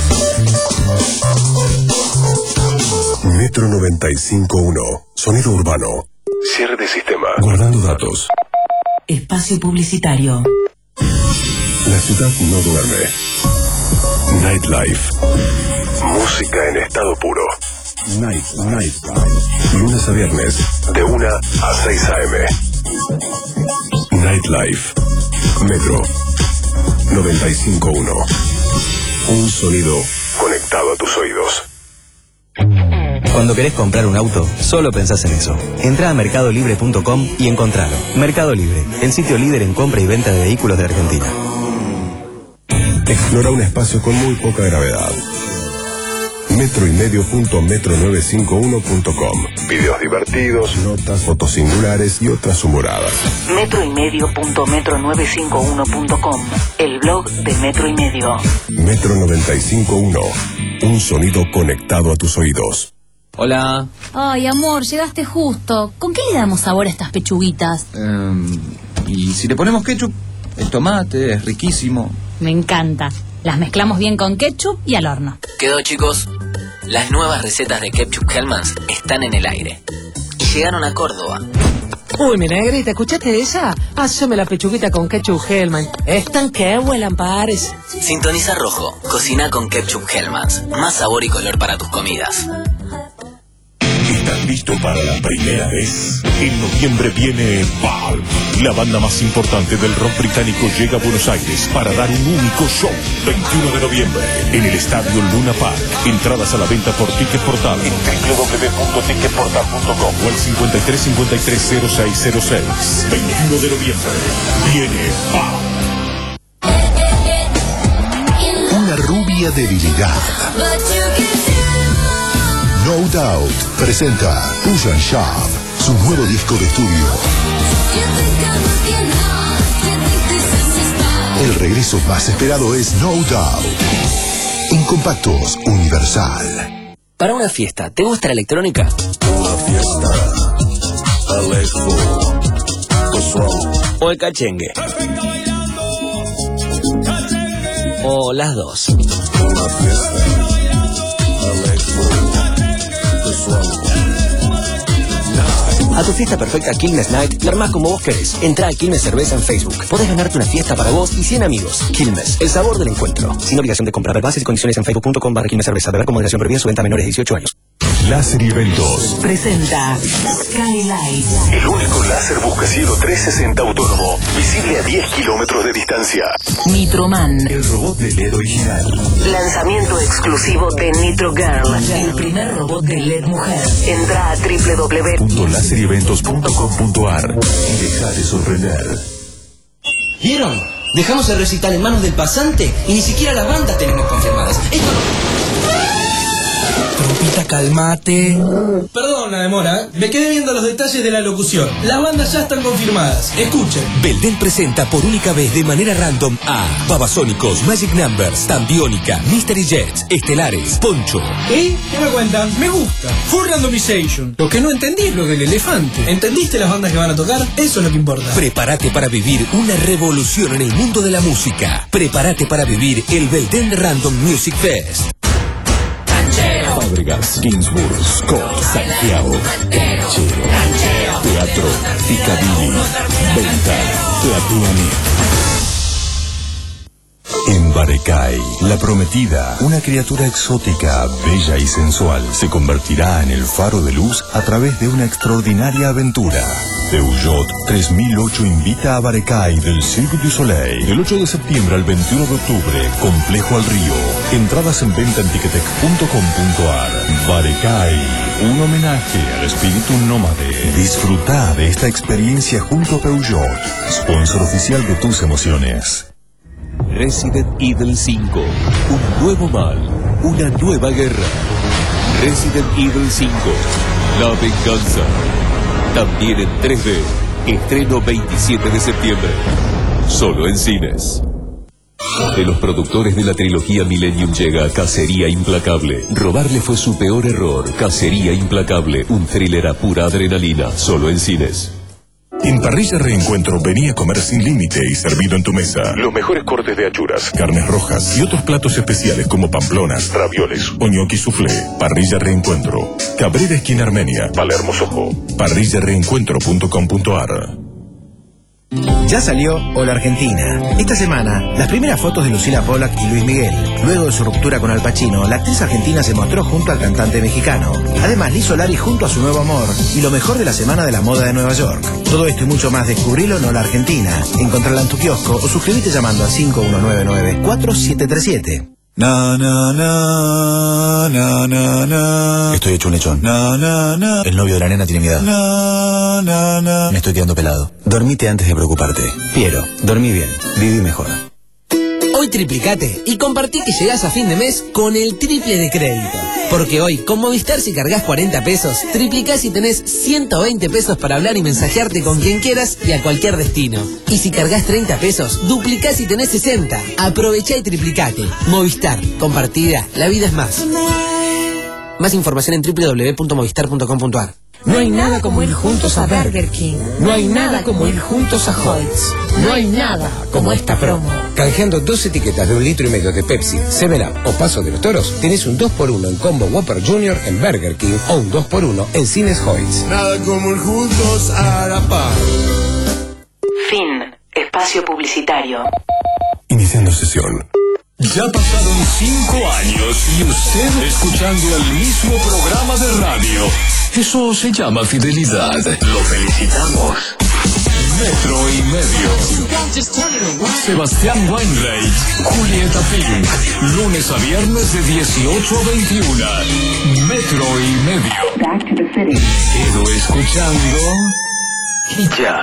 Metro noventa y cinco punto uno. Sonido urbano. Cierre de sistema. Guardando datos. Espacio publicitario. La ciudad no duerme. Nightlife. Música en estado puro. Night, night. Lunes a viernes, de una a seis a eme. Nightlife. Metro noventa y cinco punto uno. Un sonido conectado a tus oídos. Cuando querés comprar un auto, solo pensás en eso. Entrá a mercado libre punto com y encontralo. Mercado Libre, el sitio líder en compra y venta de vehículos de Argentina. Explora un espacio con muy poca gravedad. Metro y medio punto metro novecientos cincuenta y uno punto com. Videos divertidos, notas, fotos singulares y otras humoradas. Metro y medio punto metro novecientos cincuenta y uno punto com. El blog de Metro y Medio. Metro noventa y cinco punto uno. Un sonido conectado a tus oídos. Hola. Ay, amor, llegaste justo. ¿Con qué le damos sabor a estas pechuguitas? Um, y si le ponemos ketchup, el tomate es riquísimo. Me encanta. Las mezclamos bien con ketchup y al horno. Quedó, chicos. Las nuevas recetas de ketchup Hellmann's están en el aire. Y llegaron a Córdoba. Uy, mi negrita, ¿escuchaste de esa? Haceme la pechuguita con ketchup Hellmann's. Están que vuelan, pares. Sintoniza Rojo. Cocina con ketchup Hellmann's. Más sabor y color para tus comidas. ¿Estás listo para la primera vez? En noviembre viene Valve. La banda más importante del rock británico llega a Buenos Aires para dar un único show. veintiuno de noviembre en el estadio Luna Park. Entradas a la venta por Ticket Portal en doble u doble u doble u punto ticket portal punto com o al cincuenta y tres cincuenta y tres cero seis cero seis. veintiuno de noviembre viene Valve. Una rubia debilidad. No Doubt presenta Push and Shove, su nuevo disco de estudio. El regreso más esperado es No Doubt. En compactos Universal. Para una fiesta, ¿te gusta la electrónica? Una fiesta. Electro. ¿O el cachengue? ¿O las dos? Una fiesta. Electro. A tu fiesta perfecta Quilmes Night, la armás como vos querés. Entrá a Quilmes Cerveza en Facebook. Podés ganarte una fiesta para vos y cien amigos. Quilmes, el sabor del encuentro. Sin obligación de comprar. Bases y condiciones en facebook punto com barra Quilmes Cerveza. Beber con moderación, prohibida su venta a menores de dieciocho años. Láser y Eventos Presenta Skylight. El único láser buscacielo trescientos sesenta autónomo, visible a diez kilómetros de distancia. Nitroman. El robot de L E D original. Lanzamiento exclusivo de Nitro Girl, el primer robot de L E D mujer. Entra a doble u doble u doble u punto láser y eventos punto com punto ar y dejate sorprender. ¿Vieron? Dejamos el recital en manos del pasante y ni siquiera las bandas tenemos confirmadas. Esto no... Trompita, calmate. Perdón la demora, me quedé viendo los detalles de la locución. Las bandas ya están confirmadas. Escuchen. Belden presenta por única vez de manera random a Babasónicos, Magic Numbers, Tambiónica, Mystery Jets, Estelares, Poncho. ¿Y? ¿Qué me cuentan? Me gusta. Full randomization. Lo que no entendí es lo del elefante. ¿Entendiste las bandas que van a tocar? Eso es lo que importa. Prepárate para vivir una revolución en el mundo de la música. Prepárate para vivir el Belden Random Music Fest. Fábregas, Ginsburg, Scott, Santiago, Canchero, Teatro, Picadilly, Venta, Platinum. En Barecay, la prometida, una criatura exótica, bella y sensual, se convertirá en el faro de luz a través de una extraordinaria aventura. Peugeot tres mil ocho invita a Barecay del Cirque du Soleil del ocho de septiembre al veintiuno de octubre, Complejo al Río. Entradas en venta en ticketek punto com punto ar. Barecay, un homenaje al espíritu nómade. Disfruta de esta experiencia junto a Peugeot, sponsor oficial de tus emociones. Resident Evil cinco. Un nuevo mal. Una nueva guerra. Resident Evil cinco. La venganza. También en tres D. Estreno veintisiete de septiembre. Solo en cines. De los productores de la trilogía Millennium llega Cacería Implacable. Robarle fue su peor error. Cacería Implacable. Un thriller a pura adrenalina. Solo en cines. En Parrilla Reencuentro venía a comer sin límite y servido en tu mesa. Los mejores cortes de achuras, carnes rojas y otros platos especiales como pamplonas, ravioles o ñoqui soufflé. Parrilla Reencuentro. Cabrera esquina Armenia, Palermo Sojo. parrilla reencuentro punto com punto ar. Ya salió Hola Argentina. Esta semana, las primeras fotos de Lucila Pollack y Luis Miguel. Luego de su ruptura con Al Pacino, la actriz argentina se mostró junto al cantante mexicano. Además, Liz Solari junto a su nuevo amor y lo mejor de la semana de la moda de Nueva York. Todo esto y mucho más descubrilo en Hola Argentina. Encontrarla en tu kiosco o suscríbete llamando al cinco uno nueve nueve cuatro siete tres siete. Na, na, na, na, na, na. Estoy hecho un lechón. Na, na, na. El novio de la nena tiene mi edad. Na, na, na. Me estoy quedando pelado. Dormite antes de preocuparte. Piero, dormí bien, viví mejor. Hoy triplicate y compartí que llegás a fin de mes con el triple de crédito. Porque hoy, con Movistar, si cargas cuarenta pesos, triplicás y tenés ciento veinte pesos para hablar y mensajearte con quien quieras y a cualquier destino. Y si cargas treinta pesos, duplicás y tenés sesenta. Aprovechá y triplicate. Movistar. Compartida. La vida es más. Más información en doble u doble u doble u punto movistar punto com punto ar. No hay nada como ir juntos a Burger King. No hay nada como ir juntos a Hoyts. No hay nada como esta promo. Canjeando dos etiquetas de un litro y medio de Pepsi, seven up o Paso de los Toros, tenés un dos por uno en Combo Whopper Junior en Burger King o un dos por uno en Cines Hoyts. Nada como ir juntos a la par. Fin. Espacio publicitario. Iniciando sesión. Ya pasaron cinco años y usted escuchando el mismo programa de radio. Eso se llama fidelidad. Lo felicitamos. Metro y medio. Sebastián Weinreich, Julieta Pink. Lunes a viernes de dieciocho a veintiuno. Metro y medio. Quedo escuchando y ya.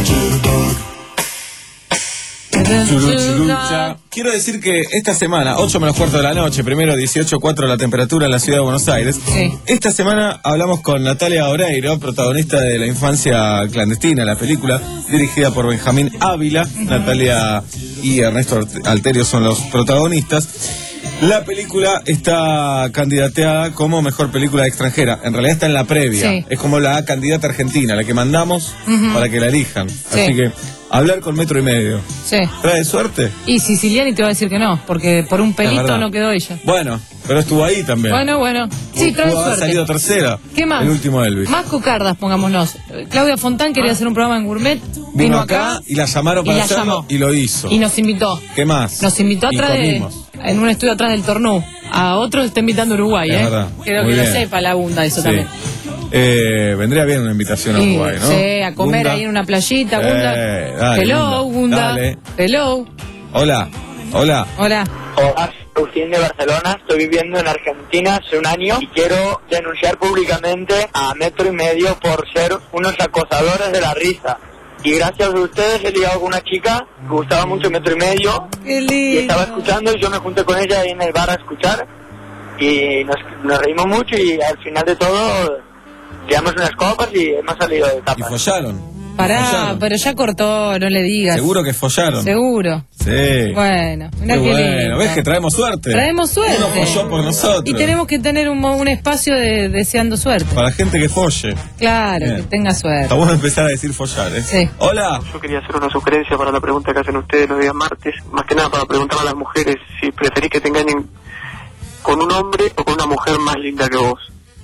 Churu, churucha. Quiero decir que esta semana, ocho menos cuarto de la noche, primero dieciocho coma cuatro la temperatura en la ciudad de Buenos Aires. Sí. Esta semana hablamos con Natalia Oreiro, protagonista de La infancia clandestina, la película, dirigida por Benjamín Ávila. Natalia y Ernesto Alterio son los protagonistas. La película está candidateada como mejor película extranjera. En realidad está en la previa. Sí. Es como la candidata argentina, la que mandamos Ujú. para que la elijan. Sí. Así que hablar con Metro y Medio. Sí. ¿Trae suerte? Y Siciliani te va a decir que no, porque por un pelito verdad. no quedó ella. Bueno, pero estuvo ahí también. Bueno, bueno. Sí, trae Pudo haber suerte. salido tercera. ¿Qué más? El último Elvis. Más cocardas, pongámonos. Claudia Fontán quería hacer un programa en Gourmet. Vino, Vino acá, acá y la llamaron y para la hacerlo llamó. y lo hizo. y nos invitó. ¿Qué más? Nos invitó Y atrás de, comimos. en un estudio atrás del Tornú. A otros está invitando a Uruguay, Es ¿eh? verdad. Quiero Muy que lo bien. sepa la Bunda, eso Sí. también. Eh, vendría bien una invitación a Sí, Uruguay, ¿no? sí, a comer Gunda. ahí en una playita, Eh, Gunda. dale, Hello, Gunda. Gunda. Dale. Hello. Hola, hola. Hola. Hola, Agustín de Barcelona, estoy viviendo en Argentina hace un año y quiero denunciar públicamente a Metro y Medio por ser unos acosadores de la risa. Y gracias a ustedes he ligado con una chica que gustaba mucho Metro y Medio Qué lindo. y estaba escuchando y yo me junté con ella ahí en el bar a escuchar y nos, nos reímos mucho y al final de todo tiramos unas copas y hemos salido de ¿Y tapas. follaron? Pará, Follaron. pero ya cortó, no le digas. Seguro que follaron. Seguro. Sí. Bueno, mirá Qué qué bueno. lindo. ¿Ves que traemos suerte? Traemos suerte. Uno folló por nosotros. Y tenemos que tener un, mo- un espacio de deseando suerte. Para gente que folle. Claro, Bien. que tenga suerte. Está bueno empezar a decir follar, ¿eh? Sí. Hola. Yo quería hacer una sugerencia para la pregunta que hacen ustedes los días martes, más que nada para preguntar a las mujeres si preferís que te engañen con un hombre o con una mujer más linda que vos.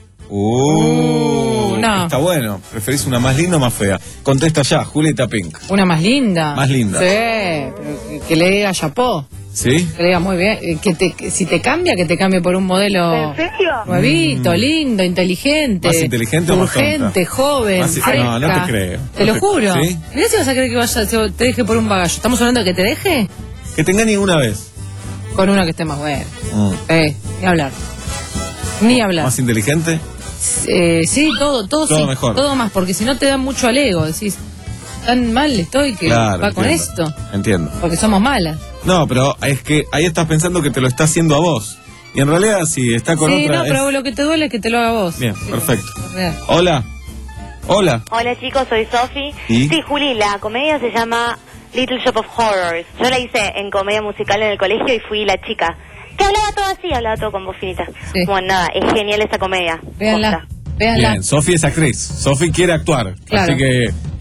Uh, no. Está bueno. ¿Preferís una más linda o más fea? Contesta ya, Julieta Pink. Una más linda. Más linda. Sí, pero que, que le diga chapó. ¿Sí? Que le diga muy bien. Eh, Que te, que si te cambia, que te cambie por un modelo ¿En serio? nuevito, lindo, inteligente. ¿Más inteligente o más urgente, tonta? joven, Más- fresca. no, no te creo. Te No lo te- juro. ¿Sí? Mirá si vas a creer que vaya, se- te deje por un bagallo. ¿Estamos hablando de que te deje? Que te engañen una vez. Con una que esté más buena. Mm. Eh, ni hablar. Ni hablar. ¿Más inteligente? Eh, sí, todo, todo, Todo sí, mejor. todo más, porque si no te da mucho al ego, decís, tan mal estoy que Claro, va con entiendo. esto, Entiendo. porque somos malas. No, pero es que ahí estás pensando que te lo está haciendo a vos. Y en realidad, si está con Sí, otra. no, es- pero lo que te duele es que te lo haga vos. Bien, perfecto. Es real. Hola. Hola. Hola chicos, soy Sofi. ¿Y? Sí, Juli, la comedia se llama Little Shop of Horrors. Yo la hice en comedia musical en el colegio y fui la chica. Que hablaba todo así, hablaba todo con voz finita. Bueno, nada, es genial esa comedia. Véanla, véanla. Bien, Sofi es actriz. Sofi quiere actuar. Claro. Así que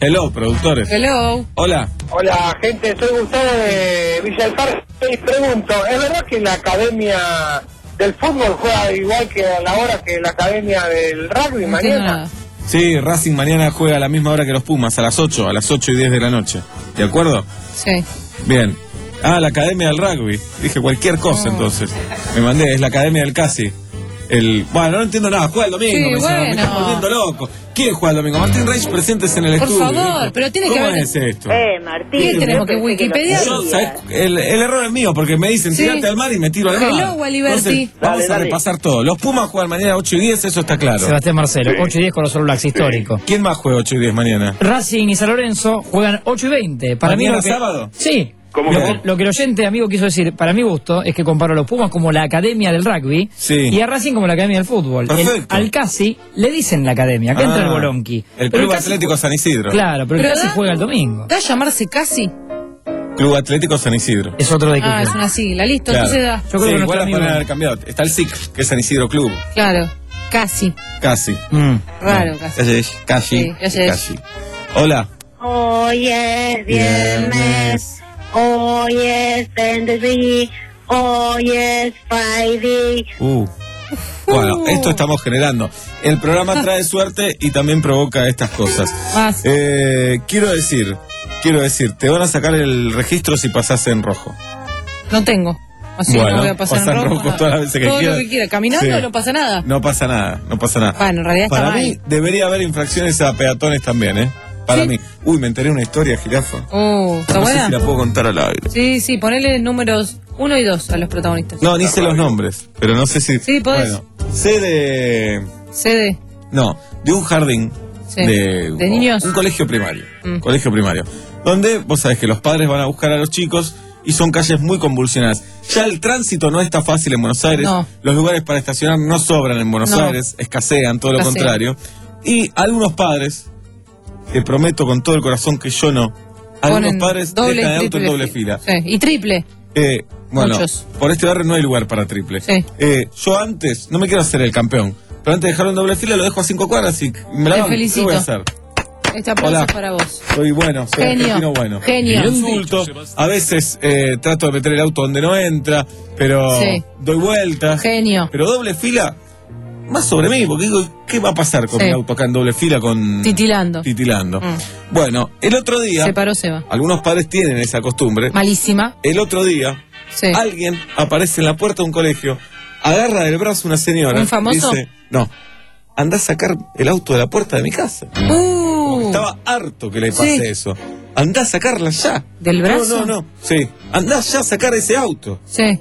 Hello, productores. Hello. Hola. Hola, gente, soy Gustavo de Villa del Parque y pregunto, ¿es verdad que la academia del fútbol juega igual que a la hora que la academia del rugby mañana? Sí, Racing mañana juega a la misma hora que los Pumas, a las ocho, a las ocho y diez de la noche. ¿De acuerdo? Sí. Bien. Ah, la academia del rugby. Dije cualquier cosa, oh. entonces. Me mandé, es la academia del Casi. El, bueno, no entiendo nada, juega el domingo, sí, me, bueno. me está volviendo loco. ¿Quién juega el domingo? Martín Reich presentes en el Por estudio. Por favor, ¿viste? pero tiene ¿Cómo que haber... es esto? Eh, Martín. ¿Qué tenemos que Wikipedia? Yo, ¿sabes? El, el error es mío, porque me dicen, sí. tirate al mar y me tiro al mar. Hello, Waliberti. Entonces, vamos dale, a dale. repasar todo. Los Pumas juegan mañana ocho y diez, eso está claro. Sebastián Marcelo, sí. ocho y diez con los All Blacks, histórico. ¿Quién más juega ocho y diez mañana? Racing y San Lorenzo juegan ocho y veinte. Para ¿Mañana mí que... sábado? Sí. ¿Cómo lo, que? que, lo que el oyente, amigo, quiso decir, para mi gusto, es que comparo a los Pumas como la academia del rugby sí. y a Racing como la academia del fútbol. El, al Casi le dicen la academia, acá ah, entra el Bolonqui. El Club el Atlético Casi... San Isidro. Claro, pero, pero el Casi da, juega el domingo. ¿Da a llamarse Casi? Club Atlético San Isidro. Es otro de que. Ah, es una sigla, listo, claro. entonces da. Yo creo sí, que igual la pueden haber cambiado. Está el S I C, que es San Isidro Club. Claro, Casi. Casi. Mm. Raro, no. Casi. Casi. Sí, Casi. Casi. Hola. Hoy es viernes. Hoy es Wednesday, hoy es Friday. Uh. Bueno, esto estamos generando. El programa trae suerte y también provoca estas cosas. Más. Eh, quiero decir, quiero decir, te van a sacar el registro si pasás en rojo. No tengo. Así bueno, no voy a pasar en rojo. rojo todas las veces que todo quiera. lo que quiera. Caminando sí. no pasa nada. No pasa nada, no pasa nada. Bueno, en realidad Para está mí mal. debería haber infracciones a peatones también, ¿eh? Para ¿sí? mí. Uy, me enteré una historia, jirafa. Uh, ¿está no buena? sé si la puedo contar al aire. Sí, sí, ponele números uno y dos a los protagonistas. No, ni sé los nombres, pero no sé si... Sí, podés. Bueno, sé de... Sé de... No, de un jardín. Sí. De, ¿De niños? Un colegio primario. Mm. Colegio primario. Donde, vos sabés que los padres van a buscar a los chicos y son calles muy convulsionadas. Ya el tránsito no está fácil en Buenos Aires. No. Los lugares para estacionar no sobran en Buenos no. Aires, escasean, todo lo Escasea. contrario. Y algunos padres... Te prometo con todo el corazón que yo no. Algunos Ponen padres doble, dejan el auto en doble fila. fila. Sí. Y triple. Eh, bueno, Muchos. por este barrio no hay lugar para triple. Sí. Eh, yo antes, no me quiero hacer el campeón, pero antes de dejarlo en doble fila lo dejo a cinco cuadras y me la Te van. felicito. ¿Qué voy a hacer? Este aplauso Hola. es para vos. Soy bueno, soy Genio. argentino bueno. Genio. Me insulto, a veces eh, trato de meter el auto donde no entra, pero Sí. doy vueltas. Genio. Pero doble fila, más sobre mí, porque digo, ¿qué va a pasar con Sí. mi auto acá en doble fila con... Titilando. Titilando. Mm. Bueno, el otro día... Se paró Seba. Algunos padres tienen esa costumbre. Malísima. El otro día, Sí. alguien aparece en la puerta de un colegio, agarra del brazo a una señora. ¿Un famoso? Dice, no, anda a sacar el auto de la puerta de mi casa. Uh. Estaba harto que le pase Sí. eso. Andá a sacarla ya. ¿Del brazo? No, no, no. Sí. Andá ya a sacar ese auto. Sí.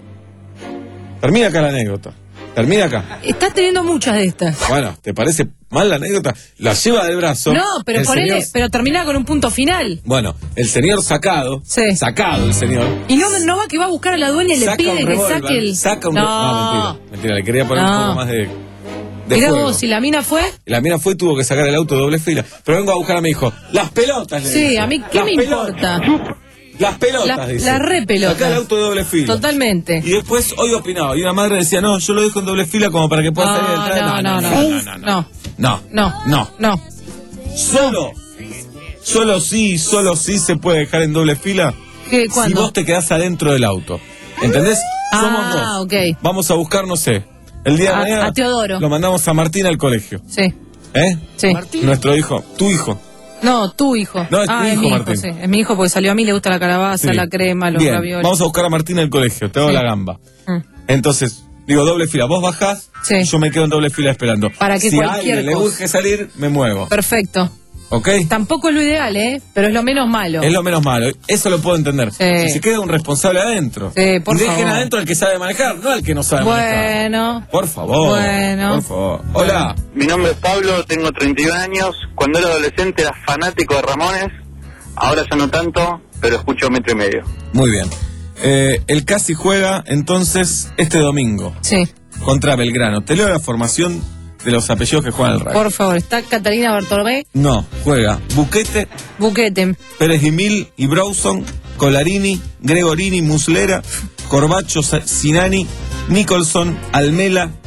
Termina acá la anécdota. Termina acá. Estás teniendo muchas de estas. Bueno, ¿te parece mal la anécdota? La lleva del brazo. No, pero el ponele, señor- pero termina con un punto final. Bueno, el señor sacado. Sí. Sacado el señor. Y no, no va que va a buscar a la dueña y le Saca pide un que revólver, saque el. Saca un No. no, mentira, mentira, le quería poner No. un poco más de, de Mirá fuego. vos, si la mina fue. Y la mina fue y tuvo que sacar el auto de doble fila. Pero vengo a buscar a mi hijo. Las pelotas, le Sí, dice. a mí, ¿qué Las me pelotas. importa? Las pelotas, La, dice. la re pelota. Saca el auto de doble fila. Totalmente. Y después hoy opinaba. Y una madre decía, no, yo lo dejo en doble fila como para que pueda No, salir del tren. no, no, no. no, no, No, no. no, No. no. Solo, solo sí, solo sí se puede dejar en doble fila ¿Qué, si cuándo? vos te quedás adentro del auto. ¿Entendés? Somos Ah, dos. ok. Vamos a buscar, no sé, el día de A- mañana. a Teodoro. Lo mandamos a Martín al colegio. Sí. ¿Eh? Sí. Nuestro hijo, tu hijo. No, tu hijo. No, es tu ah, hijo, es mi Martín. hijo, sí. Es mi hijo porque salió a mí, le gusta la calabaza, Sí. la crema, los Bien, ravioles. vamos a buscar a Martín al colegio, te hago Sí. la gamba. Mm. Entonces, digo, doble fila, vos bajás, Sí. yo me quedo en doble fila esperando. Para que si a cualquier alguien le cosa. urge salir, me muevo. Perfecto. ¿Ok? Tampoco es lo ideal, ¿eh? Pero es lo menos malo. Es lo menos malo, eso lo puedo entender. Sí. Si se queda un responsable adentro. Sí, por y dejen favor. adentro al que sabe manejar, no al que no sabe manejar. Bueno. Por favor. Bueno. Por favor. Hola. Mi nombre es Pablo, tengo treinta y un años. Cuando era adolescente era fanático de Ramones. Ahora ya no tanto, pero escucho metro y medio. Muy bien. Eh, el Casi juega entonces este domingo Sí. contra Belgrano. Te leo la formación de los apellidos que juegan el rugby. Por favor, está Catalina Bartolomé, No, juega Buquete, Buquete, Pérez Gimil y Browson, Colarini, Gregorini, Muslera, Corbacho, Sa- Sinani, Nicholson, Almela,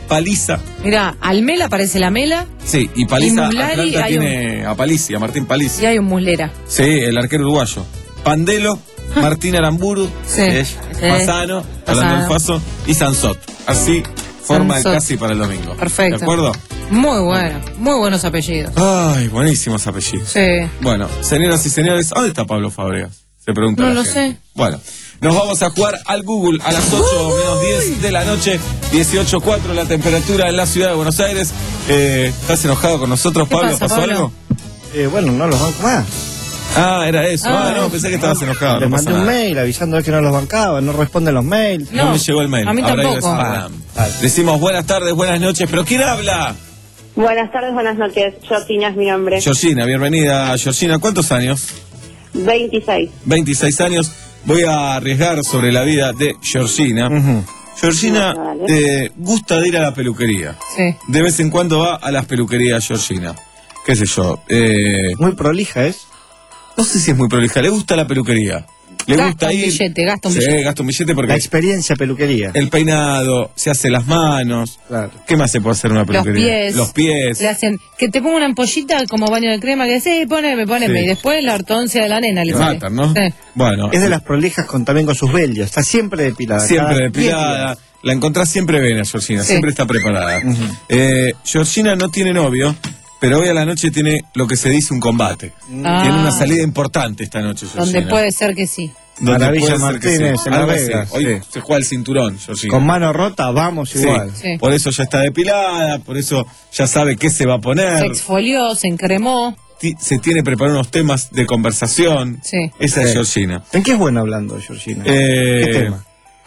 Paliza. Mira, Almela parece la Mela. Sí, y Paliza, Y Muslari, Atlanta hay tiene a Palici, a Martín Palici. Y hay un Muslera. Sí, el arquero uruguayo. Pandelo, Martín Aramburu, Sí. eh, Sí. Fasano, hablando del Faso, y Sansot. Así forma Sansot. el casi para el domingo. Perfecto. ¿De acuerdo? Muy bueno, muy buenos apellidos. Ay, buenísimos apellidos. Sí. Bueno, señoras y señores, ¿dónde está Pablo Fábregas? Se pregunta No la lo gente. sé. Bueno, nos vamos a jugar al Google a las ocho menos diez de la noche, dieciocho cuatro la temperatura en la ciudad de Buenos Aires. Eh, ¿Estás enojado con nosotros, Pablo? pasa, ¿Pasó Pablo? algo? Eh, bueno, no los banco más. Ah, era eso. Ah, Ah, no, pensé que estabas enojado. Les No mandé pasa un nada. mail avisando que no los bancaba, no responden los mails. No, me llegó el mail. a mí Habrá ido tampoco. a spam. Decimos buenas tardes, buenas noches, pero ¿quién habla? Buenas tardes, buenas noches. Georgina es mi nombre. Georgina, bienvenida. Georgina, ¿cuántos años? veintiséis. veintiséis años. Voy a arriesgar sobre la vida de Georgina. Georgina eh, gusta de ir a la peluquería. Sí. De vez en cuando va a las peluquerías, Georgina. ¿Qué sé yo? Eh, muy prolija es. No sé si es muy prolija. Le gusta la peluquería. Le Gasta gusta un ir. billete, gasta un Sí, billete. gasta un billete porque. La experiencia peluquería. El peinado, se hace las manos. Claro. ¿Qué más se puede hacer en una Los peluquería? pies. Los pies. Le hacen que te ponga una ampollita como baño de crema que sí, poneme, poneme. Sí. Y después la ortodoncia de la nena le Le sale. matan, ¿no? Sí. Bueno. Es de las prolijas con, también con sus vellos. Está siempre depilada. Siempre cada depilada. diez días. La encontrás siempre bien a Georgina, Sí. siempre está preparada. eh, Georgina no tiene novio, pero hoy a la noche tiene lo que se dice un combate. Ah. Tiene una salida importante esta noche, Georgina. Donde puede ser que sí. Donde Maravilla puede ser que Martínez, sí. en La Algo así. Vegas, Hoy sí. se juega el cinturón, Georgina. Con mano rota, vamos Sí, igual. Sí. Por eso ya está depilada, por eso ya sabe qué se va a poner. Se exfolió, se encremó. Ti- Se tiene preparados unos temas de conversación. Sí. Esa es Sí. Georgina. ¿En qué es bueno hablando, Georgina? Eh, ¿Qué tema?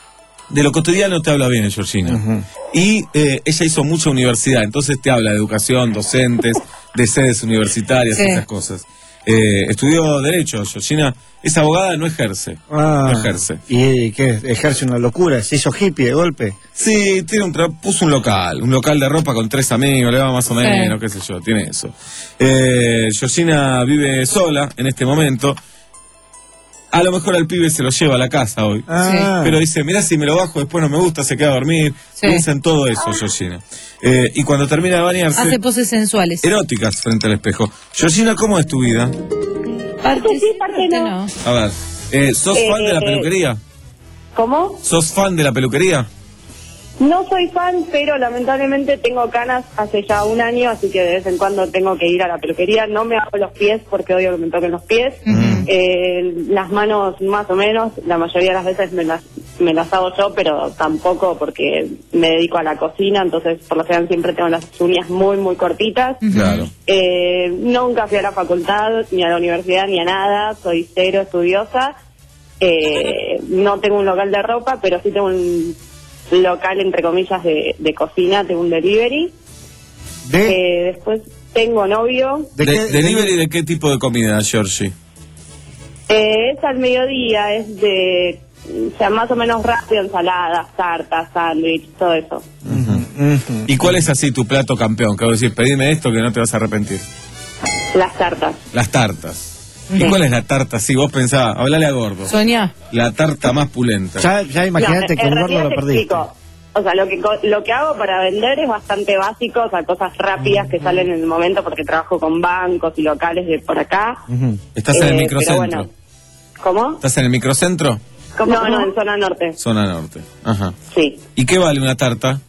De lo cotidiano te habla bien, Georgina. Y eh, ella hizo mucha universidad, entonces te habla de educación, docentes, de sedes universitarias, Sí. esas cosas. Eh, estudió Derecho, Georgina. Es abogada, no ejerce. Ah, No ejerce. ¿Y qué? ¿Ejerce una locura? ¿Se hizo hippie de golpe? Sí, tiene un tra- puso un local, un local de ropa con tres amigos, le va más o Sí. menos, qué sé yo, tiene eso. Eh, Georgina vive sola en este momento. A lo mejor al pibe se lo lleva a la casa hoy. Ah. Pero dice, mirá, si me lo bajo después no me gusta, se queda a dormir. Sí. Piensa en todo eso, Georgina. Eh, y cuando termina de bañarse, Hace poses sensuales. eróticas frente al espejo. Georgina, ¿cómo es tu vida? Parte sí, parte no. A ver, eh, ¿sos Eh, fan de la eh, peluquería? ¿Cómo? ¿Sos fan de la peluquería? No soy fan, pero lamentablemente tengo canas hace ya un año, así que de vez en cuando tengo que ir a la peluquería. No me hago los pies porque odio que me toquen los pies. Eh, las manos más o menos, la mayoría de las veces me las, me las hago yo, pero tampoco porque me dedico a la cocina, entonces por lo general siempre tengo las uñas muy, muy cortitas. Claro. Eh, nunca fui a la facultad, ni a la universidad, ni a nada, soy cero estudiosa. Eh, no tengo un local de ropa, pero sí tengo un local, entre comillas, de, de cocina, tengo un delivery. Eh, después tengo novio. ¿De ¿Delivery de qué tipo de comida, Georgie? Eh, es al mediodía, es de, o sea, más o menos rápido, ensaladas, tartas, sándwich, todo eso. ¿Y cuál es así tu plato campeón? Que vos decís, pedime esto que no te vas a arrepentir. Las tartas. Las tartas. ¿Y Sí. cuál es la tarta? Si vos pensabas, hablale a Gordo. Soñá. La tarta más pulenta. Ya, ya imagínate No, que en un gordo realidad lo te perdiste. explico. O sea, lo que co- lo que hago para vender es bastante básico, o sea, cosas rápidas que salen en el momento porque trabajo con bancos y locales de por acá. ¿Estás en el Eh, microcentro? pero bueno. ¿Cómo? ¿Estás en el microcentro? No, no, en zona norte. Zona norte. Ajá. Sí. ¿Y qué vale una tarta?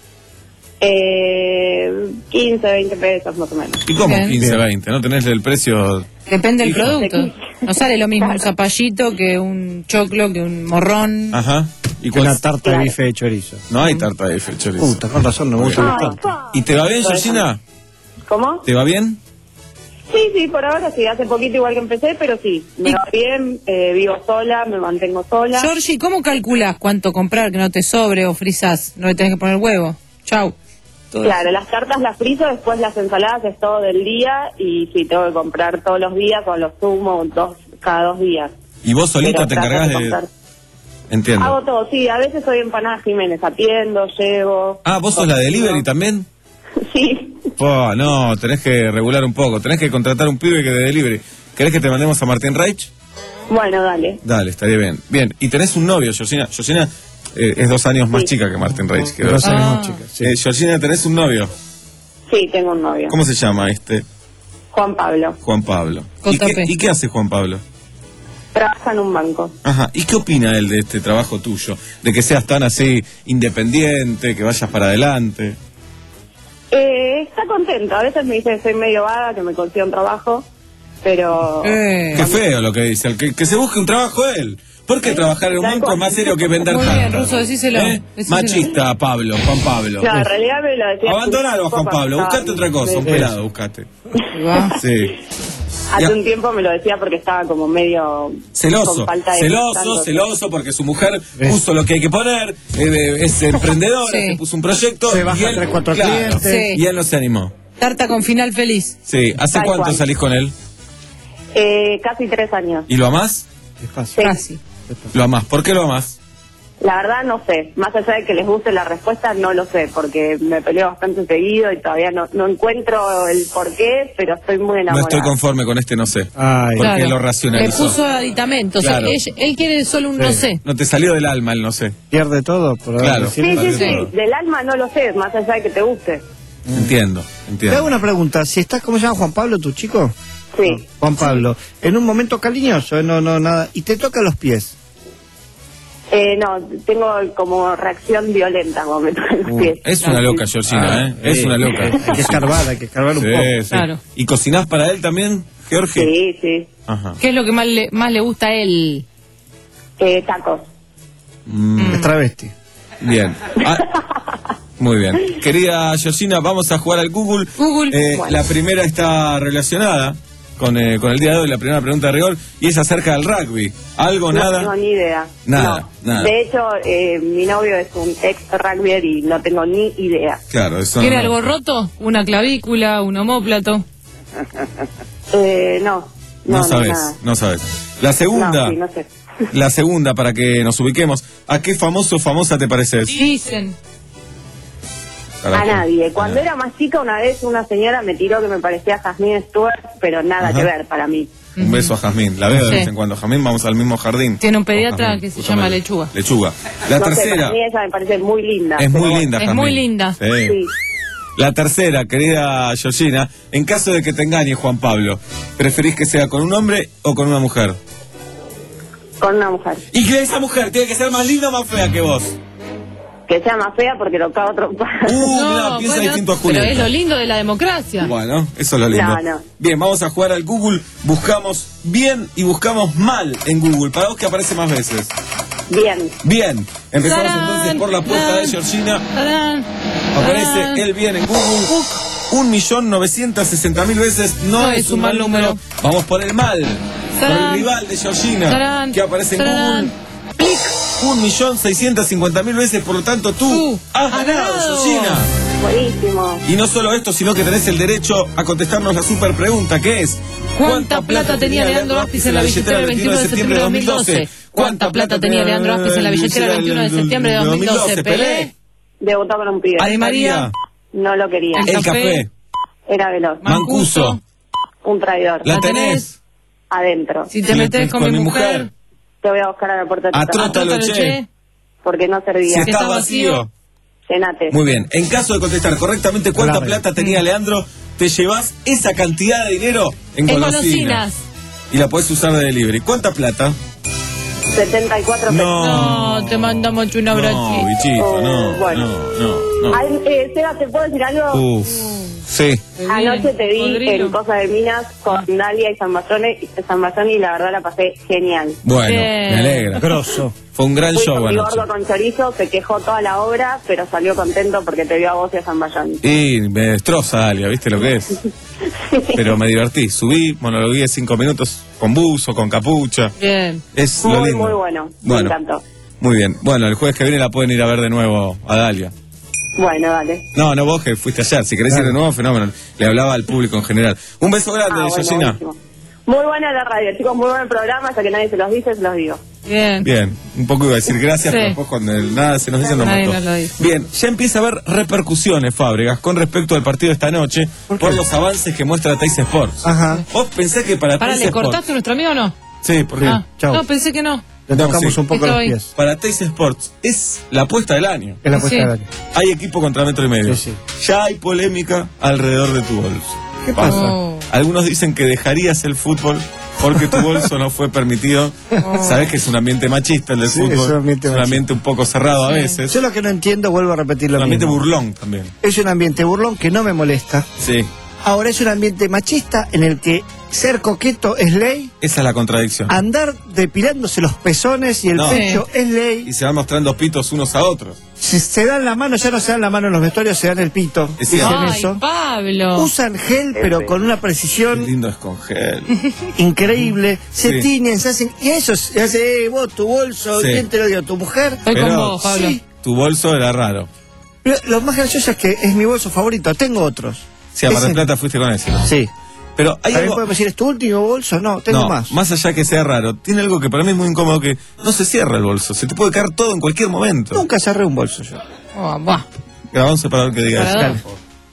Eh, quince, veinte pesos más o menos. ¿Y cómo Bien. quince, veinte? ¿No tenés el precio? Depende del Hijo. producto. No sale lo mismo un zapallito que un choclo, que un morrón. Ajá. ¿Y Una cuál? tarta de bife de chorizo. No hay tarta de bife de chorizo. Puta, con razón, no me gusta la tarta. ¿Y te va bien, Georgina? ¿Cómo? ¿Te va bien? Sí, sí, por ahora sí, hace poquito igual que empecé, pero sí, me va bien, eh, vivo sola, me mantengo sola. Georgie, ¿cómo calculás cuánto comprar que no te sobre o frizás? No le tenés que poner huevo. Chau. Todo Claro, las tartas las frizo, después las ensaladas es todo del día y sí, tengo que comprar todos los días o los sumo dos, cada dos días. ¿Y vos solita Pero te trato encargás de...? comprar. Entiendo. Hago todo, sí, a veces soy empanada Jiménez, atiendo, llevo. Ah, ¿vos sos la delivery también? Sí. Oh, no, tenés que regular un poco. Tenés que contratar un pibe que de delivery. ¿Querés que te mandemos a Martín Reich? Bueno, dale. Dale, estaría bien. Bien, y tenés un novio, Georgina. Georgina, eh, es dos años más Sí. chica que Martín Reich. Que Dos años Ah. más chica, sí. Eh, Georgina, ¿tenés un novio? Sí, tengo un novio. ¿Cómo se llama este? Juan Pablo. Juan Pablo. ¿Y J P. qué, ¿Y qué hace Juan Pablo? Trabaja en un banco. Ajá. ¿Y qué opina él de este trabajo tuyo? De que seas tan así independiente, que vayas para adelante. Eh, está contento. A veces me dice que soy medio vaga, que me consiga un trabajo, pero... Eh. Qué feo lo que dice. El que, que se busque un trabajo él. ¿Por qué trabajar en un Tal banco cual. es más serio que vender Muy bien, cartas? Ruso, decíselo. ¿Eh? Decíselo. Machista, Pablo, Juan Pablo. No, en realidad me lo decía... Abandonalo a Juan Pablo, buscate otra cosa, un Sí. pelado, buscate. Va. Sí. Hace Ya. un tiempo me lo decía porque estaba como medio... Celoso, con falta de celoso, tanto- celoso, porque su mujer puso lo que hay que poner, eh, es emprendedora, Sí. se puso un proyecto. Se baja y él, tres, cuatro claro, clientes. Sí. y él no se animó. Tarta con final feliz. Sí, ¿hace Tal cuánto cual. salís con él? Eh, casi tres años. ¿Y lo amás? Despacio. Sí. Casi. Lo amás. ¿Por qué lo amás? La verdad no sé, más allá de que les guste la respuesta, no lo sé, porque me peleo bastante seguido y todavía no, no encuentro el porqué, pero estoy muy No enamorada. estoy conforme con este no sé. Ay, Porque Claro. lo Le racionalizó. puso aditamentos. Claro. Él, él quiere solo un no sé. No te salió del alma el no sé. pierde todo por haber Claro. Sí, decidido. sí, sí, del alma no lo sé, más allá de que te guste. Entiendo, Te entiendo. hago una pregunta. Si estás, ¿cómo se llama Juan Pablo, tu chico? Sí. Juan Pablo. En un momento cariñoso, eh, no, no, nada. Y te toca los pies. Eh, no, tengo como reacción violenta cuando me tocan los Uh, pies. es una loca, Georgina, Ah, ¿eh? Es sí. una loca. Hay que escarbar, hay que escarbar un Sí, poco. sí. Claro. ¿Y cocinás para él también, George? Sí, sí. Ajá. ¿Qué es lo que más le, más le gusta a él? Eh, tacos. Mm, Es travesti. bien. Ah, muy bien. Querida Georgina, vamos a jugar al Google. Google. Eh, Bueno. La primera está relacionada con, eh, con el día de hoy, la primera pregunta de rigor, y es acerca del rugby. ¿Algo, No nada? tengo ni idea. Nada, No. nada. De hecho, eh, mi novio es un ex rugbyer y no tengo ni idea. Claro, eso ¿Tiene no- algo roto? ¿Una clavícula? ¿Un omóplato? Eh, no. No, No, sabes, nada. no sabes. La segunda, No, sí, no sé. la segunda, para que nos ubiquemos. ¿A qué famoso o famosa te pareces? Dicen. Carajo. A nadie. Cuando era más chica, una vez una señora me tiró que me parecía a Jasmine Stewart, pero nada Ajá. que ver para mí. Un beso a Jazmín. La veo de Sí. vez en cuando. Jazmín, vamos al mismo jardín. Tiene un Con pediatra Jazmín, que se justamente. llama Lechuga. Lechuga. La no sé, tercera. para mí ella me parece muy linda. Es muy pero- linda, Es Jazmín. muy linda. Sí. Sí. La tercera, querida Georgina, en caso de que te engañe Juan Pablo, ¿preferís que sea con un hombre o con una mujer? Con una mujer. Y que esa mujer tiene que ser más linda o más fea que vos. Que sea más fea porque lo cago otro Uh, mirá, piensa distinto a pero Julieta. es lo lindo de la democracia. Bueno, eso es lo lindo. No, no. Bien, vamos a jugar al Google. Buscamos bien y buscamos mal en Google. Para vos, ¿qué aparece más veces? Bien. Bien. Empezamos ¡Tarán! entonces por la puerta de ¡Tarán! Georgina. ¡Tarán! ¡Tarán! Aparece el bien en Google. Un millón novecientos sesenta mil veces no, No es un mal número. Vamos por el mal. Por ¡Tarán! el rival de Georgina. ¡Tarán! Que aparece en ¡Tarán! Google. Un millón seiscientos cincuenta mil veces. Por lo tanto, tú Tú has has ganado, ganado. Georgina. Buenísimo. Y no solo esto, sino que tenés el derecho a contestarnos la super pregunta, que es ¿Cuánta plata tenía Leandro Aspis en la billetera el veintiuno de septiembre de dos mil doce? ¿Cuánta plata tenía Leandro Aspis en la billetera el veintiuno de septiembre de dos mil doce? Pelé. Debutó con un pibe. Adi María. No lo quería. El café. Era veloz. Mancuso. Un traidor. La tenés. Adentro. Si te metes con, mi mujer. Te voy a buscar a la puerta de tu casa. Atrótalo, che. Porque no servía. Si está vacío. Llenate. Muy bien. En caso de contestar correctamente cuánta Larga. plata tenía Leandro, te llevas esa cantidad de dinero en En golosinas. golosinas. Y la puedes usar de delivery. ¿Cuánta plata? setenta y cuatro pesos. No. No, te mandamos un abrazo. No, bichito, no, Oh, bueno. no, no, no. Ay, eh, Seba, ¿te puedo decir algo? Uf. Sí. Anoche te vi Podrido. en Cosa de Minas con Dalia y San Bazone, San Bazone y la verdad la pasé genial. Bueno, Bien. me alegra. Grosso. Fue un gran Fui show con mi anoche. gordo con chorizo, se quejó toda la obra, pero salió contento porque te vio a vos y a San Bazone. Y me destroza Dalia, ¿viste lo que es? Pero me divertí. Subí, monologué cinco minutos con buzo, con capucha. Bien. Es lo Muy, lindo. muy bueno. Bueno. Me encantó. Muy bien. Bueno, el jueves que viene la pueden ir a ver de nuevo a Dalia. Bueno, dale. No, no, vos que fuiste ayer. Si querés ir de nuevo, fenómeno. Le hablaba al público en general. Un beso grande, Ah, bueno, Georgina. buenísimo. Muy buena la radio, chicos, muy buen programa, ya que nadie se los dice, se los digo. Bien. Bien, un poco iba a decir gracias, Sí. pero después cuando el nada se nos dice nos Nadie mató. nos lo dice. Bien, ya empieza a haber repercusiones, Fábregas, con respecto al partido de esta noche, por, los avances que muestra Teis Sports. Ajá. ¿Vos pensás que para Para, Teis ¿le Sports... cortaste a nuestro amigo o no? Sí, ¿por qué? Ah, Chau. no, pensé que no. Le tocamos No, sí. un poco Estoy. los pies. Para Teis Sports es la apuesta del año. Es la apuesta Sí. del año. Hay equipo contra Metro y Medio. Sí, Ya hay polémica alrededor de tu bolso. ¿Qué pasa? Oh. Algunos dicen que dejarías el fútbol porque tu bolso no fue permitido. Sabes que es un ambiente machista el del Sí, fútbol. es un ambiente Es un ambiente un poco cerrado a veces. Yo lo que no entiendo, vuelvo a repetir lo Un ambiente mismo. burlón también. Es un ambiente burlón que no me molesta. Sí, Ahora es un ambiente machista en el que ser coqueto es ley, esa es la contradicción. andar depilándose los pezones y el No. pecho es ley. Y se van mostrando pitos unos a otros. Si se dan la mano, ya no se dan la mano en los vestuarios, se dan el pito. Es Dicen cierto. Ay, eso. Pablo. Usan gel, pero con una Qué precisión lindo es con gel. increíble. Se Sí. tiñen, se hacen. Y eso se hace, eh, vos, tu bolso, Sí. ¿quién te lo dio? ¿Tu mujer? Estoy con Pero- vos, Pablo. Sí. Tu bolso era raro. Pero lo más gracioso es que es mi bolso favorito. Tengo otros. Si a Mar del Ese- Plata fuiste con ese, ¿no? Sí. Pero hay También algo... podemos decir, ¿es tu último bolso? No, tengo no, más. más allá que sea raro, tiene algo que para mí es muy incómodo, que no se cierra el bolso. Se te puede caer todo en cualquier momento. Nunca cerré un bolso yo. Oh, buah. Grabá un separador que diga eso. Parador.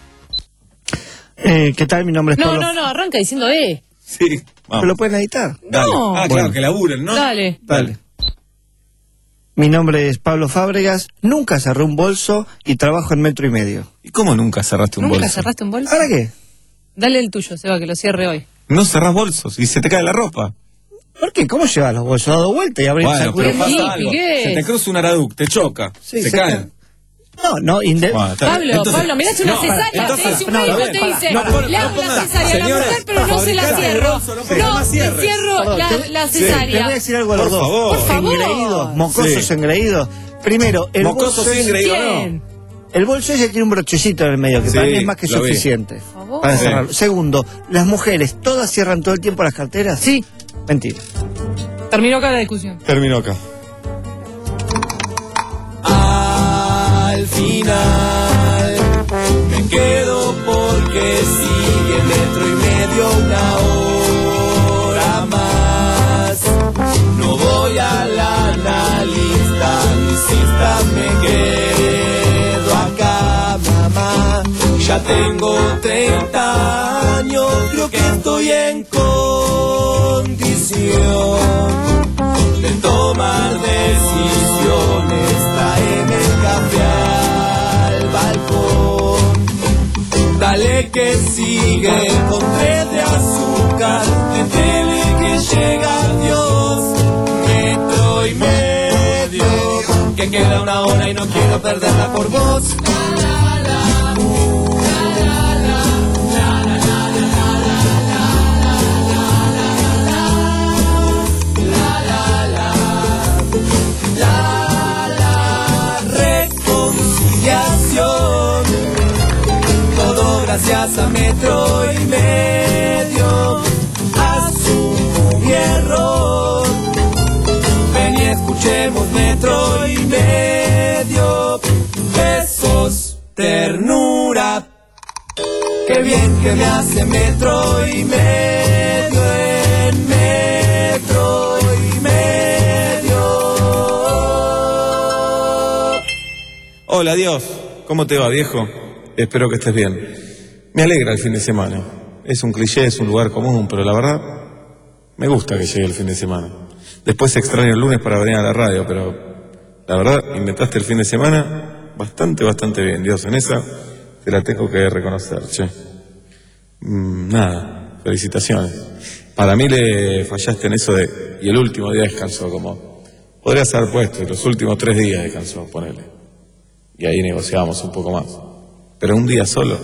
Eh, ¿Qué tal? Mi nombre es No, Pablo. no, no, arranca diciendo eh. Sí, ¿Pero vamos. lo pueden editar? Dale. No. Ah, claro, Bueno. que laburen, ¿no? Dale. Dale. Mi nombre es Pablo Fábregas. Nunca cerré un bolso y trabajo en metro y medio. ¿Y cómo nunca cerraste un ¿Nunca bolso? cerraste un bolso? ¿Para qué? Dale el tuyo, Seba, que lo cierre hoy. No cerrás bolsos y se te cae la ropa. ¿Por qué? ¿Cómo llevas los bolsos? ¿Dado vuelta y abrís Bueno, pero sacudís? pasa Sí, algo. Piqué. Se te cruza un araduc, te choca, Sí, se se cae. cae. No, no, inde- Bueno, está bien. Pablo, Entonces- Pablo, mirá, es una No, cesárea. entonces- si un no, médico está te bien. dice, No, pon- le no hago la pongan- cesárea a la señores, mujer, pero no se la fabricate el cierro. bolso, no pongan No, más te cierres. cierro Perdón, la, te- la sí, te cesárea. voy a decir algo a los Por dos. favor. Por favor. Engreídos, mocosos Sí. engreídos. Primero, el Mocoso bolso, sí, ese- engreído no. Bien. el bolso ese tiene un brochecito en el medio, que Sí, para mí es más que lo vi. suficiente favor. para Sí. cerrarlo. Segundo, las mujeres, ¿todas cierran todo el tiempo las carteras? Sí. Mentira. Terminó acá la discusión. Terminó acá. Al final me quedo porque sigue metro y medio una hora más. No voy a la analista ni cista, me quedo acá, mamá. Ya tengo treinta años, creo que estoy en condición de tomar decisiones. Tráeme el café al balcón. Dale que sigue con tres de azúcar. Métele que llega Dios. Metro y medio. Que queda una hora y no quiero perderla por vos. Reconciliación, todo gracias a metro y medio. Asumo mi error. Ven y escuchemos metro y medio. Besos, ternura. Qué bien que me hace metro y medio en metro y medio. Hola, Dios. ¿Cómo te va, viejo? Espero que estés bien. Me alegra el fin de semana. Es un cliché, es un lugar común, pero la verdad, me gusta que llegue el fin de semana. Después extraño el lunes para venir a la radio, pero la verdad, inventaste el fin de semana bastante, bastante bien. Dios, en esa te la tengo que reconocer, che. Mm, nada, felicitaciones. Para mí le fallaste en eso de, y el último día descansó, como, podrías haber puesto, y los últimos tres días descansó, ponele. Y ahí negociábamos un poco más. Pero un día solo,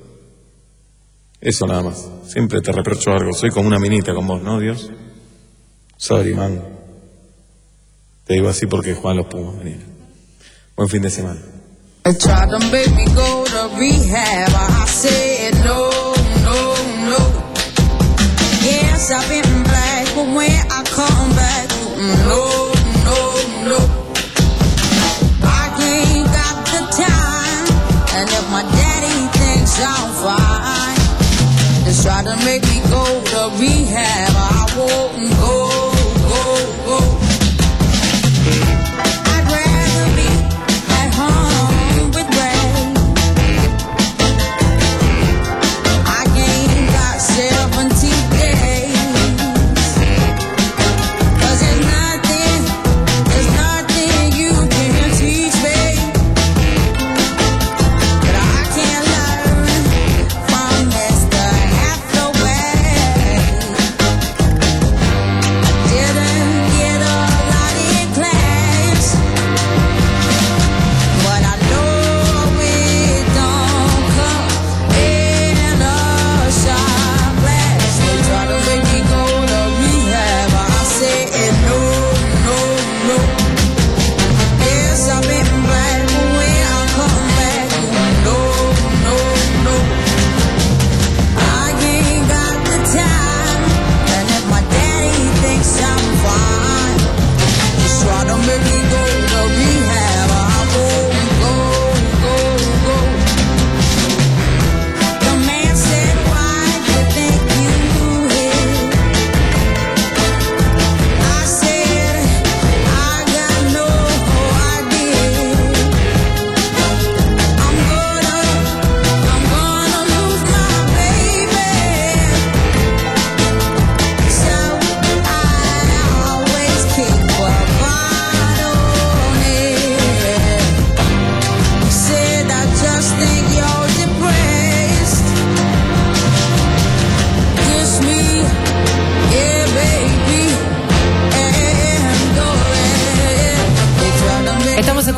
eso nada más. Siempre te reprocho algo, soy como una minita con vos, ¿no, Dios? Sorry, man. Te digo así porque Juan los Pumas venía. Buen fin de semana. They tried to make me go to rehab. I said no, no, no. Yes, I've been black, but when I come back, no, no, no. I ain't got the time, and if my daddy thinks I'm fine, just try to make me go to rehab. I won't go, go, go. I'd rather be at home with Ray. I ain't got seventy days, 'cause there's nothing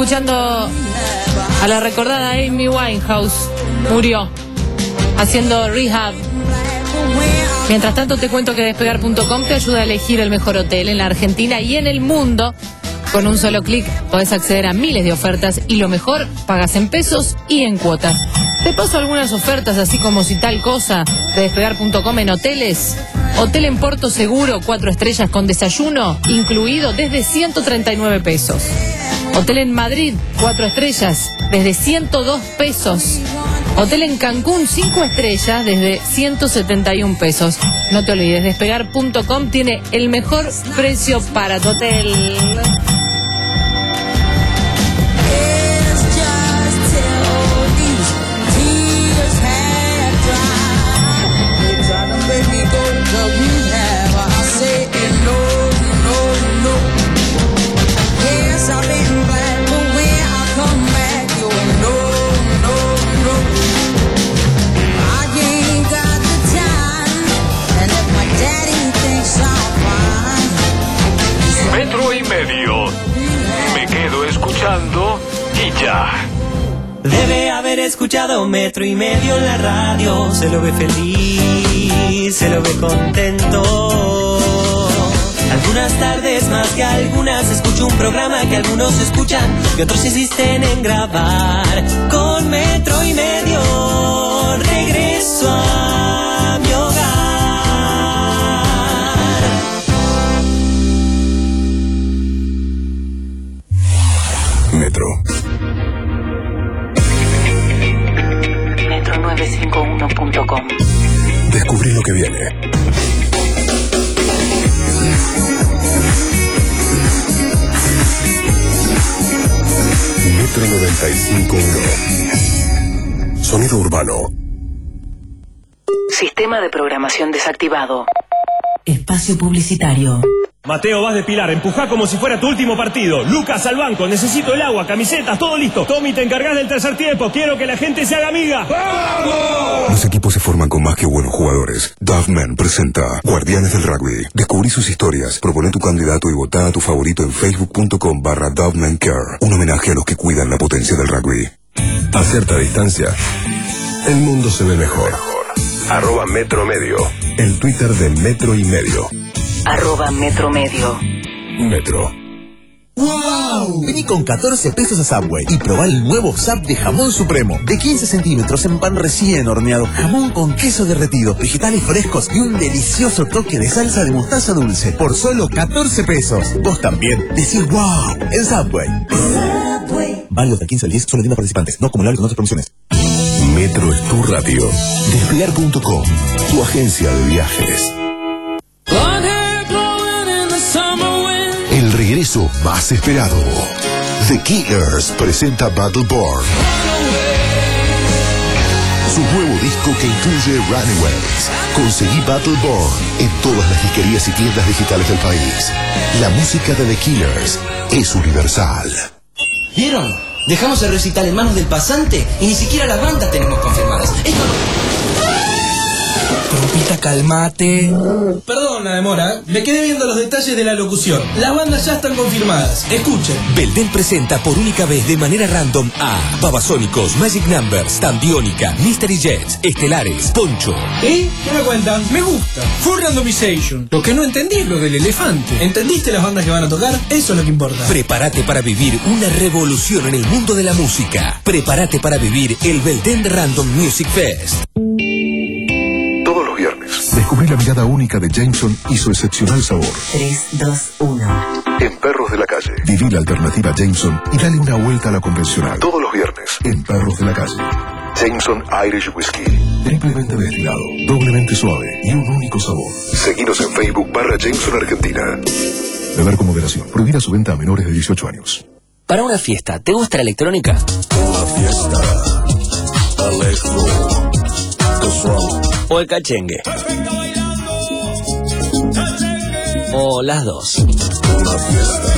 escuchando a la recordada Amy Winehouse. Murió haciendo rehab. Mientras tanto te cuento que despegar punto com te ayuda a elegir el mejor hotel en la Argentina y en el mundo. Con un solo clic podés acceder a miles de ofertas y lo mejor, pagas en pesos y en cuotas. Te paso algunas ofertas, así como si tal cosa, de despegar punto com en hoteles. Hotel en Porto Seguro, cuatro estrellas con desayuno, incluido desde ciento treinta y nueve pesos. Hotel en Madrid, cuatro estrellas, desde ciento dos pesos. Hotel en Cancún, cinco estrellas, desde ciento setenta y un pesos. No te olvides, despegar punto com tiene el mejor precio para tu hotel. Metro y medio. Me quedo escuchando y ya. Debe haber escuchado metro y medio en la radio. Se lo ve feliz, se lo ve contento. Algunas tardes más que algunas escucho un programa que algunos escuchan y otros insisten en grabar. Con metro y medio regreso a mi hogar. Metro. metro novecientos cincuenta y uno punto com. Descubrí lo que viene. Metro noventa y cinco punto uno. Sonido urbano. Sistema de programación desactivado. Espacio publicitario. Mateo, vas de Pilar, empujá como si fuera tu último partido. Lucas, al banco, necesito el agua, camisetas, todo listo. Tommy, te encargás del tercer tiempo, quiero que la gente se haga amiga. ¡Vamos! Los equipos se forman con más que buenos jugadores. Duffman presenta Guardianes del Rugby. Descubrí sus historias, propone tu candidato y votá a tu favorito en facebook punto com barra Duffman Care. Un homenaje a los que cuidan la potencia del rugby. A cierta distancia, el mundo se ve mejor. Arroba Metro Medio. El Twitter de Metro y Medio. Arroba Metro Medio. Metro. ¡Wow! Vení con catorce pesos a Subway y probá el nuevo Sub de jamón supremo. De quince centímetros en pan recién horneado. Jamón con queso derretido, vegetales frescos y un delicioso toque de salsa de mostaza dulce. Por solo catorce pesos. Vos también decís wow en Subway. Subway. Válido del quince al diez, solo en tiendas participantes. No acumulable con otras promociones. Metro es tu radio. Despegar punto com. Tu agencia de viajes. El regreso más esperado. The Killers presenta Battleborn. Su nuevo disco que incluye Runaways. Conseguí Battleborn en todas las disquerías y tiendas digitales del país. La música de The Killers es universal. ¿Vieron? Dejamos el recital en manos del pasante y ni siquiera las bandas tenemos confirmadas. Esto no... Trompita, calmate. Perdón la demora, me quedé viendo los detalles de la locución. Las bandas ya están confirmadas. Escuchen. Belden presenta por única vez de manera random a Babasónicos, Magic Numbers, Tambiónica, Mystery Jets, Estelares, Poncho. ¿Y? ¿Qué me cuentan? Me gusta. Full randomization. Lo que no entendí es lo del elefante. ¿Entendiste las bandas que van a tocar? Eso es lo que importa. Prepárate para vivir una revolución en el mundo de la música. Prepárate para vivir el Belden Random Music Fest. Todos los viernes. Descubrí la mirada única de Jameson y su excepcional sabor. tres, dos, uno. En Perros de la Calle. Viví la alternativa Jameson y dale una vuelta a la convencional. Todos los viernes. En Perros de la Calle. Jameson Irish Whiskey. Triplemente destilado, doblemente suave y un único sabor. Seguinos en Facebook barra Jameson Argentina. Beber con moderación. Prohibida su venta a menores de dieciocho años. Para una fiesta, ¿te gusta la electrónica? Una fiesta. Electro. ¿O el cachengue? ¿O las dos? Una fiesta.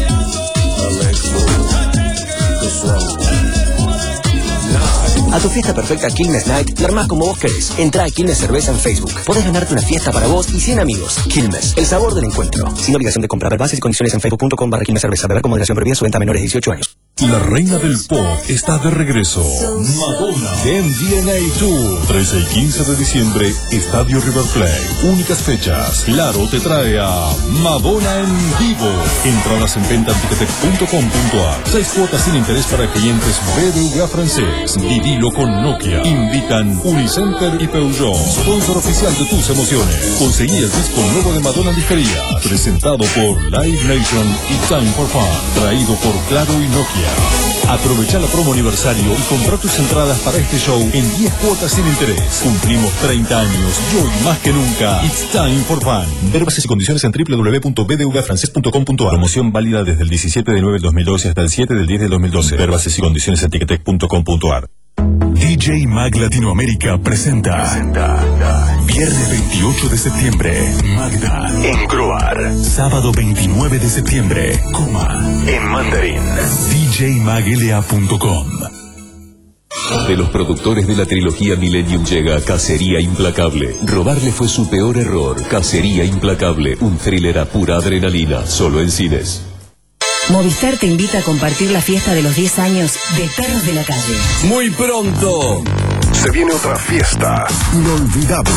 A tu fiesta perfecta Quilmes Night, la armás como vos querés. Entrá a Quilmes Cerveza en Facebook. Podés ganarte una fiesta para vos y cien amigos. Quilmes, el sabor del encuentro. Sin obligación de comprar. Bases y condiciones en facebook punto com barra Quilmes Cerveza. Beber con moderación, prohibida su venta a menores de dieciocho años. La reina del pop está de regreso. Madonna M D N A Tour. trece y quince de diciembre, Estadio River Plate. Únicas fechas. Claro te trae a Madonna en vivo. Entradas en venta en ticketek punto com punto a r. Seis cuotas sin interés para clientes B B V A francés. Vivilo con Nokia. Invitan Unicenter y Peugeot. Sponsor oficial de tus emociones. Conseguí el disco nuevo de Madonna en disquería. Presentado por Live Nation y Time for Fun. Traído por Claro y Nokia. Aprovecha la promo aniversario y compra tus entradas para este show en diez cuotas sin interés. Cumplimos treinta años y hoy más que nunca, it's time for fun. Ver bases y condiciones en doble u doble u doble u punto b d v francés punto com punto a r. Promoción válida desde el diecisiete de nueve del dos mil doce hasta el siete del diez del dos mil doce. Ver bases y condiciones en ticketek punto com punto a r. D J Mag Latinoamérica presenta, presenta Viernes veintiocho de septiembre, Magda en Croar. Sábado veintinueve de septiembre, Coma en Mandarín. D J mag L A punto com. De los productores de la trilogía Millennium llega Cacería Implacable. Robarle fue su peor error. Cacería Implacable, un thriller a pura adrenalina, solo en cines. Movistar te invita a compartir la fiesta de los diez años de Perros de la Calle. Muy pronto se viene otra fiesta inolvidable.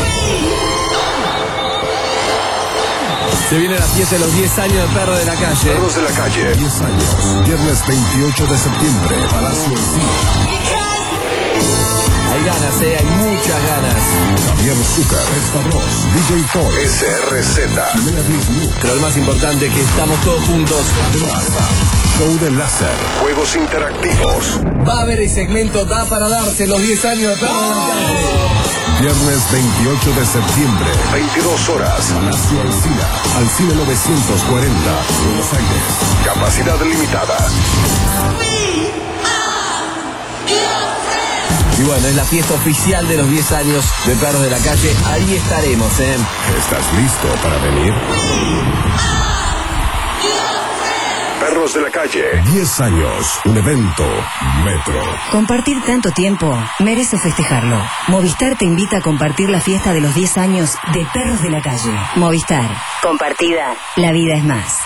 Se viene la fiesta de los diez años de Perros de la Calle. Perros de la Calle, diez años. Viernes veintiocho de septiembre, Palacio del Cine. Hay ganas, eh, hay muchas ganas. Javier Zucker, Stavros, D J Toy, S R Z. Pero lo más importante es que estamos todos juntos. Show de láser, juegos interactivos. Va a haber el segmento Da para darse los diez años de Perros de la Calle. Viernes veintiocho de septiembre, veintidós horas. Palacio Alcina, Alcina novecientos cuarenta, Buenos Aires. Capacidad limitada. Y bueno, es la fiesta oficial de los diez años de Perros de la Calle. Ahí estaremos, ¿eh? ¿Estás listo para venir? Perros de la Calle, diez años, un evento Metro. Compartir tanto tiempo merece festejarlo. Movistar te invita a compartir la fiesta de los diez años de Perros de la Calle. Movistar. Compartida. La vida es más.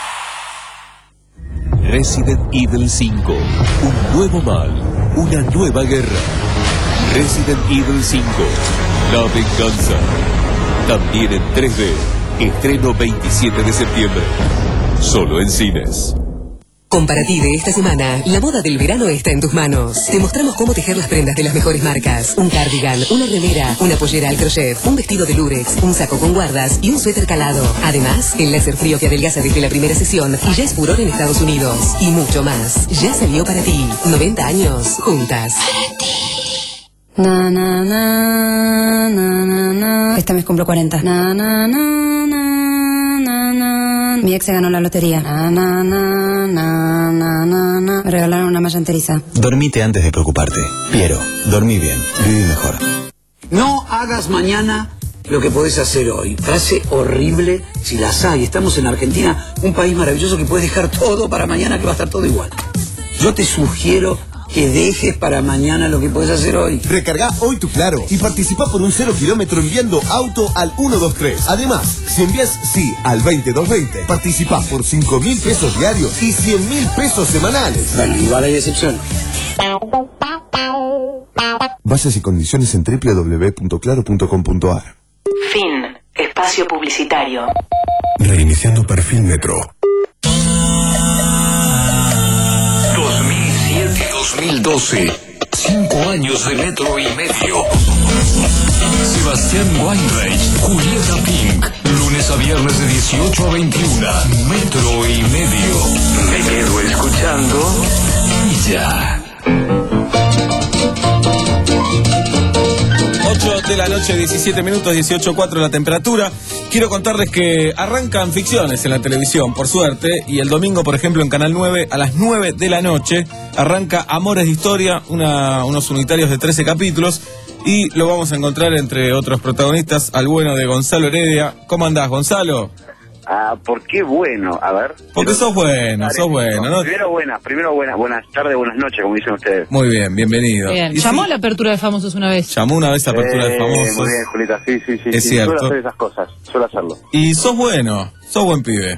Resident Evil cinco. Un nuevo mal. Una nueva guerra. Resident Evil cinco. La venganza. También en tres D. Estreno veintisiete de septiembre. Solo en cines. Comparative esta semana, la moda del verano está en tus manos. Te mostramos cómo tejer las prendas de las mejores marcas. Un cardigan, una remera, una pollera al crochet, un vestido de lurex, un saco con guardas y un suéter calado. Además, el láser frío que adelgaza desde la primera sesión y ya es furor en Estados Unidos. Y mucho más. Ya salió para ti. noventa años, juntas. Na, na, na, na, na, na. Este mes cumplo cuarenta. Na, na, na, na, na, na. Mi ex se ganó la lotería. Na, na, na, na, na, na, na. Me regalaron una malla enteriza. Dormite antes de preocuparte. Piero, dormí bien, viví mejor. No hagas mañana lo que podés hacer hoy. Frase horrible si las hay. Estamos en Argentina, un país maravilloso que puedes dejar todo para mañana, que va a estar todo igual. Yo te sugiero que dejes para mañana lo que puedes hacer hoy. Recarga hoy tu Claro y participa por un cero kilómetro enviando auto al uno dos tres. Además, si envías sí al veinte dos veinte, participás por cinco mil pesos diarios y cien mil pesos semanales. Bueno, igual hay excepción. Bases y condiciones en doble u doble u doble u punto claro punto com punto a r. Fin. Espacio publicitario. Reiniciando perfil Metro. dos mil doce. Cinco años de Metro y medio. Sebastián Weinreich, Julieta Pink. Lunes a viernes de dieciocho a veintiuno. Metro y medio. Me quedo escuchando y ya. ocho de la noche, diecisiete minutos, dieciocho cuatro la temperatura. Quiero contarles que arrancan ficciones en la televisión, por suerte, y el domingo, por ejemplo, en Canal nueve, a las nueve de la noche, arranca Amores de Historia, una, unos unitarios de trece capítulos, y lo vamos a encontrar entre otros protagonistas, al bueno de Gonzalo Heredia. ¿Cómo andás, Gonzalo? Ah, ¿por qué bueno? A ver. Porque sos bueno, sos bueno, ¿no? Primero buenas, primero buenas, buenas tardes, buenas noches, como dicen ustedes. Muy bien, bienvenido. Bien. ¿Llamó a la apertura de Famosos una vez? Llamó una vez a apertura eh, de Famosos. Muy bien, Julieta, sí, sí, sí. Es sí, cierto. Suelo hacer esas cosas, suelo hacerlo. Y sos bueno, sos buen pibe.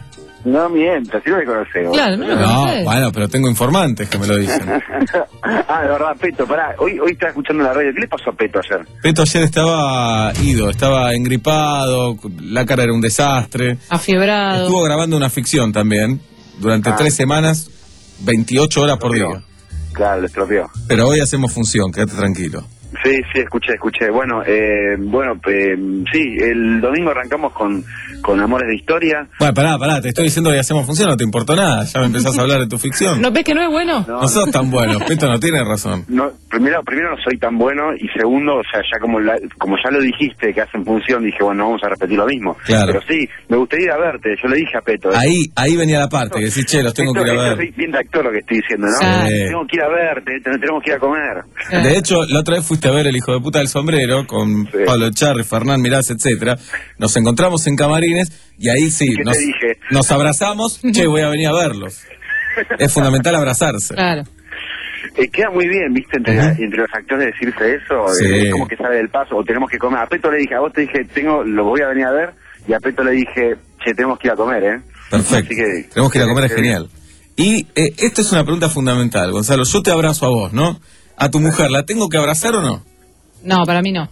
No mientas, si no me conocés. Claro, no lo No, conocés. bueno, pero tengo informantes que me lo dicen. Ah, de verdad, Peto, pará, hoy, hoy estaba escuchando la radio. ¿Qué le pasó a Peto ayer? Peto ayer estaba ido, estaba engripado, la cara era un desastre. Afiebrado. Estuvo grabando una ficción también, durante Ah. tres semanas, veintiocho horas por día. Claro, lo estropeó. Pero hoy hacemos función, quédate tranquilo. Sí, sí, escuché, escuché. Bueno, eh, bueno, eh, sí, el domingo arrancamos con, con Amores de Historia. Bueno, pará, pará, te estoy diciendo que hacemos función, no te importó nada, ya me empezás a hablar de tu ficción. ¿No ves que no es bueno? No, sos tan bueno, Peto no tiene razón. No, primero, primero no soy tan bueno y segundo, o sea, ya como la, como ya lo dijiste que hacen función, dije, bueno, vamos a repetir lo mismo. Claro. Pero sí, me gustaría ir a verte, yo le dije a Peto. ¿eh? Ahí, ahí venía la parte, que decís, che, los tengo que Esto- ir a esto ver. es bien de actor lo que estoy diciendo, ¿no? Sí. Tengo que ir a verte, ten- tenemos que ir a comer. De hecho, la otra vez fuiste a ver El Hijo de Puta del Sombrero con Pablo Echarri, Fernán Mirás, etcétera. Nos encontramos en Camarines y ahí sí, ¿Y qué te nos, dije? nos abrazamos, che, voy a venir a verlos. Es fundamental abrazarse. Claro. Eh, queda muy bien, ¿viste? Entre, entre los actores decirse eso, Sí. eh, como que sabe del paso, o tenemos que comer. A Peto le dije, a vos te dije, tengo, lo voy a venir a ver, y a Peto le dije, che, tenemos que ir a comer, ¿eh? Perfecto. Así que, Tenemos que ir a comer, es que- genial. Y eh, esto es una pregunta fundamental, Gonzalo. Yo te abrazo a vos, ¿no? A tu mujer, ¿la tengo que abrazar o no? No, para mí no.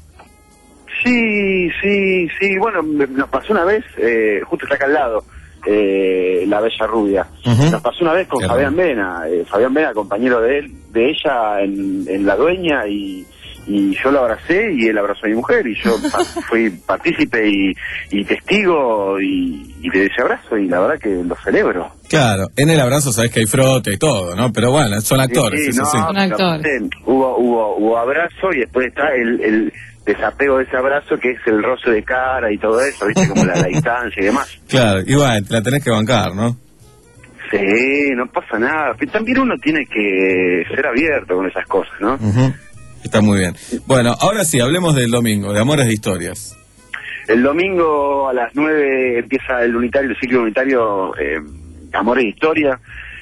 Sí, sí, sí, bueno, me- nos pasó una vez, eh, justo está acá al lado, eh, la Bella Rubia. Ujú. Nos pasó una vez con Qué Fabián Vena, eh, Fabián Vena, compañero de él, de ella en, en La Dueña, y, y yo lo abracé y él abrazó a mi mujer, y yo pa- fui partícipe y, y testigo y, y de ese abrazo, y la verdad que lo celebro. Claro, en el abrazo sabes que hay frote y todo, ¿no? Pero bueno, son actores, Sí, sí, eso no, sí. pero aparte, Hubo, hubo, hubo abrazo y después está el, el desapego de ese abrazo, que es el roce de cara y todo eso, ¿viste? Como la, la distancia y demás. Claro, y bueno, te la tenés que bancar, ¿no? Sí, no pasa nada. Pero también uno tiene que ser abierto con esas cosas, ¿no? Ujú. Está muy bien. Bueno, ahora sí, hablemos del domingo, de Amores de Historias. El domingo a las nueve empieza el unitario, el ciclo unitario eh, Amores de Historia.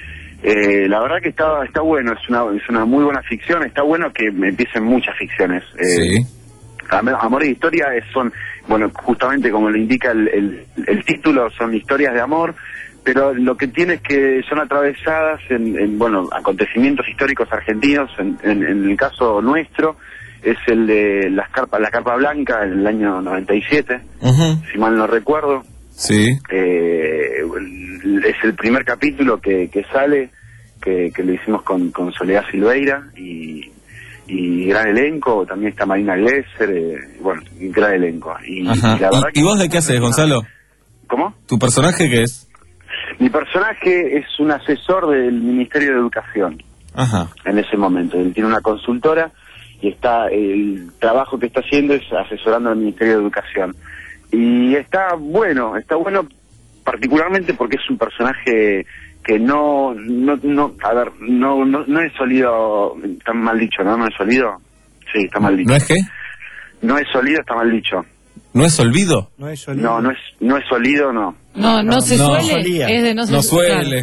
Eh, la verdad que está está bueno, es una es una muy buena ficción, está bueno que empiecen muchas ficciones. Eh, Sí. Am- Amores de Historia es- son, bueno, justamente como lo indica el, el, el título, son historias de amor, pero lo que tiene es que son atravesadas en, en, bueno, acontecimientos históricos argentinos. En, en, en el caso nuestro es el de las carpas, la Carpa Blanca en el año noventa y siete, Ujú. si mal no recuerdo. Sí. Eh, el- es el primer capítulo que, que sale, que, que lo hicimos con, con Soledad Silveira y, y gran elenco. También está Marina Glesser, eh, bueno, gran elenco. Y, Ajá. y la verdad ¿Y, y vos de qué haces, Gonzalo? ¿Cómo? ¿Tu personaje qué es? Mi personaje es un asesor del Ministerio de Educación Ajá. en ese momento. Él tiene una consultora y está el trabajo que está haciendo es asesorando al Ministerio de Educación. Y está bueno, está bueno particularmente porque es un personaje que no, no, no, a ver, no, no, no es sólido, está mal dicho, ¿no? No es sólido. Sí, está mal dicho. ¿No es qué? No es sólido, está mal dicho. ¿No es olvido? No es No, no es, no es sólido, no. No, no, se no. suele. Solía. Es de no, se No suele.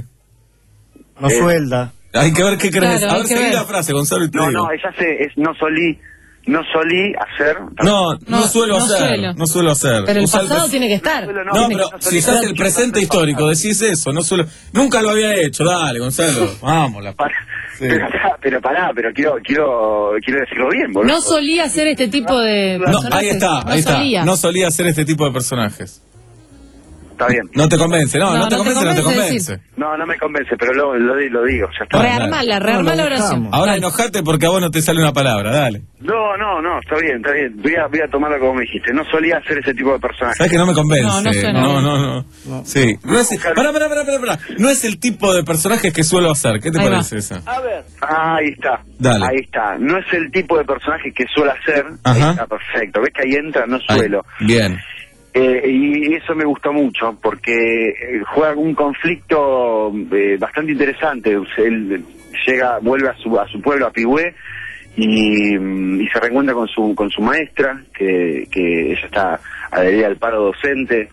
No Eh, suelda. Hay que ver qué crees. Claro, a hay ver, que seguí ver. la frase, Gonzalo, y te No, digo. no, ella se, es no solí, no solí hacer. No, no, No, suelo no hacer. suelo. No suelo hacer. Pero el Usa pasado pres- tiene que estar. No, No, tiene pero que- si estás el presente histórico, decís eso, no suelo... Nunca lo había hecho, dale, Gonzalo. Vamos, la... Para- Sí. pero, pero pará, pero quiero, quiero, quiero decirlo bien, boludo. No solía hacer este tipo de No, personajes. ahí está, No ahí está. solía. No solía hacer este tipo de personajes. Está bien. No te convence, no, no, No, te no te convence, no te convence convence. No, no me convence, pero lo, lo, di- lo digo, ya está. Rearmala, rearmala la oración. Ahora enojate porque a vos no te sale una palabra, dale. No, no, no, está bien, está bien. Voy a, voy a tomarlo como me dijiste. No solía hacer ese tipo de personajes. ¿Sabes que no me convence? No, no suena no, bien. no, no. Sí. No es, pará, pará, pará, pará, pará. No es el tipo de personajes que suelo hacer. ¿Qué te Ahí va. parece esa? A ver. Ahí está. Dale. Ahí está. No es el tipo de personaje que suelo hacer. Ahí Ajá. está perfecto. ¿Ves que ahí entra? No Ahí. suelo. Bien. Eh, y eso me gustó mucho porque eh, juega un conflicto eh, bastante interesante. Él llega, vuelve a su a su pueblo, a Pigüé, y, mm, y se reencuentra con su con su maestra, que, que ella está adherida al paro docente,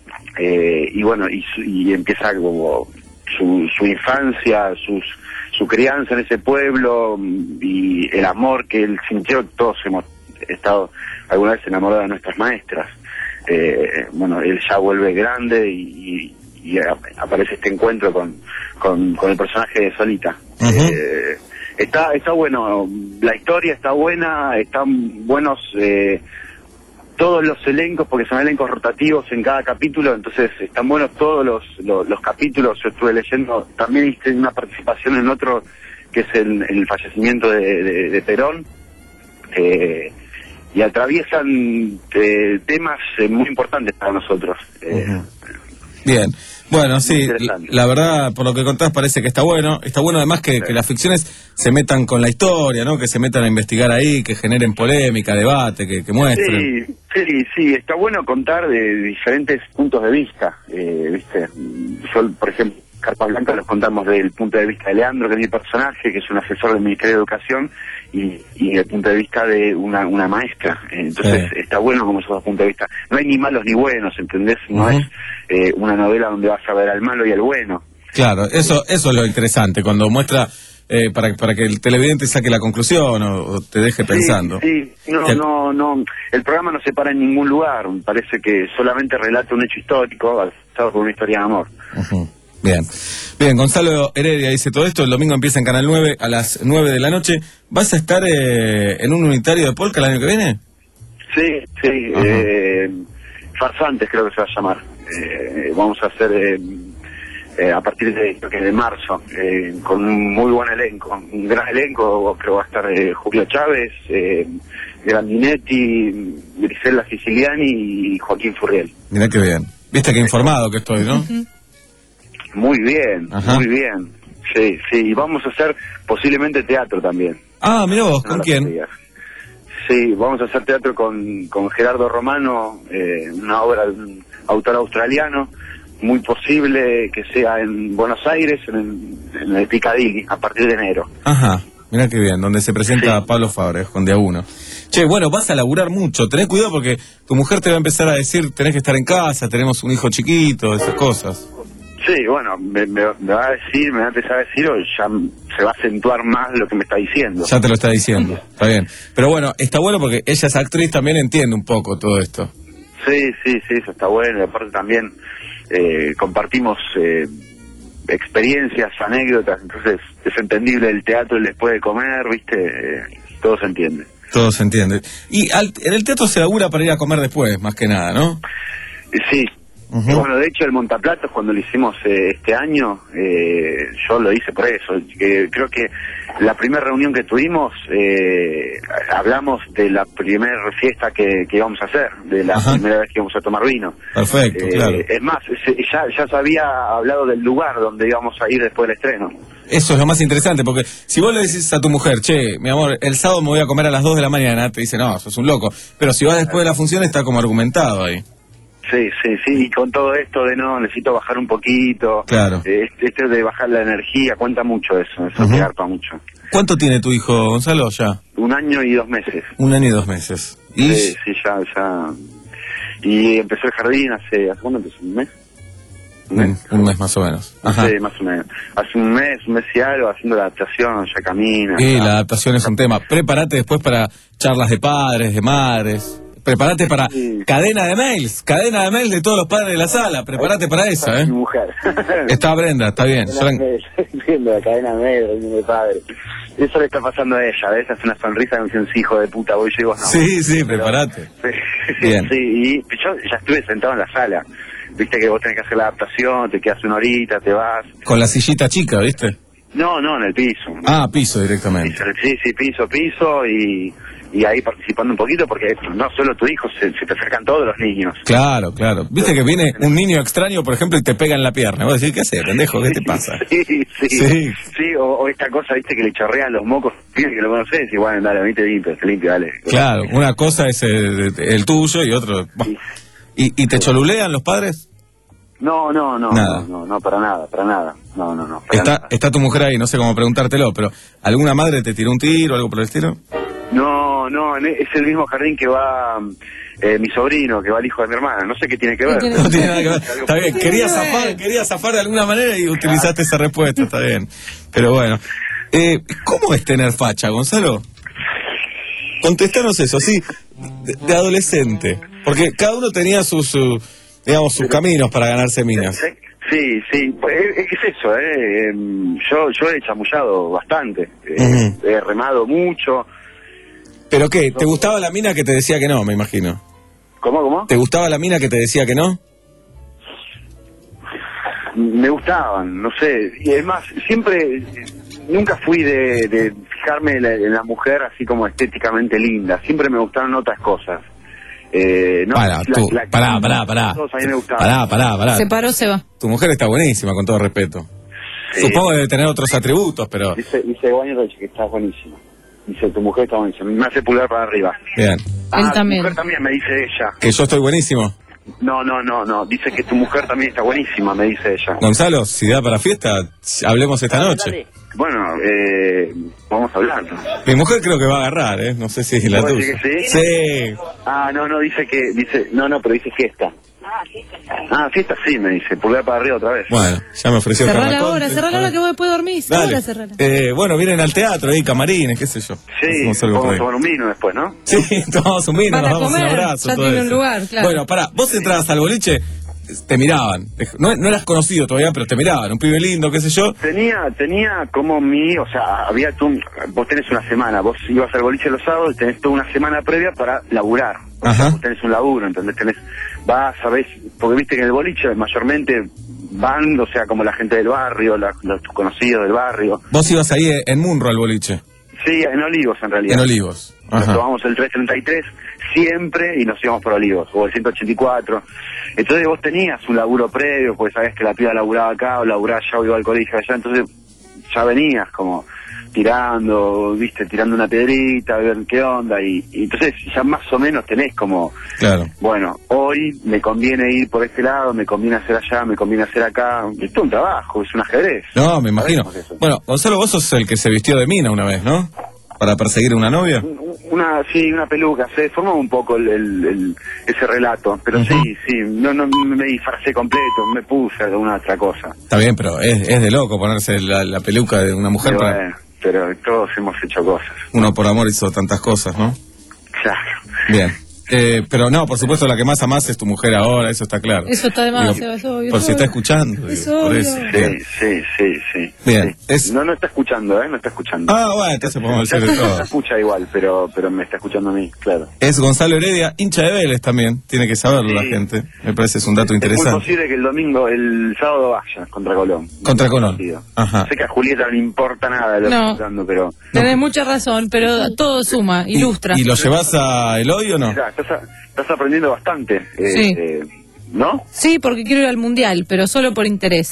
eh, y bueno, y, su- y empieza como su, su infancia, sus su crianza en ese pueblo, mm, y el amor que él sintió. Todos hemos estado alguna vez enamorados de nuestras maestras. Eh, bueno, él ya vuelve grande y, y, y a, aparece este encuentro con, con, con el personaje de Solita. Uh-huh. eh, está está bueno, la historia está buena, están buenos eh, todos los elencos, porque son elencos rotativos en cada capítulo, entonces están buenos todos los, los, los capítulos. Yo estuve leyendo, también hice una participación en otro que es el, el fallecimiento de, de, de Perón, eh, y atraviesan eh, temas eh, muy importantes para nosotros. Eh, uh-huh. Bien, bueno, sí, la verdad, por lo que contás, parece que está bueno. Está bueno además que, sí. que las ficciones se metan con la historia, ¿no? Que se metan a investigar ahí, que generen polémica, debate, que, que muestren. Sí, sí, sí, está bueno contar de diferentes puntos de vista, eh, ¿viste? Yo, por ejemplo, Carpa Blanca los contamos desde el punto de vista de Leandro, que es mi personaje, que es un asesor del Ministerio de Educación, y, y desde el punto de vista de una, una maestra. Entonces sí. está bueno como esos dos puntos de vista. No hay ni malos ni buenos, ¿entendés? No uh-huh. es eh, una novela donde vas a ver al malo y al bueno. Claro, eso eso es lo interesante, cuando muestra eh, para, para que el televidente saque la conclusión o, o te deje sí, pensando. Sí, no, no, no, el programa no se para en ningún lugar, parece que solamente relata un hecho histórico basado por una historia de amor. Uh-huh. Bien, bien, Gonzalo Heredia dice todo esto, el domingo empieza en Canal nueve a las nueve de la noche. ¿Vas a estar eh, en un unitario de Polka el año que viene? Sí, sí, eh, Farsantes creo que se va a llamar. Eh, vamos a hacer eh, eh, a partir de, creo que de marzo, eh, con un muy buen elenco, un gran elenco. Creo que va a estar eh, Julio Chávez, eh, Grandinetti, Grisela Siciliani y Joaquín Furriel. Mirá qué bien, viste que informado que estoy, ¿no? Uh-huh. Muy bien, Ajá. muy bien. Sí, sí, y vamos a hacer posiblemente teatro también. Ah, mira vos, ¿con quién? Días. Sí, vamos a hacer teatro con, con Gerardo Romano, eh, una obra de un autor australiano, muy posible que sea en Buenos Aires, en, en el Piccadilly, a partir de enero. Ajá, mira qué bien, donde se presenta sí. Pablo Fabres, con Día Uno. Che, bueno, vas a laburar mucho, tenés cuidado porque tu mujer te va a empezar a decir, tenés que estar en casa, tenemos un hijo chiquito, esas cosas. Sí, bueno, me, me, me va a decir, me va a empezar a decir, o ya se va a acentuar más lo que me está diciendo. Ya te lo está diciendo, está bien. Pero bueno, está bueno porque ella es actriz, también entiende un poco todo esto. Sí, sí, sí, eso está bueno. Y aparte también eh, compartimos eh, experiencias, anécdotas, entonces es entendible el teatro, el después de comer, ¿viste? Eh, todo se entiende. Todo se entiende. Y al, en el teatro se labura para ir a comer después, más que nada, ¿no? Eh, sí. Uh-huh. Bueno, de hecho el montaplatos cuando lo hicimos eh, este año, eh, yo lo hice por eso. Eh, creo que la primera reunión que tuvimos, eh, hablamos de la primera fiesta que, que íbamos a hacer, de la Ajá. primera vez que íbamos a tomar vino. Perfecto, eh, claro. Es más, se, ya, ya se había hablado del lugar donde íbamos a ir después del estreno. Eso es lo más interesante, porque si vos le decís a tu mujer, che, mi amor, el sábado me voy a comer a las dos de la mañana, te dice, no, sos un loco. Pero si vas después de la función está como argumentado ahí. Sí, sí, sí, y con todo esto de no, necesito bajar un poquito, claro. eh, este de bajar la energía, cuenta mucho eso, eso uh-huh. te harta mucho. ¿Cuánto tiene tu hijo, Gonzalo, ya? Un año y dos meses. Un año y dos meses. ¿Y? Sí, sí, ya, ya. Y empezó el jardín hace, ¿hace cuándo empezó? ¿Un mes? ¿Un mes? Un, un mes más o menos. Ajá. Sí, más o menos. Hace un mes, un mes y algo, haciendo la adaptación, ya camina. Sí, ya. La adaptación es un tema. Prepárate después para charlas de padres, de madres. Prepárate para sí. cadena de mails, cadena de mails de todos los padres de la sala. Prepárate para eso, ¿eh? Mi mujer. Está Brenda, está bien. Entiendo, la cadena de mails de mi padre. Eso le está pasando a ella, ¿ves? Hace una sonrisa como si un hijo de puta, voy yo y vos no. Sí, sí, pero, prepárate. Sí, bien. Sí, y yo ya estuve sentado en la sala. Viste que vos tenés que hacer la adaptación, te quedas una horita, te vas. Con la sillita chica, ¿viste? No, no, en el piso. Ah, piso directamente. Sí, sí, piso, piso y... y ahí participando un poquito, porque no solo tu hijo, se, se te acercan todos los niños. Claro, claro. Viste que viene un niño extraño, por ejemplo, y te pega en la pierna. Vos decís, ¿qué haces, pendejo? ¿Qué te pasa? Sí, sí. Sí, sí o, o esta cosa, viste, que le chorrean los mocos, que lo conoces, y bueno, dale, a mí te limpio, te limpio, dale. Claro, una cosa es el, el tuyo y otro... Sí. ¿Y, ¿Y te cholulean los padres? No, no, no, nada. no, no, no, para nada, para nada. No, no, no. Está, nada. está tu mujer ahí, no sé cómo preguntártelo, pero ¿alguna madre te tiró un tiro o algo por el estilo? No, no, es el mismo jardín que va eh, mi sobrino, que va el hijo de mi hermana. No sé qué tiene que ver. No tiene nada que ver. Está bien, quería zafar, quería zafar de alguna manera y utilizaste esa respuesta, está bien. Pero bueno, eh, ¿cómo es tener facha, Gonzalo? Contestanos eso, sí, de, de adolescente. Porque cada uno tenía sus, su, digamos, sus caminos para ganarse minas. Sí, sí, pues, es que es eso, ¿eh? Em, Yo, yo he chamullado bastante, eh, Ujú. he remado mucho. ¿Pero qué? ¿Te gustaba la mina que te decía que no, me imagino? ¿Cómo, cómo? ¿Te gustaba la mina que te decía que no? Me gustaban, no sé, y es más, siempre, nunca fui de, de fijarme en la, en la mujer así como estéticamente linda, siempre me gustaron otras cosas. Eh, no, Pará, la- tú, la- pará, pará, pará. todos a mí me gustaban. Pará, pará, pará. Se paró, se va. Tu mujer está buenísima, con todo respeto. Sí. Supongo que debe tener otros atributos, pero... Dice, dice Guaño que está buenísima. Dice, tu mujer está buenísima. Me hace pulgar para arriba. Bien. Ah, también. tu mujer también, me dice ella. ¿Que yo estoy buenísimo? No, no, no, no. Dice que tu mujer también está buenísima, me dice ella. Gonzalo, si da para fiesta, hablemos esta noche. Bueno, eh, vamos a hablar. Mi mujer creo que va a agarrar, ¿eh? No sé si es la ¿Vos tuya. decís que sí? Sí. Ah, no, no, dice que, dice, no, no, pero dice fiesta. Ah, fiesta sí, me dice, pulgar para arriba otra vez. Bueno, ya me ofreció Cerrala Carla ahora, Conte. cerrala ahora que voy a poder dormir. Dale. Ahora cerrala. Eh, bueno, vienen al teatro, ahí, camarines, qué sé yo. Sí, Hacemos algo por vamos a ahí. tomar un vino después, ¿no? Sí, tomamos un vino, Van a nos damos comer, un abrazo. ya todo tiene un eso. lugar, claro. Bueno, pará, vos entrabas al boliche, te miraban. No, no eras conocido todavía, pero te miraban. Un pibe lindo, qué sé yo. Tenía, tenía como mi, o sea, había tú, vos tenés una semana, vos ibas al boliche los sábados y tenés toda una semana previa para laburar. O sea, vos tenés un laburo, ¿entendés? Tenés, vas, sabés, porque viste que en el boliche mayormente van, o sea, como la gente del barrio, la- los conocidos del barrio. Vos ibas ahí en Munro al boliche. Sí, en Olivos en realidad. En Olivos. Nos Ajá. tomamos el trescientos treinta y tres siempre y nos íbamos por Olivos, o el ciento ochenta y cuatro. Entonces vos tenías un laburo previo, porque sabés que la piba laburaba acá o laburaba allá o iba al colegio allá, entonces ya venías como tirando, viste, tirando una piedrita, a ver qué onda, y, y entonces ya más o menos tenés como, Claro. bueno, hoy me conviene ir por este lado, me conviene hacer allá, me conviene hacer acá, es todo un trabajo, es un ajedrez. No, me imagino. Sabemos eso. Bueno, Gonzalo, vos sos el que se vistió de mina una vez, ¿no? Para perseguir a una novia. Una, sí, una peluca, se deformó un poco el, el- el- ese relato, pero sí, sí, no, no me disfracé completo, me puse alguna otra cosa. Está bien, pero es, es de loco ponerse la, la peluca de una mujer Pero, para... bueno, pero todos hemos hecho cosas. Uno por amor hizo tantas cosas, ¿no? Claro. Bien. Eh, pero no, por supuesto, la que más amás es tu mujer ahora, eso está claro. Eso está de más, Digo, Seba, es obvio, por es si está obvio. escuchando, digo, Es por obvio. eso. Sí, Bien. sí, sí, sí. Bien. Sí. No, no está escuchando, ¿eh? No está escuchando. Ah, bueno, entonces podemos decir de No todo. escucha igual, pero, pero me está escuchando a mí, claro. Es Gonzalo Heredia, hincha de Vélez también, tiene que saberlo la gente. Me parece es un dato Es muy interesante. posible que el domingo, el sábado vaya contra Colón. Contra Colón. Partido. Ajá. Sé que a Julieta no le importa nada lo que No. está escuchando, pero... Tenés mucha razón, pero todo suma, ilustra. ¿Y lo llevas a Eloy o no? Mirá, estás, a- estás aprendiendo bastante, eh, Sí. eh, ¿no? Sí, porque quiero ir al mundial, pero solo por interés.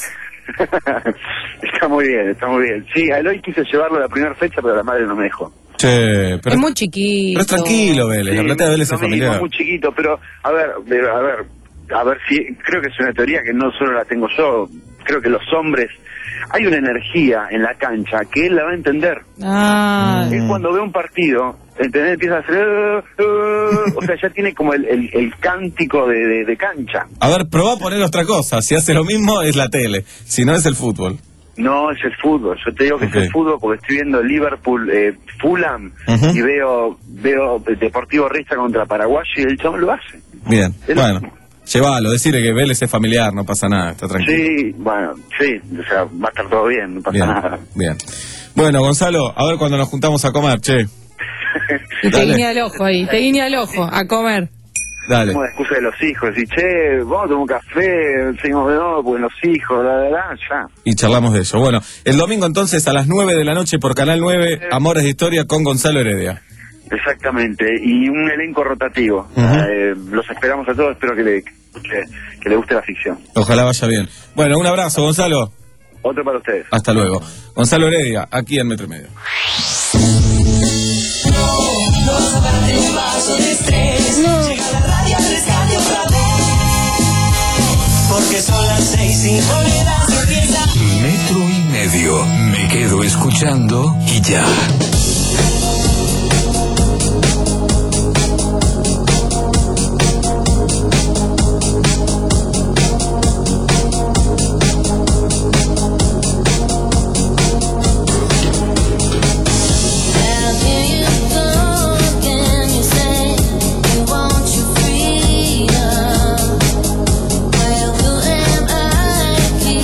Está muy bien, está muy bien. Sí, a Eloy quise llevarlo a la primera fecha, pero la madre no me dejó. Che, pero, es muy chiquito. pero es tranquilo, Vélez. La Sí, platea de Vélez lo es mismo, familiar. muy chiquito, pero a ver, pero, a ver, a ver si creo que es una teoría que no solo la tengo yo, creo que los hombres hay una energía en la cancha que él la va a entender. Ah, Él cuando ve un partido, ¿entendés? Empieza a hacer, "Uh, uh", o sea, ya tiene como el, el, el cántico de, de, de cancha. A ver, probá a poner otra cosa. Si hace lo mismo, es la tele. Si no, es el fútbol. No, es el fútbol. Yo te digo que Ok. es el fútbol porque estoy viendo Liverpool, eh, Fulham, Ujú. y veo veo Deportivo Riestra contra Paraguay y el chabón lo hace. Bien, Es- bueno. Llévalo, decirle que Vélez es familiar, no pasa nada, está tranquilo. Sí, bueno, sí, o sea, va a estar todo bien, no pasa Bien, nada. bien. Bueno, Gonzalo, a ver cuando nos juntamos a comer, che. y te Dale. guiña el ojo ahí, te guiña el ojo, a comer. Dale. Como la excusa de los hijos, y che, vamos a tomar un café, seguimos de nuevo, porque los hijos, la verdad, ya. Y charlamos de eso. Bueno, el domingo entonces a las nueve de la noche por Canal nueve, Amores de Historia con Gonzalo Heredia. Exactamente, y un elenco rotativo. Ujú. Eh, los esperamos a todos, espero que le, que, que le guste la ficción. Ojalá vaya bien. Bueno, un abrazo, Gonzalo. Otro para ustedes. Hasta luego. Gonzalo Heredia, aquí en Metro y Medio. Vamos a darte un vaso de estrés. Llega la radio, rescate otra vez. Porque son las seis y monedas y empieza. Metro y Medio. Me quedo escuchando y ya. Well, who am I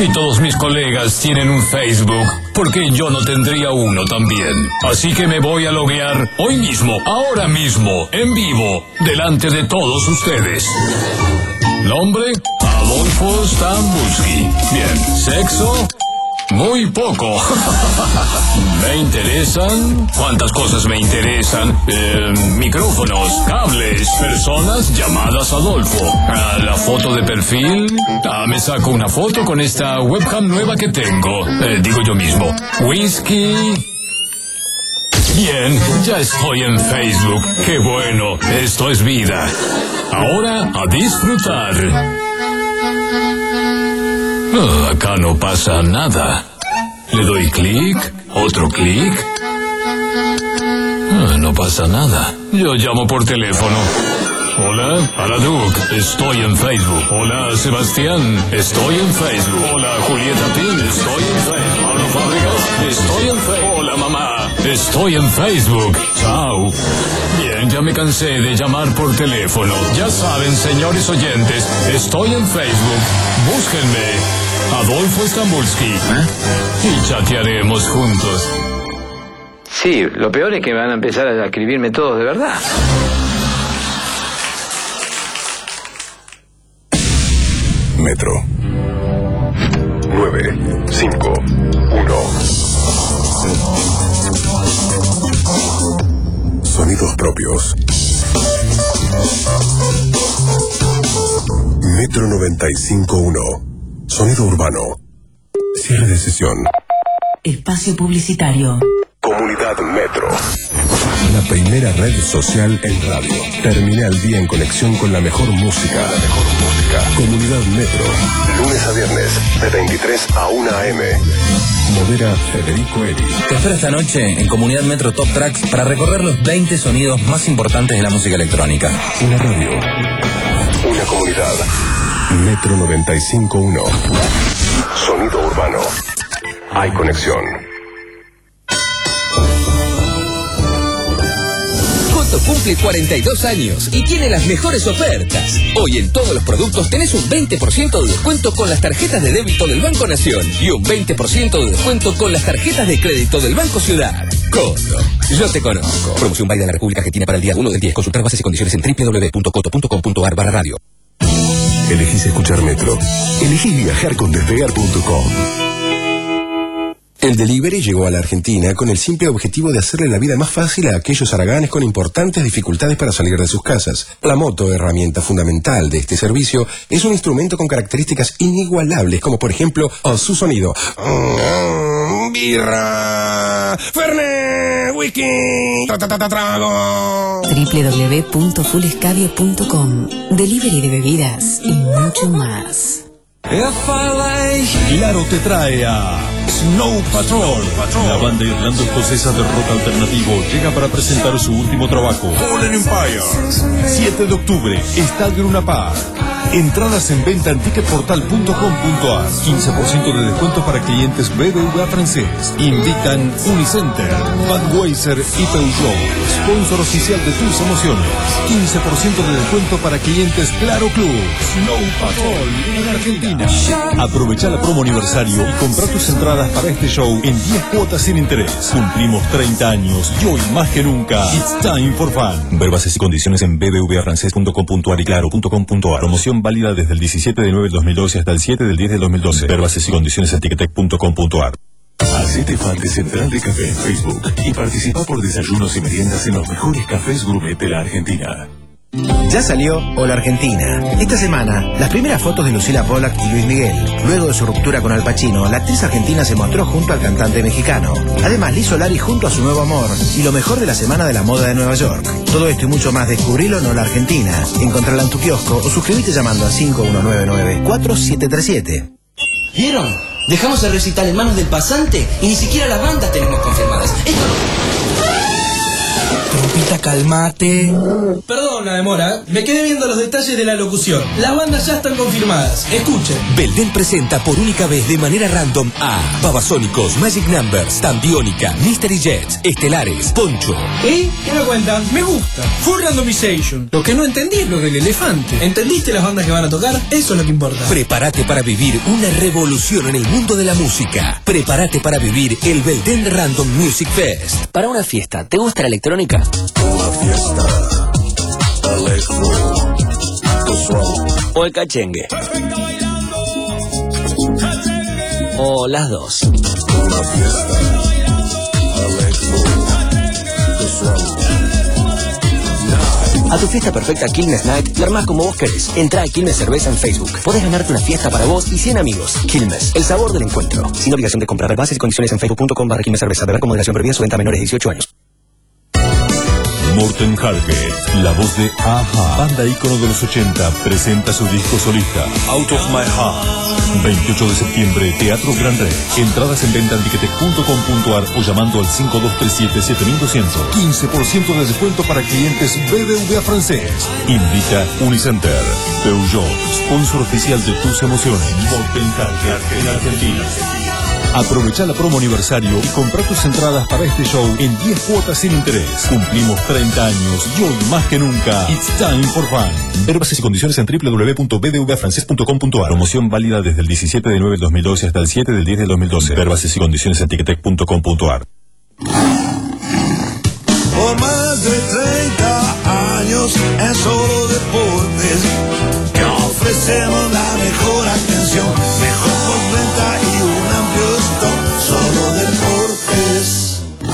Si todos mis colegas tienen un Facebook, ¿por qué yo no tendría uno también? Así que me voy a loguear hoy mismo, ahora mismo, en vivo, delante de todos ustedes. Nombre: Adolfo Stambulski. Bien, sexo: muy poco. ¿Me interesan? ¿Cuántas cosas me interesan? Eh, micrófonos, cables, personas llamadas Adolfo. Ah, la foto de perfil. Ah, me saco una foto con esta webcam nueva que tengo. Eh, digo yo mismo. Whisky. Bien, ya estoy en Facebook. ¡Qué bueno! Esto es vida. Ahora a disfrutar. Oh, acá no pasa nada. Le doy clic, otro clic. Oh, no pasa nada. Yo llamo por teléfono. Hola, Aladuc, estoy en Facebook. Hola, Sebastián, estoy en Facebook. Hola, Julieta Pin, estoy en Facebook. Pablo Fábregas, estoy en Facebook. Hola, mamá, estoy en Facebook. Chao. Bien, ya me cansé de llamar por teléfono. Ya saben, señores oyentes, estoy en Facebook. Búsquenme. Adolfo Stambulski. ¿Eh? Y chatearemos juntos. Sí, lo peor es que van a empezar a escribirme todos de verdad. Metro. nueve, cinco, uno. Sonidos propios. Metro noventa y cinco punto uno. Sonido urbano. Cierre de sesión. Espacio publicitario. Comunidad Metro. La primera red social en radio. Termina el día en conexión con la mejor música. La mejor música. Comunidad Metro. Lunes a viernes, de veintitrés a una a eme. Modera Federico Eri. Te espero esta noche en Comunidad Metro Top Tracks para recorrer los veinte sonidos más importantes de la música electrónica. Una radio. Una comunidad. Metro noventa y cinco punto uno. Sonido urbano. Hay conexión. Coto cumple cuarenta y dos años y tiene las mejores ofertas. Hoy en todos los productos tenés un veinte por ciento de descuento con las tarjetas de débito del Banco Nación y un veinte por ciento de descuento con las tarjetas de crédito del Banco Ciudad. Coto, yo te conozco. Promoción válida en la República Argentina para el día uno del diez. Consultar bases y condiciones en doble u doble u doble u punto coto punto com punto ar barra radio. Elegís escuchar Metro. Elegís viajar con despegar punto com. El delivery llegó a la Argentina con el simple objetivo de hacerle la vida más fácil a aquellos haraganes con importantes dificultades para salir de sus casas. La moto, herramienta fundamental de este servicio, es un instrumento con características inigualables, como por ejemplo oh, su sonido. Mm, birra, Fernet, whisky, tra, tra, tra, tra, trago. doble u doble u doble u punto full escabio punto com. Delivery de bebidas y mucho más. Claro te trae a Snow Patrol. La banda irlando-escocesa de rock alternativo llega para presentar su último trabajo, Fallen Empire. siete de octubre, Estadio Luna Park. Entradas en venta en ticketportal punto com punto ar. quince por ciento de descuento para clientes B B V A francés. Invitan Unicenter, Budweiser y Peugeot. Sponsor oficial de tus emociones. quince por ciento de descuento para clientes Claro Club. Snow Patrol en Argentina. Aprovecha la promo aniversario y compra tus entradas para este show en diez cuotas sin interés. Cumplimos treinta años y hoy más que nunca, it's time for fun. Ver bases y condiciones en b b v a francés punto com punto ar y claro punto com punto ar. Promoción válida desde el diecisiete de nueve del dos mil doce hasta el siete del diez del dos mil doce. Ver bases y condiciones en ticketek punto com punto ar. Hacete fan de Central de Café en Facebook y participa por desayunos y meriendas en los mejores cafés gourmet de la Argentina. Ya salió Hola Argentina. Esta semana, las primeras fotos de Lucila Pollack y Luis Miguel. Luego de su ruptura con Al Pacino, la actriz argentina se mostró junto al cantante mexicano. Además, Liz Solari junto a su nuevo amor. Y lo mejor de la semana de la moda de Nueva York. Todo esto y mucho más descubrilo en Hola Argentina. Encontrala en tu kiosco o suscríbete llamando al cinco uno nueve nueve cuatro siete tres siete. ¿Vieron? Dejamos el recital en manos del pasante y ni siquiera las bandas tenemos confirmadas. Esto no... Trompita, calmate. Perdón la demora, me quedé viendo los detalles de la locución. Las bandas ya están confirmadas. Escuchen. Belden presenta por única vez de manera random a Babasónicos, Magic Numbers, Tambiónica, Mystery Jets, Estelares, Poncho. ¿Y qué me cuentan? Me gusta. Full randomization. Lo que no entendí es lo del elefante. ¿Entendiste las bandas que van a tocar? Eso es lo que importa. Prepárate para vivir una revolución en el mundo de la música. Prepárate para vivir el Belden Random Music Fest. Para una fiesta, ¿te gusta la electrónica? Una fiesta electro casual. ¿O el cachengue? ¿O las dos? Una fiesta electro casual. A tu fiesta perfecta Quilmes Night la armás como vos querés. Entrá a Quilmes Cerveza en Facebook. Podés ganarte una fiesta para vos y cien amigos. Quilmes, el sabor del encuentro. Sin obligación de comprar. Bases y condiciones en facebook punto com barra Quilmes Cerveza. Beber con moderación, prohibida su venta a menores de dieciocho años. Morten Harke, la voz de Aja, banda ícono de los ochenta, presenta su disco solista, Out of My Heart. veintiocho de septiembre, Teatro Gran Rex. Entradas en venta en ticketek punto com punto ar o llamando al cinco dos tres siete siete dos cero cero. quince por ciento de descuento para clientes B B V A francés. Invita Unicenter. Peugeot, sponsor oficial de tus emociones. Morten Harke, en Argentina. Aprovecha la promo aniversario y compra tus entradas para este show en diez cuotas sin interés. Cumplimos treinta años y hoy más que nunca, it's time for fun. Ver bases y condiciones en doble u doble u doble u punto b d v a francés punto com punto ar. Promoción válida desde el diecisiete del nueve del dos mil doce hasta el siete del diez del dos mil doce. Ver bases y condiciones en ticketek punto com punto ar. Por más de treinta años en solo deportes, que ofrecemos la mejor atención, mejor postventa y un amplio stock, solo deportes.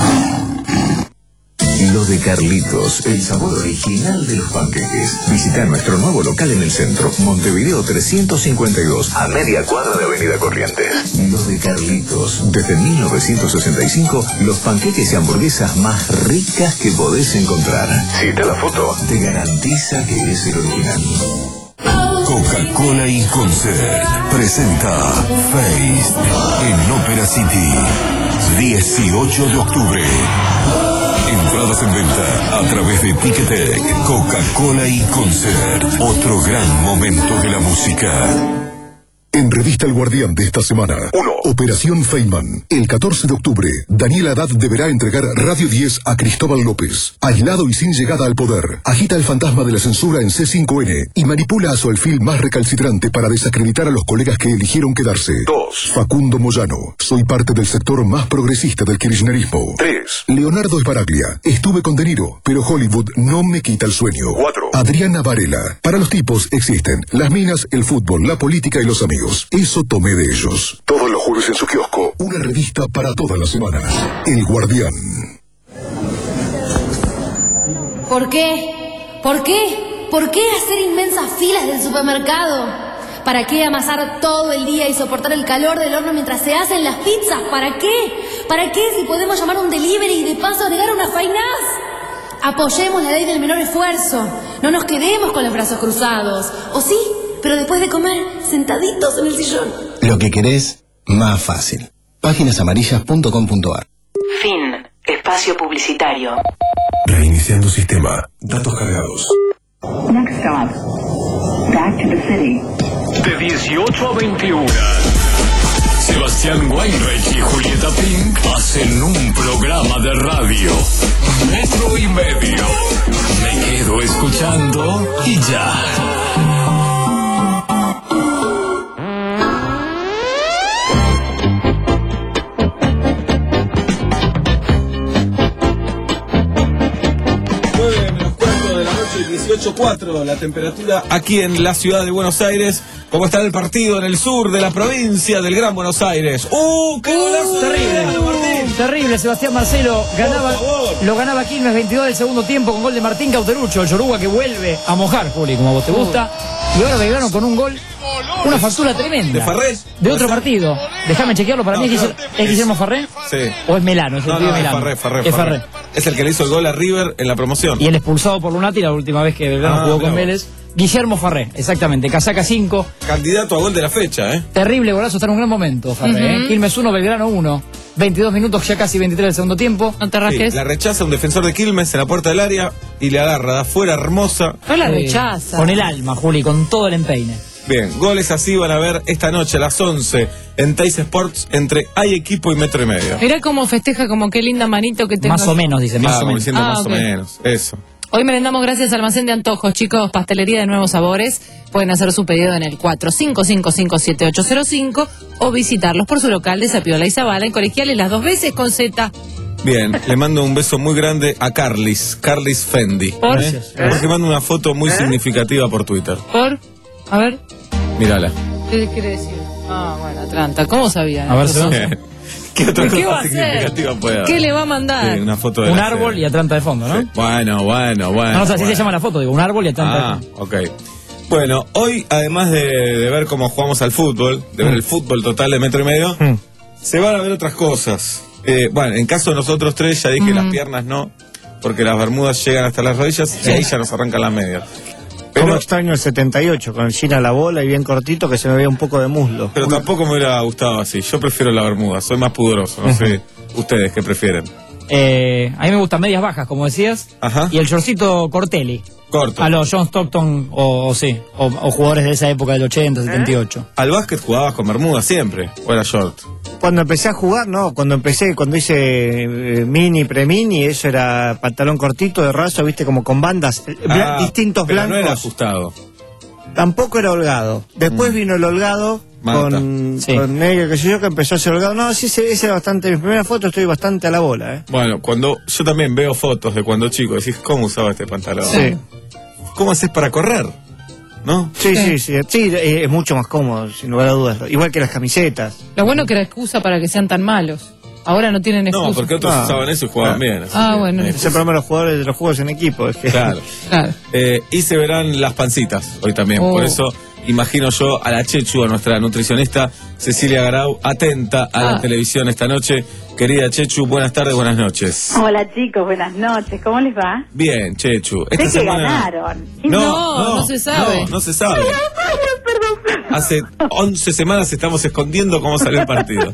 Lo de Carlitos, el sabor original de los panqueques. Visita nuestro nuevo local en el centro, Montevideo trescientos cincuenta y dos, a media cuadra de Avenida Corrientes. Lo de Carlitos, desde mil novecientos sesenta y cinco, los panqueques y hamburguesas más ricas que podés encontrar. Si te la foto, te garantiza que es el original. Coca-Cola y Concert presenta Face en Ópera City, dieciocho de octubre. Entradas en venta a través de Ticketek. Coca-Cola y Concert, otro gran momento de la música. En Revista El Guardián de esta semana, uno. Operación Feynman. El catorce de octubre, Daniel Haddad deberá entregar Radio diez a Cristóbal López. Aislado y sin llegada al poder, agita el fantasma de la censura en C cinco N y manipula a su alfil más recalcitrante para desacreditar a los colegas que eligieron quedarse. dos. Facundo Moyano. Soy parte del sector más progresista del kirchnerismo. tres. Leonardo Sbaraglia. Estuve con De Niro, pero Hollywood no me quita el sueño. cuatro. Adriana Varela. Para los tipos existen las minas, el fútbol, la política y los amigos. Eso tomé de ellos. Todos los jueves en su kiosco, una revista para toda la semana. El Guardián. ¿Por qué? ¿Por qué? ¿Por qué hacer inmensas filas del supermercado? ¿Para qué amasar todo el día y soportar el calor del horno mientras se hacen las pizzas? ¿Para qué? ¿Para qué si podemos llamar a un delivery y de paso agregar una fainaz? Apoyemos la ley del menor esfuerzo. No nos quedemos con los brazos cruzados. ¿O sí? Pero después de comer, sentaditos en el sillón. Lo que querés, más fácil. páginas amarillas punto com punto ar. Fin. Espacio publicitario. Reiniciando sistema. Datos cargados. Next stop. Back to the city. De dieciocho a veintiuna. Sebastián Weinreich y Julieta Pink hacen un programa de radio. Metro y medio. Me quedo escuchando y ya. dieciocho cuatro la temperatura aquí en la ciudad de Buenos Aires. ¿Cómo está el partido en el sur de la provincia del Gran Buenos Aires? ¡Uh, qué golazo! Uh, terrible, uh, terrible, Sebastián Marcelo. Ganaba, lo ganaba Quilmes veintidós del segundo tiempo con gol de Martín Cauterucho, el yoruba que vuelve a mojar, Juli, como a vos te gusta. Y ahora Belgrano con un gol, una factura tremenda. ¿De Farré? De otro partido. Déjame chequearlo, para no, mí es, claro, ¿es Guillermo Farré? Sí. ¿O es Melano? Es el no, no, es Melano. Farré, Farré, es Farré. Farré. Es el que le hizo el gol a River en la promoción. Y el expulsado por Lunati la última vez que Belgrano ah, jugó con Vélez. Guillermo Farré, exactamente, casaca cinco. Candidato a gol de la fecha, ¿eh? Terrible golazo, está en un gran momento, Farré. Uh-huh. ¿eh? Quilmes uno, Belgrano uno. veintidós minutos, ya casi veintitrés del segundo tiempo. No te Sí, rasques. la rechaza un defensor de Quilmes en la puerta del área y le agarra de afuera, hermosa. No la Eh, rechaza. Con el alma, Juli, con todo el empeine. Bien, goles así van a ver esta noche a las once en Teis Sports entre Hay Equipo y Metro y Medio. Mirá cómo festeja, como qué linda manito que tengo. Más o menos, dice, más Ah, o como menos. diciendo Ah, más ok. o menos, eso. Hoy merendamos gracias a Almacén de Antojos, chicos, pastelería de nuevos sabores. Pueden hacer su pedido en el cuatro cinco cinco cinco siete ocho cero cinco o visitarlos por su local de Sapiola y Zabala en Colegiales las dos veces con Z. Bien, le mando un beso muy grande a Carlis, Carlis Fendi. ¿Por? ¿eh? Porque manda una foto muy significativa por Twitter. ¿Por? A ver, Mírala. ¿qué quiere decir? Ah, bueno, Atlanta, ¿cómo sabía? A ver, Eso? se ¿Qué otra ¿Qué cosa va a hacer? significativa puede haber? ¿Qué le va a mandar? Sí, una foto de Un la árbol sede. y Atlanta de fondo, ¿no? Sí. Bueno, bueno, bueno. No, no sé, así bueno. se llama la foto, digo, un árbol y Atlanta Ah, de fondo. ok. Bueno, hoy, además de, de ver cómo jugamos al fútbol, de ver el fútbol total de Metro y Medio, Mm. se van a ver otras cosas. Eh, bueno, en caso de nosotros tres, ya dije, Mm. las piernas no, porque las bermudas llegan hasta las rodillas y ahí ya nos arrancan las medias. Como Pero, extraño el setenta y ocho, con el jean a la bola y bien cortito, que se me veía un poco de muslo. pero tampoco me hubiera gustado así. Yo prefiero la bermuda, soy más pudoroso. No sé, ustedes qué prefieren. Eh, a mí me gustan medias bajas, como decías. Ajá. Y el shortcito Cortelli. Corto. A los John Stockton o, o sí, o, o jugadores de esa época del ochenta, setenta y ocho. Al básquet jugabas con bermuda siempre, o era short. Cuando empecé a jugar, no, cuando empecé, cuando hice eh, mini, pre-mini, eso era pantalón cortito de raso, viste, como con bandas, eh, bla- Ah, distintos pero blancos. no era ajustado. Tampoco era holgado. Después vino el holgado Mata. con, Sí. con negro, que sé yo, que empezó a ser holgado. No, sí, ese ese era bastante, mi primera foto estoy bastante a la bola, ¿eh? Bueno, cuando yo también veo fotos de cuando chico, decís, ¿cómo usaba este pantalón? Sí. ¿Cómo haces para correr? ¿No? Sí, sí, sí, sí, eh, es mucho más cómodo, sin lugar a dudas. Igual que las camisetas. Lo bueno que era excusa para que sean tan malos. Ahora no tienen excusa. No, porque otros Ah. usaban eso y jugaban bien. así Ah, que bueno. no hay Ese excusa. problema de los jugadores de los juegos en equipo. Es que Claro. Claro. Eh, y se verán las pancitas hoy también. Oh. Por eso imagino yo a la Chechu, a nuestra nutricionista Cecilia Garau, atenta a la Ah. televisión esta noche. Querida Chechu, buenas tardes, buenas noches. Hola chicos, buenas noches, ¿cómo les va? Bien, Chechu. Sé que ganaron. No, no se sabe. No, no se sabe. Hace once semanas estamos escondiendo cómo salió el partido.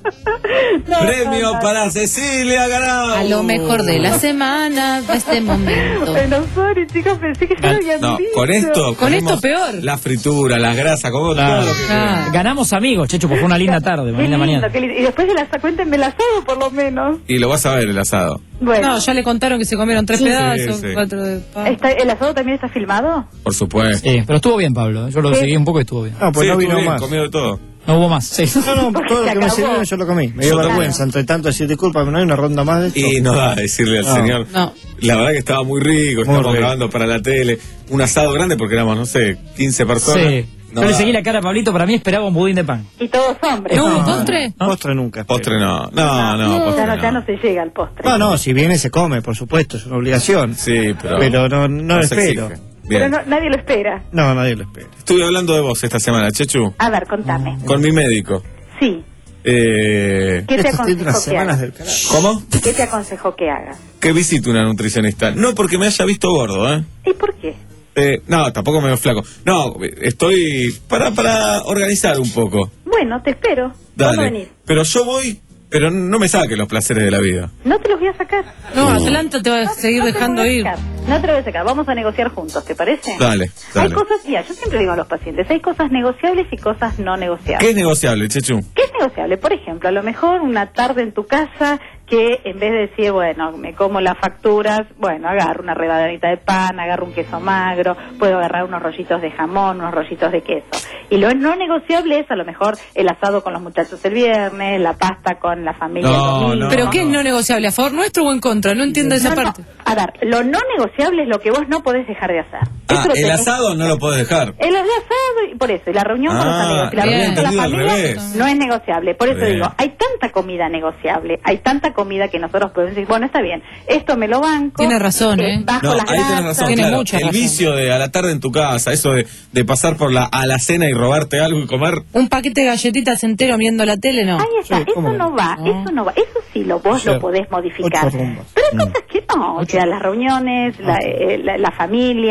Premio para Cecilia Garau. A lo mejor de la semana, de este momento. Bueno, sorry chicos, pensé que ya lo habían No, dicho. con esto. Con esto comemos peor. La fritura, las grasas, como Claro. todo lo que Ah. Ganamos amigos, Checho, porque fue una linda tarde, una Qué linda lindo, mañana. qué lindo. Y después de la cuéntenme el asado por lo menos. Y lo vas a ver el asado. Bueno, No, ya le contaron que se comieron tres Sí, pedazos, sí. cuatro de pan. ¿está- ¿el asado también está filmado? Por supuesto. Sí, pero estuvo bien, Pablo. Yo lo Sí. seguí un poco y estuvo bien. No, pues Sí, no estuvo vino bien, más. comió de todo. No hubo más. Sí. No, no, todo lo Se que me acabó. sirvió yo lo comí. Me dio Yo también. vergüenza, entre tanto decir disculpa, no hay una ronda más de esto. Y no da a decirle al No. señor. No. La verdad que estaba muy rico, Muy estábamos rico. grabando para la tele. Un asado grande porque éramos, no sé, quince personas. Sí. No Yo le da. seguí la cara a Pablito, para mí esperaba un budín de pan. Y todos hombres. ¿No hubo No, postre? no, Postre nunca. espero. Postre no. No, no, Ya postre no, ya no. no se llega al postre. No, no, si viene se come, por supuesto, es una obligación. Sí, pero. Pero no, no lo se espero. exige. Pero Bien. no, nadie lo espera. No, nadie lo espera. Estuve hablando de vos esta semana, Chechu, A ver, contame. con mi médico. Sí. Eh, ¿Qué te Estas tienen unas aconsejó que semanas haga? del carajo. ¿Cómo? ¿Qué te aconsejó que haga? Que visite una nutricionista. No porque me haya visto gordo, ¿eh? ¿Y por qué? Eh, no, tampoco me veo flaco. No, estoy para, para organizar un poco. Bueno, te espero. ¿Cuándo Dale. venís? Pero yo voy, pero no me saque los placeres de la vida. No te los voy a sacar. No, Atlanta te va a seguir No te dejando los voy a ir. sacar. No te lo voy a sacar. Vamos a negociar juntos, ¿te parece? Dale, Hay dale. cosas, mira, yo siempre digo a los pacientes, hay cosas negociables y cosas no negociables. ¿Qué es negociable, Chechu? ¿Qué es negociable? Por ejemplo, a lo mejor una tarde en tu casa que en vez de decir, bueno, me como las facturas, bueno, agarro una rebanadita de pan, agarro un queso magro, puedo agarrar unos rollitos de jamón, unos rollitos de queso. Y lo no negociable es a lo mejor el asado con los muchachos el viernes, la pasta con la familia el domingo. ¿Pero qué es no negociable? ¿A favor nuestro o en contra? No entiendo esa No, no. parte. A ver, lo no negociable es lo que vos no podés dejar de hacer. Ah, Eso lo el tenés- asado no lo podés dejar. El asado, y por eso, y la reunión con los Ah, amigos, y la lo había reunión con la entendido al familia revés. no es negociable. Por eso Bien. digo, hay tanta comida negociable, hay tanta comida que nosotros podemos decir, bueno, está bien, esto me lo banco. Tiene razón, ¿eh? Bajo No, las ahí tenés grasas. razón, Tiene claro. mucha El razón. vicio de a la tarde en tu casa, eso de, de pasar por la alacena y robarte algo y comer. Un paquete de galletitas entero viendo la tele, no. Ahí está, Sí, eso ¿cómo no va, no? eso no va. Eso sí, lo, vos O sea, lo podés modificar. ocho rumbas. Pero hay cosas que no, o sea, las reuniones, la, eh, la, la familia, los amigos.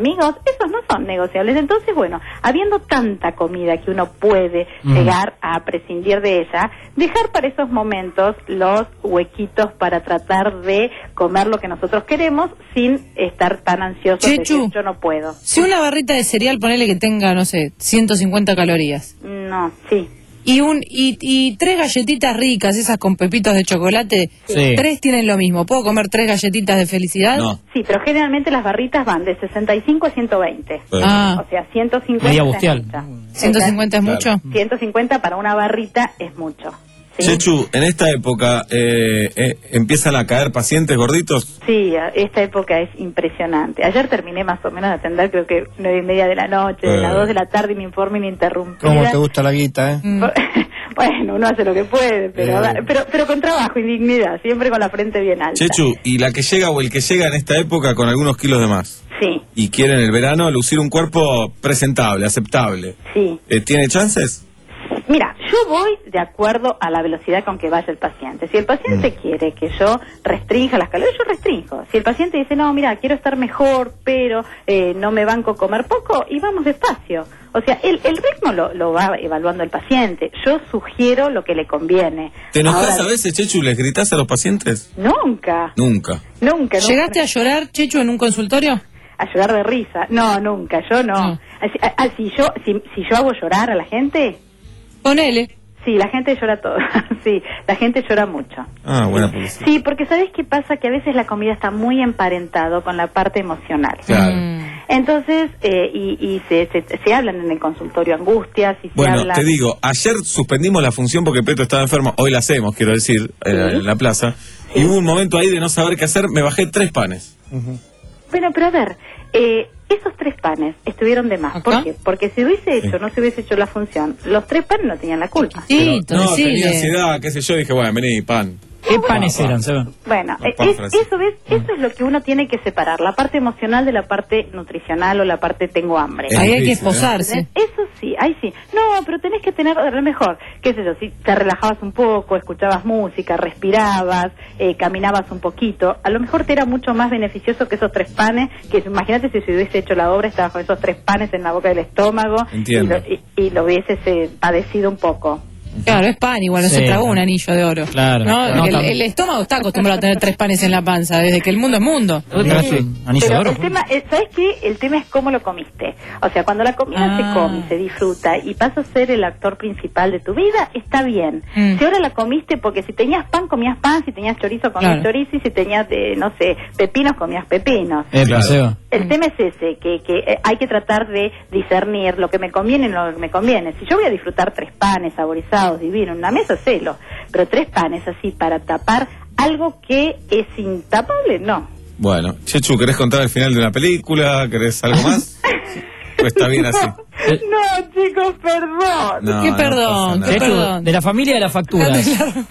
amigos, esos no son negociables. Entonces, bueno, habiendo tanta comida que uno puede mm. llegar a prescindir de ella, dejar para esos momentos los huequitos para tratar de comer lo que nosotros queremos sin estar tan ansiosos de decir, yo no puedo. Si una barrita de cereal, ponele que tenga, no sé, ciento cincuenta calorías. No, sí. Y un y, y tres galletitas ricas, esas con pepitos de chocolate, sí. tres tienen lo mismo. ¿Puedo comer tres galletitas de felicidad? No. Sí, pero generalmente las barritas van de sesenta y cinco a ciento veinte. Ah. O sea, ciento cincuenta Media bustial. ¿ciento cincuenta es mucho? Claro. ciento cincuenta para una barrita es mucho. ¿Sí? Chechu, en esta época, eh, eh, ¿empiezan a caer pacientes gorditos? Sí, esta época es impresionante. Ayer terminé más o menos de atender, creo que nueve y media de la noche, de eh. las dos de la tarde, mi informe ininterrumpido. ¿Cómo te gusta la guita, eh? Mm. Bueno, uno hace lo que puede, pero, eh. pero pero con trabajo y dignidad, siempre con la frente bien alta. Chechu, ¿y la que llega o el que llega en esta época con algunos kilos de más? Sí. ¿Y quiere en el verano lucir un cuerpo presentable, aceptable? Sí. Eh, ¿Tiene chances? Mira, yo voy de acuerdo a la velocidad con que vaya el paciente. Si el paciente mm. quiere que yo restrinja las calorías, yo restrinjo. Si el paciente dice, no, mira, quiero estar mejor, pero eh, no me banco comer poco, y vamos despacio. O sea, el, el ritmo lo, lo va evaluando el paciente. Yo sugiero lo que le conviene. ¿Te enojas Ahora, a veces, Chechu? ¿Les gritás a los pacientes? Nunca. Nunca. Nunca. ¿Llegaste nunca. a llorar, Chechu, en un consultorio? A llorar de risa. No, nunca, yo no. no. Así, a, a, si, yo, si, si yo hago llorar a la gente... Ponele. Sí, la gente llora todo. Sí, la gente llora mucho. Ah, buena publicidad. Sí, porque ¿sabés qué pasa? Que a veces la comida está muy emparentado con la parte emocional. Claro. Entonces, eh, y, y se, se, se hablan en el consultorio angustias y se Bueno, habla... te digo, ayer suspendimos la función porque Peto estaba enfermo, hoy la hacemos, quiero decir, en, ¿sí? en la plaza, sí. y hubo un momento ahí de no saber qué hacer, me bajé tres panes. Uh-huh. Bueno, pero a ver, eh, esos tres panes estuvieron de más. ¿Acá? ¿Por qué? Porque si hubiese hecho, sí. no se hubiese hecho la función, los tres panes no tenían la culpa. Sí, pero, no, sí, tenía de... ansiedad, qué sé yo, dije, bueno, vení, pan. ¿Qué panes eran, Seba? Bueno, es, eso, ¿ves? Eso es lo que uno tiene que separar, la parte emocional de la parte nutricional o la parte tengo hambre. Es ahí difícil, hay que esposarse. ¿Eh? Eso sí, ahí sí. No, pero tenés que tener, a lo mejor, qué sé yo, si te relajabas un poco, escuchabas música, respirabas, eh, caminabas un poquito, a lo mejor te era mucho más beneficioso que esos tres panes, que imagínate si se hubiese hecho la obra, estabas con esos tres panes en la boca del estómago y lo, y, y lo hubieses eh, padecido un poco. Claro, es pan, igual no sí. se tragó un anillo de oro. Claro. No, no el, el estómago está acostumbrado a tener tres panes en la panza, desde que el mundo es mundo. Sí, anillo de oro. El tema, ¿sabes qué? El tema es cómo lo comiste. O sea, cuando la comida ah. se come, se disfruta y pasa a ser el actor principal de tu vida, está bien. Mm. Si ahora la comiste, porque si tenías pan, comías pan, si tenías chorizo, comías claro. chorizo, y si tenías, eh, no sé, pepinos, comías pepinos. Eh, claro. El tema es ese, que, que eh, hay que tratar de discernir lo que me conviene y lo que me conviene. Si yo voy a disfrutar tres panes saborizados, divinos, una mesa, celo, pero tres panes así para tapar algo que es intapable, no. Bueno, Chechu, ¿querés contar el final de una película? ¿Querés algo más? ¿O está bien así? No, chicos, perdón. No, ¿Qué perdón? No ¿Qué Chechu, perdón? De la familia de las facturas.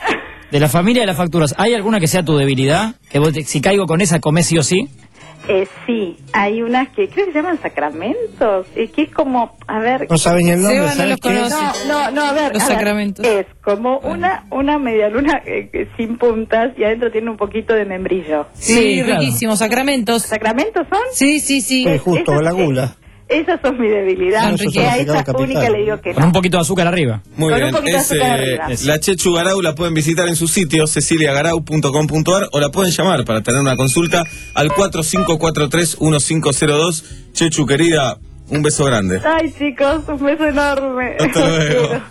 De la familia de las facturas, ¿hay alguna que sea tu debilidad? Que vos, si caigo con esa, comés sí o sí. Eh, sí, hay unas que creo que se llaman sacramentos, eh, que es como, a ver... No saben ni el nombre, Seba no los conoce. No, no, no, a ver... Los a sacramentos. Ver, es como bueno. una una media luna eh, sin puntas y adentro tiene un poquito de membrillo. Sí, sí claro. Riquísimo, sacramentos. ¿Sacramentos son? Sí, sí, sí. Pues justo, con la gula. Esas son mi debilidad. No, a esa única le digo que Con no. un poquito de azúcar arriba. Muy Con bien. Un es, de arriba. La Chechu Garau la pueden visitar en su sitio, cecilia garau punto com punto ar, o la pueden llamar para tener una consulta al cuatro cinco cuatro tres uno cinco cero dos. Chechu, querida, un beso grande. Ay, chicos, un beso enorme. Hasta luego.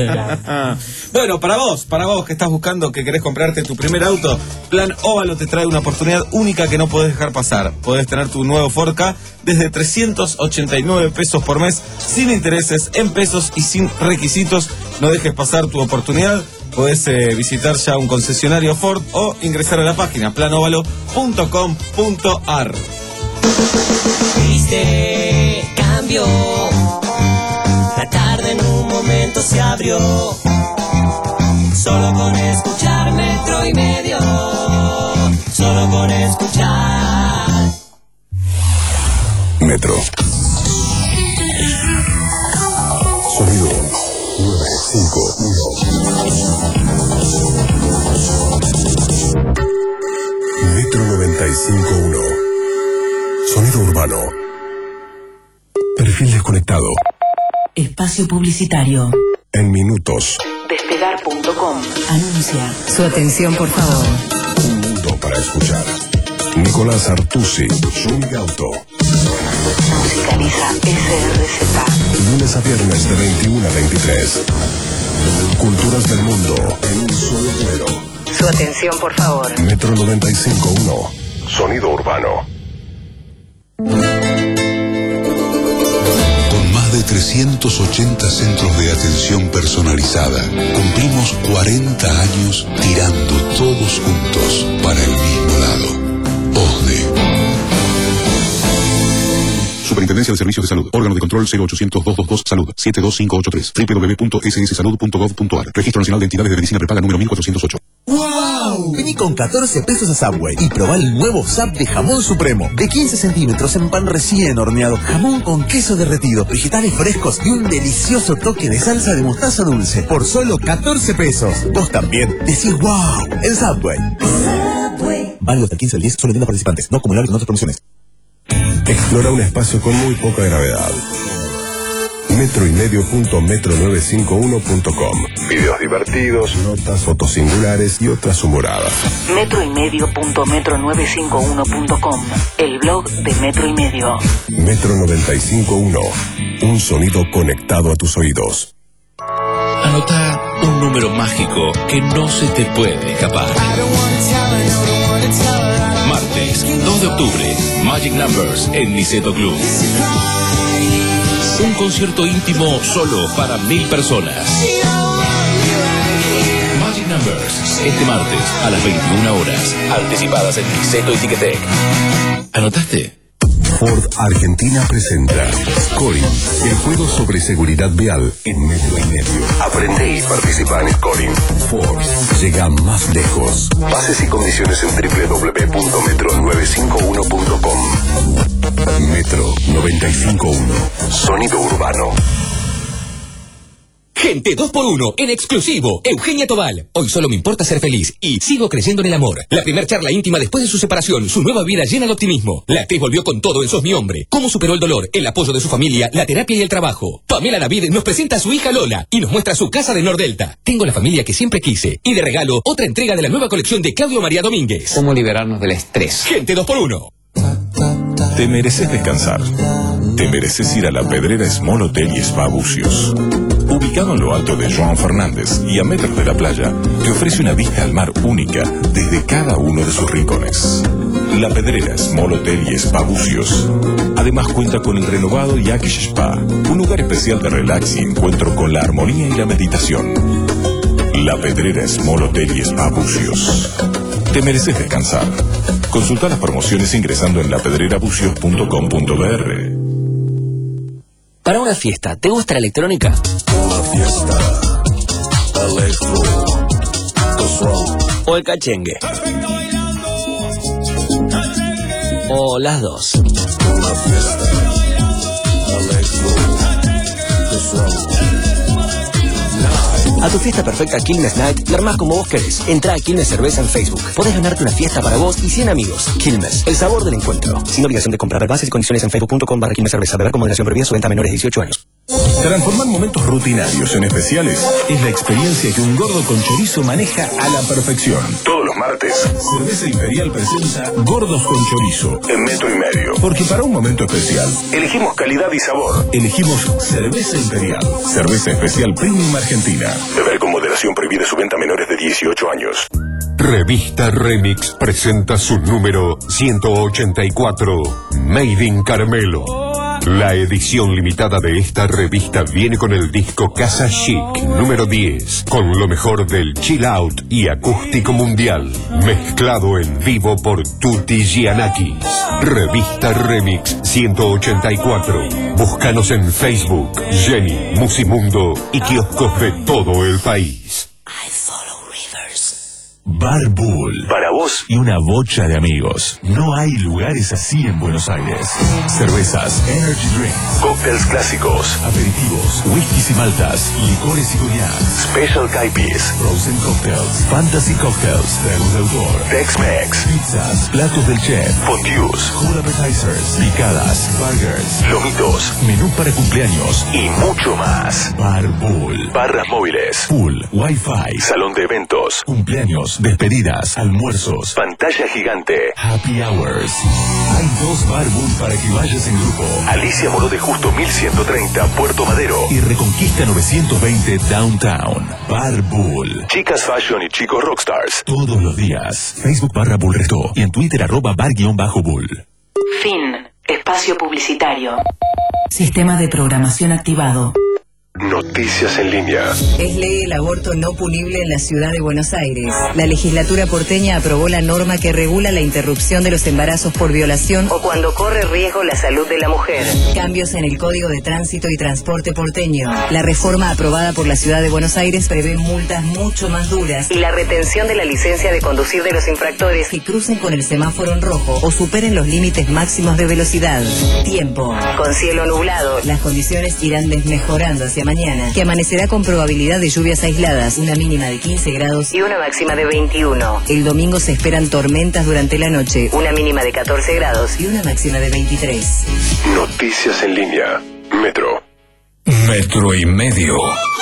Bueno, para vos, para vos que estás buscando, que querés comprarte tu primer auto, Plan Óvalo te trae una oportunidad única que no podés dejar pasar. Podés tener tu nuevo Ford Ka desde trescientos ochenta y nueve pesos por mes, sin intereses, en pesos y sin requisitos. No dejes pasar tu oportunidad. Podés eh, visitar ya un concesionario Ford o ingresar a la página plan óvalo punto com punto ar. Viste, cambió. La tarde en un momento se abrió. Solo con escuchar metro y medio. Solo con escuchar Metro. Sonido nueve cinco uno. Metro noventa y cinco punto uno. Sonido urbano. conectado. Espacio publicitario. En minutos. Despegar punto com anuncia. Su atención, por favor. Un mundo para escuchar. Nicolás Artusi, Zúñiga Auto. Musicaliza S R Z. Lunes a viernes de veintiuno a veintitrés. Culturas del mundo en un solo número. Su atención, por favor. Metro noventa y cinco punto uno. Sonido urbano. Con más de trescientos ochenta centros de atención personalizada, cumplimos cuarenta años tirando todos juntos para el mismo lado. O S D E. Superintendencia de Servicios de Salud. Órgano de control cero ochocientos, doscientos veintidós, Salud. siete dos cinco ocho tres. doble u doble u doble u punto s s salud punto gov punto a r. Registro Nacional de Entidades de Medicina Prepaga número mil cuatrocientos ocho. ¡Wow! Vení con catorce pesos a Subway y probá el nuevo Sub de jamón supremo. De quince centímetros en pan recién horneado. Jamón con queso derretido, vegetales frescos y un delicioso toque de salsa de mostaza dulce. Por solo catorce pesos. Vos también decís wow en Subway. Subway. Válido hasta el quince del diez, solo en tiendas participantes. No acumulable con otras promociones. Explora un espacio con muy poca gravedad. Metro y medio punto metro novecientos cincuenta y uno punto com. Videos divertidos, notas, fotos singulares y otras humoradas. Metro y medio punto metro novecientos cincuenta y uno punto com. El blog de Metro y Medio. Metro noventa y cinco punto uno. Un sonido conectado a tus oídos. Anota un número mágico que no se te puede escapar. Martes, dos de octubre, Magic Numbers en Niceto Club. Un concierto íntimo solo para mil personas. Magic Numbers, este martes a las veintiuna horas. Anticipadas en Niceto y Ticketek. ¿Anotaste? Ford Argentina presenta Scoring, el juego sobre seguridad vial en metro y medio. Aprende y participa en Scoring. Ford llega más lejos. Bases y condiciones en doble u doble u doble u punto metro novecientos cincuenta y uno punto com. Metro noventa y cinco punto uno. Sonido urbano. Gente dos por uno, en exclusivo, Eugenia Tobal. Hoy solo me importa ser feliz y sigo creyendo en el amor. La primer charla íntima después de su separación, su nueva vida llena de optimismo. La actriz volvió con todo en Sos mi hombre. Cómo superó el dolor, el apoyo de su familia, la terapia y el trabajo. Pamela Navid nos presenta a su hija Lola y nos muestra su casa de Nordelta. Tengo la familia que siempre quise. Y de regalo, otra entrega de la nueva colección de Claudio María Domínguez. ¿Cómo liberarnos del estrés? Gente dos por uno. Te mereces descansar. Te mereces ir a la Pedrera Small Hotel y Spa Bucios. Ubicado en lo alto de Joan Fernández y a metros de la playa, te ofrece una vista al mar única desde cada uno de sus rincones. La Pedrera Small Hotel y Spa Bucios. Además cuenta con el renovado Yakish Spa, un lugar especial de relax y encuentro con la armonía y la meditación. La Pedrera Small Hotel y Spa Bucios. Te mereces descansar. Consulta las promociones ingresando en la pedrera bucios punto com punto b r. Para una fiesta, ¿te gusta la electrónica? Una fiesta. Electro. ¿O el cachengue? ¿O las dos? Una fiesta. Electro. A tu fiesta perfecta Quilmes Night, la armás como vos querés. Entrá a Quilmes Cerveza en Facebook. Podés ganarte una fiesta para vos y cien amigos. Quilmes, el sabor del encuentro. Sin obligación de comprar. Bases y condiciones en facebook punto com barra Quilmes Cerveza. Beber con moderación prohibida. Su venta a menores de dieciocho años. Transformar momentos rutinarios en especiales es la experiencia que un gordo con chorizo maneja a la perfección. Todos los martes, Cerveza Imperial presenta Gordos con Chorizo en metro y medio. Porque para un momento especial, elegimos calidad y sabor. Elegimos Cerveza Imperial. Cerveza especial Premium Argentina. Beber con moderación prohibida. Su venta a menores de dieciocho años. Revista Remix presenta su número ciento ochenta y cuatro, Made in Caramelo. La edición limitada de esta revista viene con el disco Casa Chic número diez, con lo mejor del chill out y acústico mundial, mezclado en vivo por Tutti Giannakis. Revista Remix ciento ochenta y cuatro. Búscanos en Facebook, Jenny, Musimundo y kioscos de todo el país. I follow rivers. Bar Bull. Para vos y una bocha de amigos. No hay lugares así en Buenos Aires. Cervezas, energy drinks, cócteles clásicos, aperitivos, whiskies y maltas, licores y cognacs, special caipis, frozen cocktails, fantasy cocktails, tragos de autor, Tex-Mex, pizzas, platos del chef, fondues, cool appetizers, picadas, burgers, lomitos, menú para cumpleaños y mucho más. Bar Bull. Barras móviles, pool, wifi, salón de eventos, cumpleaños, despedidas, almuerzos, pantalla gigante, happy hours. Hay dos Bar Bull para que vayas en grupo. Alicia Moró de Justo mil ciento treinta, Puerto Madero, y Reconquista novecientos veinte, Downtown. Bar Bull. Chicas Fashion y chicos Rockstars. Todos los días. Facebook barra Bull Resto y en Twitter arroba bar guión bajo Bull. Fin. Espacio publicitario. Sistema de programación activado. Noticias en línea. Es ley el aborto no punible en la ciudad de Buenos Aires. La legislatura porteña aprobó la norma que regula la interrupción de los embarazos por violación o cuando corre riesgo la salud de la mujer. Cambios en el Código de Tránsito y Transporte porteño. La reforma aprobada por la ciudad de Buenos Aires prevé multas mucho más duras y la retención de la licencia de conducir de los infractores que crucen con el semáforo en rojo o superen los límites máximos de velocidad. Tiempo. Con cielo nublado, las condiciones irán desmejorando hacia mañana, que amanecerá con probabilidad de lluvias aisladas, una mínima de quince grados y una máxima de veintiuno. El domingo se esperan tormentas durante la noche, una mínima de catorce grados y una máxima de veintitrés. Noticias en línea. Metro. Metro y medio.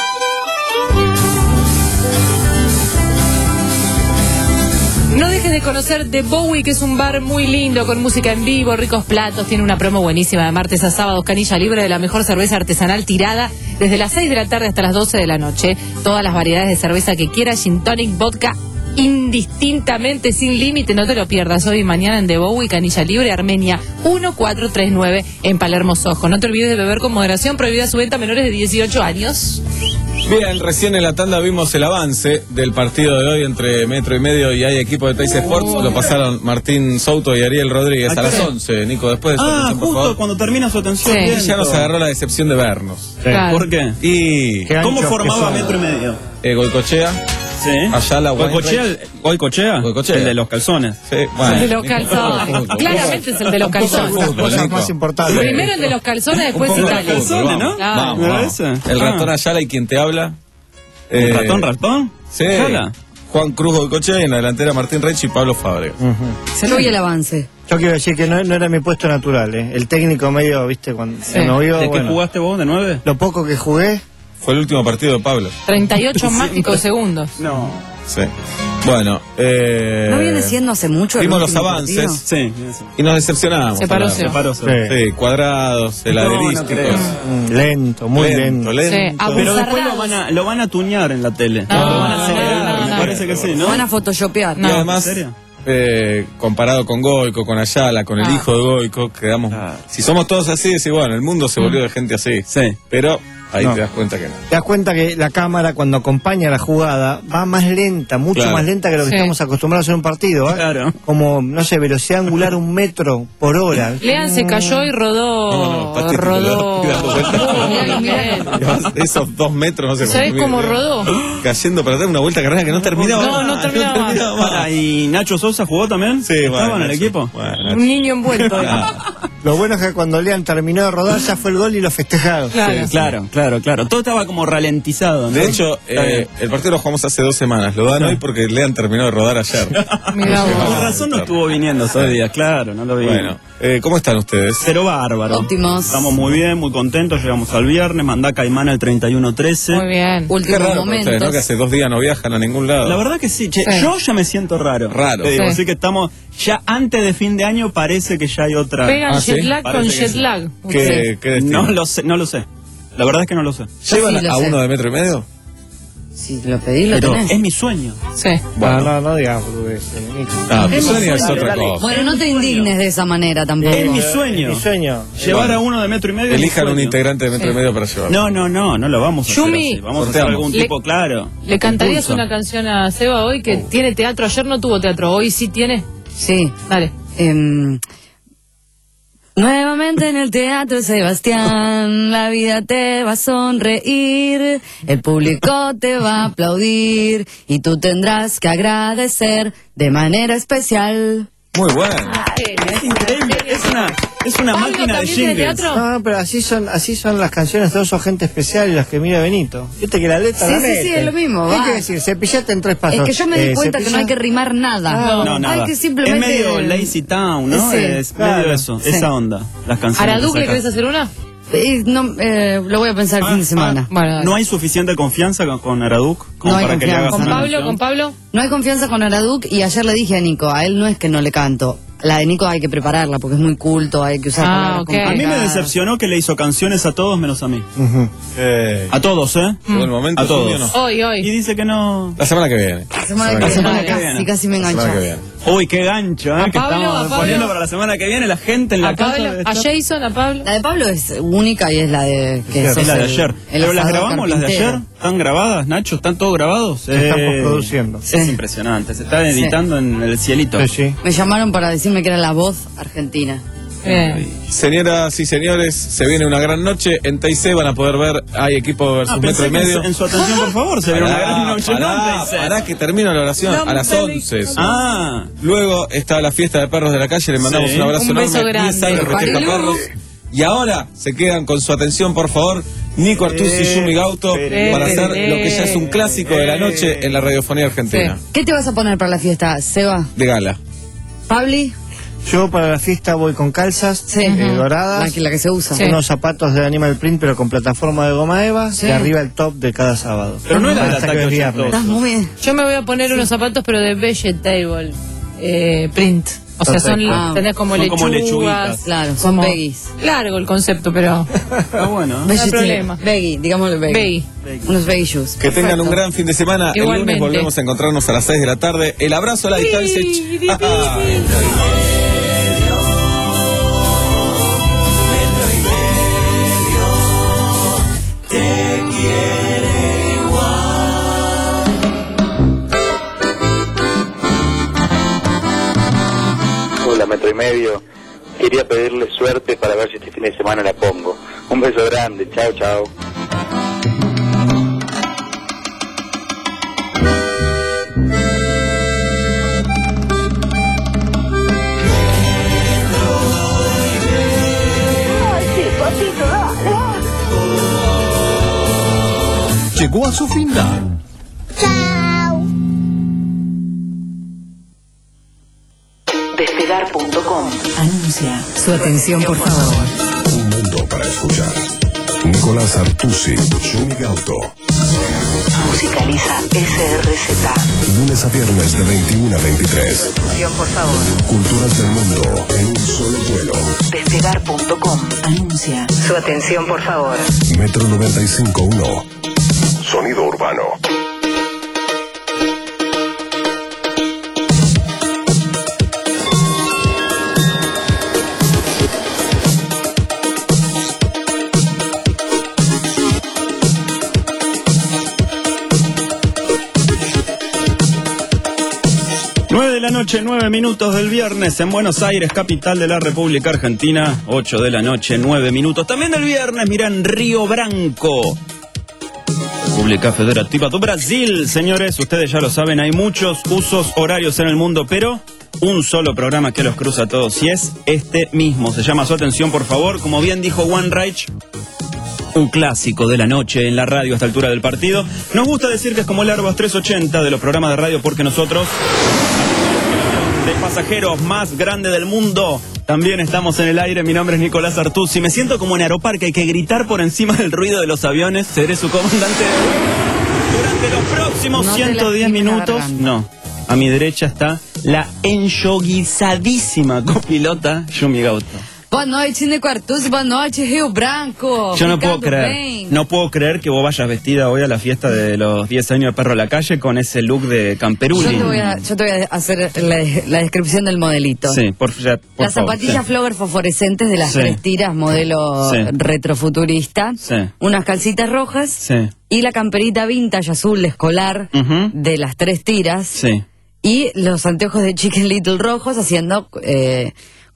No dejes de conocer The Bowie, que es un bar muy lindo, con música en vivo, ricos platos, tiene una promo buenísima de martes a sábados, canilla libre de la mejor cerveza artesanal tirada desde las seis de la tarde hasta las doce de la noche. Todas las variedades de cerveza que quieras, gin tonic, vodka, indistintamente, sin límite, no te lo pierdas hoy y mañana en The Bowie, canilla libre, Armenia mil cuatrocientos treinta y nueve en Palermo, Sojo. No te olvides de beber con moderación, prohibida su venta a menores de dieciocho años. Bien, recién en la tanda vimos el avance del partido de hoy entre Metro y Medio y hay equipo de Teis Sports. Lo pasaron Martín Souto y Ariel Rodríguez a, a las once. Nico, después de su Ah, atención, por justo favor. cuando termina su atención. Sí. Bien, Ya nos todo. agarró la decepción de vernos. Sí. Claro. ¿Por qué? Y ¿Cómo formaba Metro y Medio? Eh, Goicochea. Sí. Ayala, Goicochea, el, Goicochea, Goicochea. el de los calzones. Sí, bueno. El de los calzones. Claramente es el de los calzones. Cosas más importantes. Primero el de los calzones, después Italia. calzones, ¿no? Claro. Vamos, vamos. El Ah. ratón Ayala y quien te habla. ¿El ratón ratón? Sí. Ayala. Juan Cruz Goicochea y en la delantera Martín Reich y Pablo Fábregas. Se oye el avance. Yo quiero decir que no, no era mi puesto natural, ¿eh? El técnico medio, viste, cuando Sí. se movió. ¿De qué bueno, jugaste vos? ¿De nueve? Lo poco que jugué. Fue el último partido de Pablo. treinta y ocho mágicos segundos. No. Sí. Bueno, eh... ¿No viene siendo hace mucho el vimos los último avances. partido? Sí. Y nos decepcionamos. Se paró, la verdad. se paró, Sí. Sí, cuadrados, heladerísticos. Mm, lento, muy lento. lento. Sí, Pero después abusarrados. lo van a, lo van a tuñar en la tele. No, lo van a acelerar, no, no, me no. parece que sí, ¿no? Van a photoshopear. Y además, ¿En serio? eh, comparado con Goico, con Ayala, con el Ah. hijo de Goico, quedamos... Claro. Si somos todos así, decís, bueno, el mundo se volvió de gente así. Sí. Pero ahí No. te das cuenta que no. Te das cuenta que la cámara, cuando acompaña la jugada, va más lenta, mucho Claro. más lenta que lo que Sí. estamos acostumbrados en un partido. ¿eh? Claro. Como, no sé, velocidad angular un metro por hora. Lean se cayó y rodó. No, no, Pati rodó. titular, dando vueltas. Muy bien, Miguel. Esos dos metros, no sé ¿Sabés mide, cómo ¿eh? rodó? Cayendo para dar una vuelta carrera que no terminaba. No, no terminaba. Para, ¿y Nacho Sosa jugó también? Sí, ¿Estaba bueno, en el Nacho. equipo? Bueno, Un niño envuelto. Lo bueno es que cuando Lean terminó de rodar ya fue el gol y lo festejaron. Claro. Sí, claro, claro, claro. Todo estaba como ralentizado, ¿no? de hecho, Está eh, bien. el partido lo jugamos hace dos semanas. Lo dan hoy porque Lean terminó de rodar ayer. Mirá vos. Por razón no estuvo viniendo esos días, claro, no lo vi. Bueno, eh, ¿cómo están ustedes? Pero bárbaro. Óptimos. Estamos muy bien, muy contentos. Llegamos al viernes. Mandá Caimán el treinta y uno trece. Muy bien. Qué Últimos raro para momentos. ustedes, ¿no? Que hace dos días no viajan a ningún lado. La verdad que sí. Che, Sí. yo ya me siento raro. Raro. Te digo, Sí. así que estamos ya antes de fin de año. Parece que ya hay otra. Pegan Ah, ¿sí? jet lag con Parece que jet sí. lag. ¿Qué, qué destino? No lo sé, no lo sé. La verdad es que no lo sé. ¿Llevan sí lo a sé. uno de metro y medio? Si lo pedís, lo Pero tenés. es mi sueño. Sí. No, no, no digas boludeces, Nico. Ah, mi Es mi sueño es sueño, otra dale. cosa. Bueno, no te indignes de esa manera tampoco. Es mi sueño. Mi sueño. Llevar Bueno. a uno de metro y medio. es mi Elijan un sueño. integrante de metro y medio para llevar. No, no, no, no lo vamos a Yumi. hacer así. Vamos a hacer Sorteamos. algún Le- tipo claro. ¿Le cantarías Impulso. una canción a Seba hoy que tiene teatro? Ayer no tuvo teatro, hoy sí tiene. Sí. Dale. Em, Nuevamente en el Teatro Sebastián, la vida te va a sonreír, el público te va a aplaudir y tú tendrás que agradecer de manera especial. Muy bueno. Es increíble, es una, es una Pablo, máquina de ¿también tiene jingles. teatro? No, pero así son, así son las canciones de Oso Gente Especial y las que mira Benito. Viste que la letra Sí, la sí, sí, meten. es lo mismo, ¿Qué va. quiere decir? Cepillate en tres pasos. Es que yo me di Eh, cuenta que no hay que cepilla- rimar nada. No, No, nada. Hay que simplemente... Es medio Lazy Town, ¿no? Sí, es claro. medio eso, Sí. esa onda. Las canciones. ¿Araduc que le saca. querés hacer una? Eh, no, eh, lo voy a pensar el Ah, fin de semana. ah, Bueno, dale. ¿No hay suficiente confianza con, con Araduc como No hay para que le confianza. hagas ¿Con una Pablo? canción? ¿Con Pablo? No hay confianza con Araduc y ayer le dije a Nico, a él no es que no le canto. La de Nico hay que prepararla porque es muy culto, hay que usar Ah, palabras ok. complicadas. A mí me decepcionó que le hizo canciones a todos menos a mí. Ujú. Eh, A todos, ¿eh? llegó el momento, A todos. Zumbi, ¿o no? Hoy, Y hoy. dice que no. La semana que viene. La semana La que semana viene, que casi, viene. casi me La semana que enganchó. viene. Uy, qué gancho, ¿eh? A Que Pablo, estamos a Pablo. poniendo para la semana que viene. La gente en la A casa. Pablo, debe a estar- Jason, a Pablo. La de Pablo es única y es la de... Que Es sos Es la de el- ayer. el Pero las asador grabamos, las de carpintero. ayer. ¿Están grabadas, Nacho? ¿Están todos grabados? Se están postproduciendo. Es impresionante. Se están editando en el cielito. Sí, sí. Me llamaron para decirme que era la voz argentina. Bien. Señoras y señores, se viene una gran noche. En T I C van a poder ver, hay equipo versus Ah, metro pensé y que en medio. su, en su atención, por favor, se ve una Pará, gran noche. pará, ¿no? Dice. pará que termina la oración No, a las me once. Ah, Luego está la fiesta de perros de la calle, le mandamos Sí. un abrazo Un beso enorme. grande. diez años respecto a Marilu. perros. Y ahora se quedan con su atención, por favor, Nico Artusi y Yumi Gauto Eh, para hacer eh, lo que ya es un clásico de la noche en la radiofonía argentina. ¿Qué te vas a poner para la fiesta, Seba? De gala. ¿Pabli? Yo para la fiesta voy con calzas Sí. eh, doradas, La que, la que se usa. Sí. unos zapatos de Animal Print pero con plataforma de goma eva, Sí. y arriba el top de cada sábado. Pero no era el Hasta que ataque es viernes. ochentoso. Estás muy bien. Yo me voy a poner unos zapatos, pero de vegetable eh, print. O sea, son, Perfecto. Ah, tenés como son como lechugas. lechuguitas. Claro, son como- veggies. Largo el concepto, pero está bueno. ¿eh? no hay Vegetable- problema. Veggie, digámosle veggie. Veggie. Unos veggie shoes. Que tengan Perfecto. un gran fin de semana. El Igualmente. lunes volvemos a encontrarnos a las seis de la tarde. El abrazo a la distancia. Hola, metro y medio. Quería pedirle suerte para ver si este fin de semana la pongo. Un beso grande, chao, chao. Llegó a su final. Despegar punto com anuncia. Su atención, por favor. Un mundo para escuchar. Nicolás Artusi, Yumi Gauto. Musicaliza S R Z. Lunes a viernes de veintiuno a veintitrés. Atención, por favor. Culturas del mundo en un solo vuelo. Despegar punto com anuncia. Su atención, por favor. Metro noventa y cinco punto uno. Sonido urbano. nueve de la noche, nueve minutos del viernes en Buenos Aires, capital de la República Argentina. ocho de la noche, nueve minutos. También del viernes, mira, en Río Branco, República Federativa do Brasil. Señores, ustedes ya lo saben, hay muchos usos horarios en el mundo, pero un solo programa que los cruza a todos y es este mismo. Se llama Su Atención, por favor. Como bien dijo One Reich, un clásico de la noche en la radio a esta altura del partido. Nos gusta decir que es como el Airbus trescientos ochenta de los programas de radio porque nosotros, de pasajeros más grande del mundo, también estamos en el aire. Mi nombre es Nicolás Artusi. Me siento como en Aeroparque, hay que gritar por encima del ruido de los aviones. Seré su comandante durante los próximos No te ciento diez lastimes la minutos. garganta. No, a mi derecha está la enyoguizadísima copilota Yumi Gauto. Boa noite, Nico Artusi. Boa noite, Rio Branco. Yo no Ricardo puedo creer, Ben. no puedo creer que vos vayas vestida hoy a la fiesta de los diez años de Perro a la Calle con ese look de Yo camperuli. te voy a, yo te voy a hacer la, la descripción del modelito. Sí, por, ya, por Las favor, zapatillas sí. flogger fosforescentes de las Sí. tres tiras, modelo Sí. retrofuturista. Sí. Unas calcitas rojas. Sí. Y la camperita vintage azul escolar Ujú. de las tres tiras. Sí. Y los anteojos de Chicken Little rojos haciendo eh,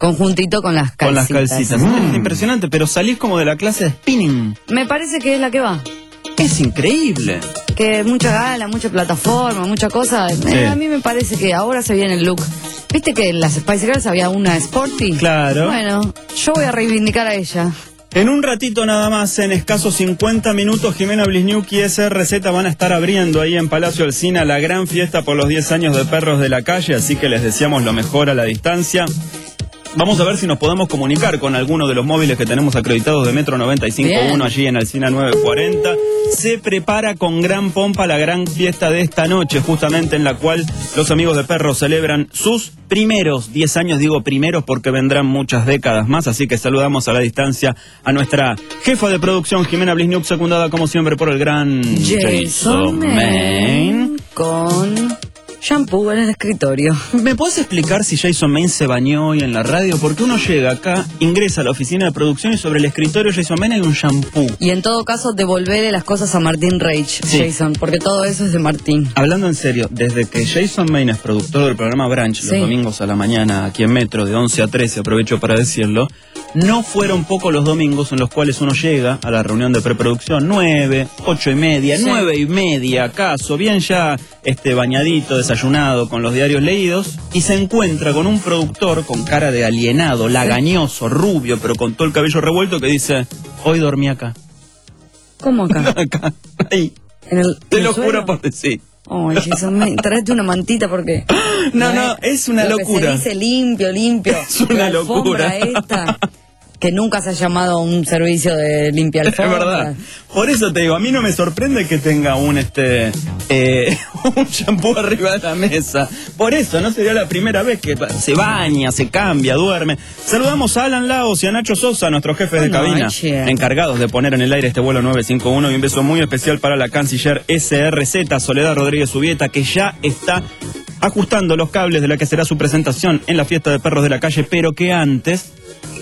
Conjuntito con las calcitas. Con las calcitas. Mm. Es impresionante, pero salís como de la clase de spinning. Me parece que es la que va. Es increíble. Que mucha gala, mucha plataforma, mucha cosa. Sí. Eh, a mí me parece que ahora se viene el look. ¿Viste que en las Spice Girls había una sporty? Claro. Bueno, yo voy a reivindicar a ella. En un ratito nada más, en escasos cincuenta minutos, Jimena Blisniuk y S R Z van a estar abriendo ahí en Palacio Alsina la gran fiesta por los diez años de Perros de la Calle, así que les deseamos lo mejor a la distancia. Vamos a ver si nos podemos comunicar con alguno de los móviles que tenemos acreditados de Metro noventa y cinco punto uno allí en Alsina nueve cuarenta. Se prepara con gran pompa la gran fiesta de esta noche, justamente en la cual los amigos de Perros celebran sus primeros diez años. Digo primeros porque vendrán muchas décadas más, así que saludamos a la distancia a nuestra jefa de producción, Jimena Blisniuk, secundada como siempre por el gran Jason Main con shampoo en el escritorio. ¿Me puedes explicar si Jason Main se bañó hoy en la radio? Porque uno llega acá, ingresa a la oficina de producción y sobre el escritorio de Jason Main hay un shampoo. Y en todo caso, devolverle las cosas a Martín Reich, sí. Jason, porque todo eso es de Martín. Hablando en serio, desde que Jason Main es productor del programa Branch, sí, los domingos a la mañana, aquí en Metro, de once a trece, aprovecho para decirlo, no fueron pocos los domingos en los cuales uno llega a la reunión de preproducción, nueve, ocho y media, sí. nueve y media, acaso, bien ya este bañadito, desayunado, con los diarios leídos, y se encuentra con un productor con cara de alienado, lagañoso, rubio, pero con todo el cabello revuelto, que dice, hoy dormí acá. ¿Cómo acá? Acá, ahí. ¿En el, Te en lo el juro por decir. Oh, Jason, me, tráete una mantita porque... No, no, no, es una lo locura. Que se dice limpio, limpio. Es una la locura. Esta, que nunca se ha llamado un servicio de limpia alfombra. Es verdad. Por eso te digo, a mí no me sorprende que tenga un este eh, un shampoo arriba de la mesa. Por eso, no sería la primera vez que se baña, se cambia, duerme. Saludamos a Alan Laos y a Nacho Sosa, nuestros jefes de cabina, encargados de poner en el aire este vuelo nueve cinco uno. Y un beso muy especial para la canciller S R Z, Soledad Rodríguez Ubieta, que ya está ajustando los cables de la que será su presentación en la fiesta de Perros de la Calle, pero que antes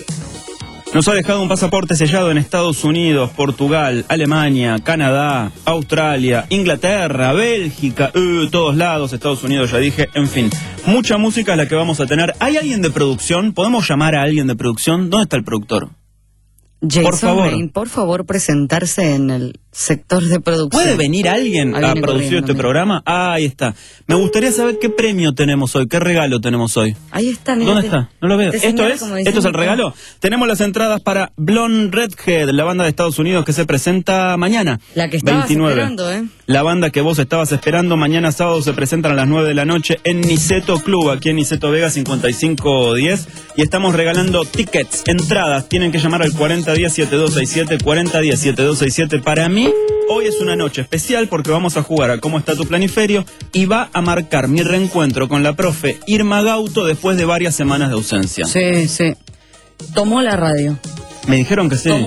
nos ha dejado un pasaporte sellado en Estados Unidos, Portugal, Alemania, Canadá, Australia, Inglaterra, Bélgica, uh, todos lados, Estados Unidos, ya dije, en fin. Mucha música es la que vamos a tener. ¿Hay alguien de producción? ¿Podemos llamar a alguien de producción? ¿Dónde está el productor? Jason por favor. Main, por favor, presentarse en el sector de producción. ¿Puede venir alguien a producir este programa? Ah, ahí está. Me gustaría saber qué premio tenemos hoy, qué regalo tenemos hoy. Ahí está, mira. ¿Dónde está? No lo veo. ¿Esto es? ¿Esto es el regalo? Tenemos las entradas para Blonde Redhead, la banda de Estados Unidos que se presenta mañana. La que estabas veintinueve. esperando, ¿eh? La banda que vos estabas esperando. Mañana sábado se presentan a las nueve de la noche en Niceto Club, aquí en Niceto Vega cincuenta y cinco diez. Y estamos regalando tickets, entradas. Tienen que llamar al cuarenta diez, setenta y dos sesenta y siete, cuarenta diez, setenta y dos sesenta y siete. Para mí, hoy es una noche especial porque vamos a jugar a Cómo está tu planiferio y va a marcar mi reencuentro con la profe Irma Gauto después de varias semanas de ausencia. Sí, sí. Tomó la radio. Me dijeron que sí. Tom,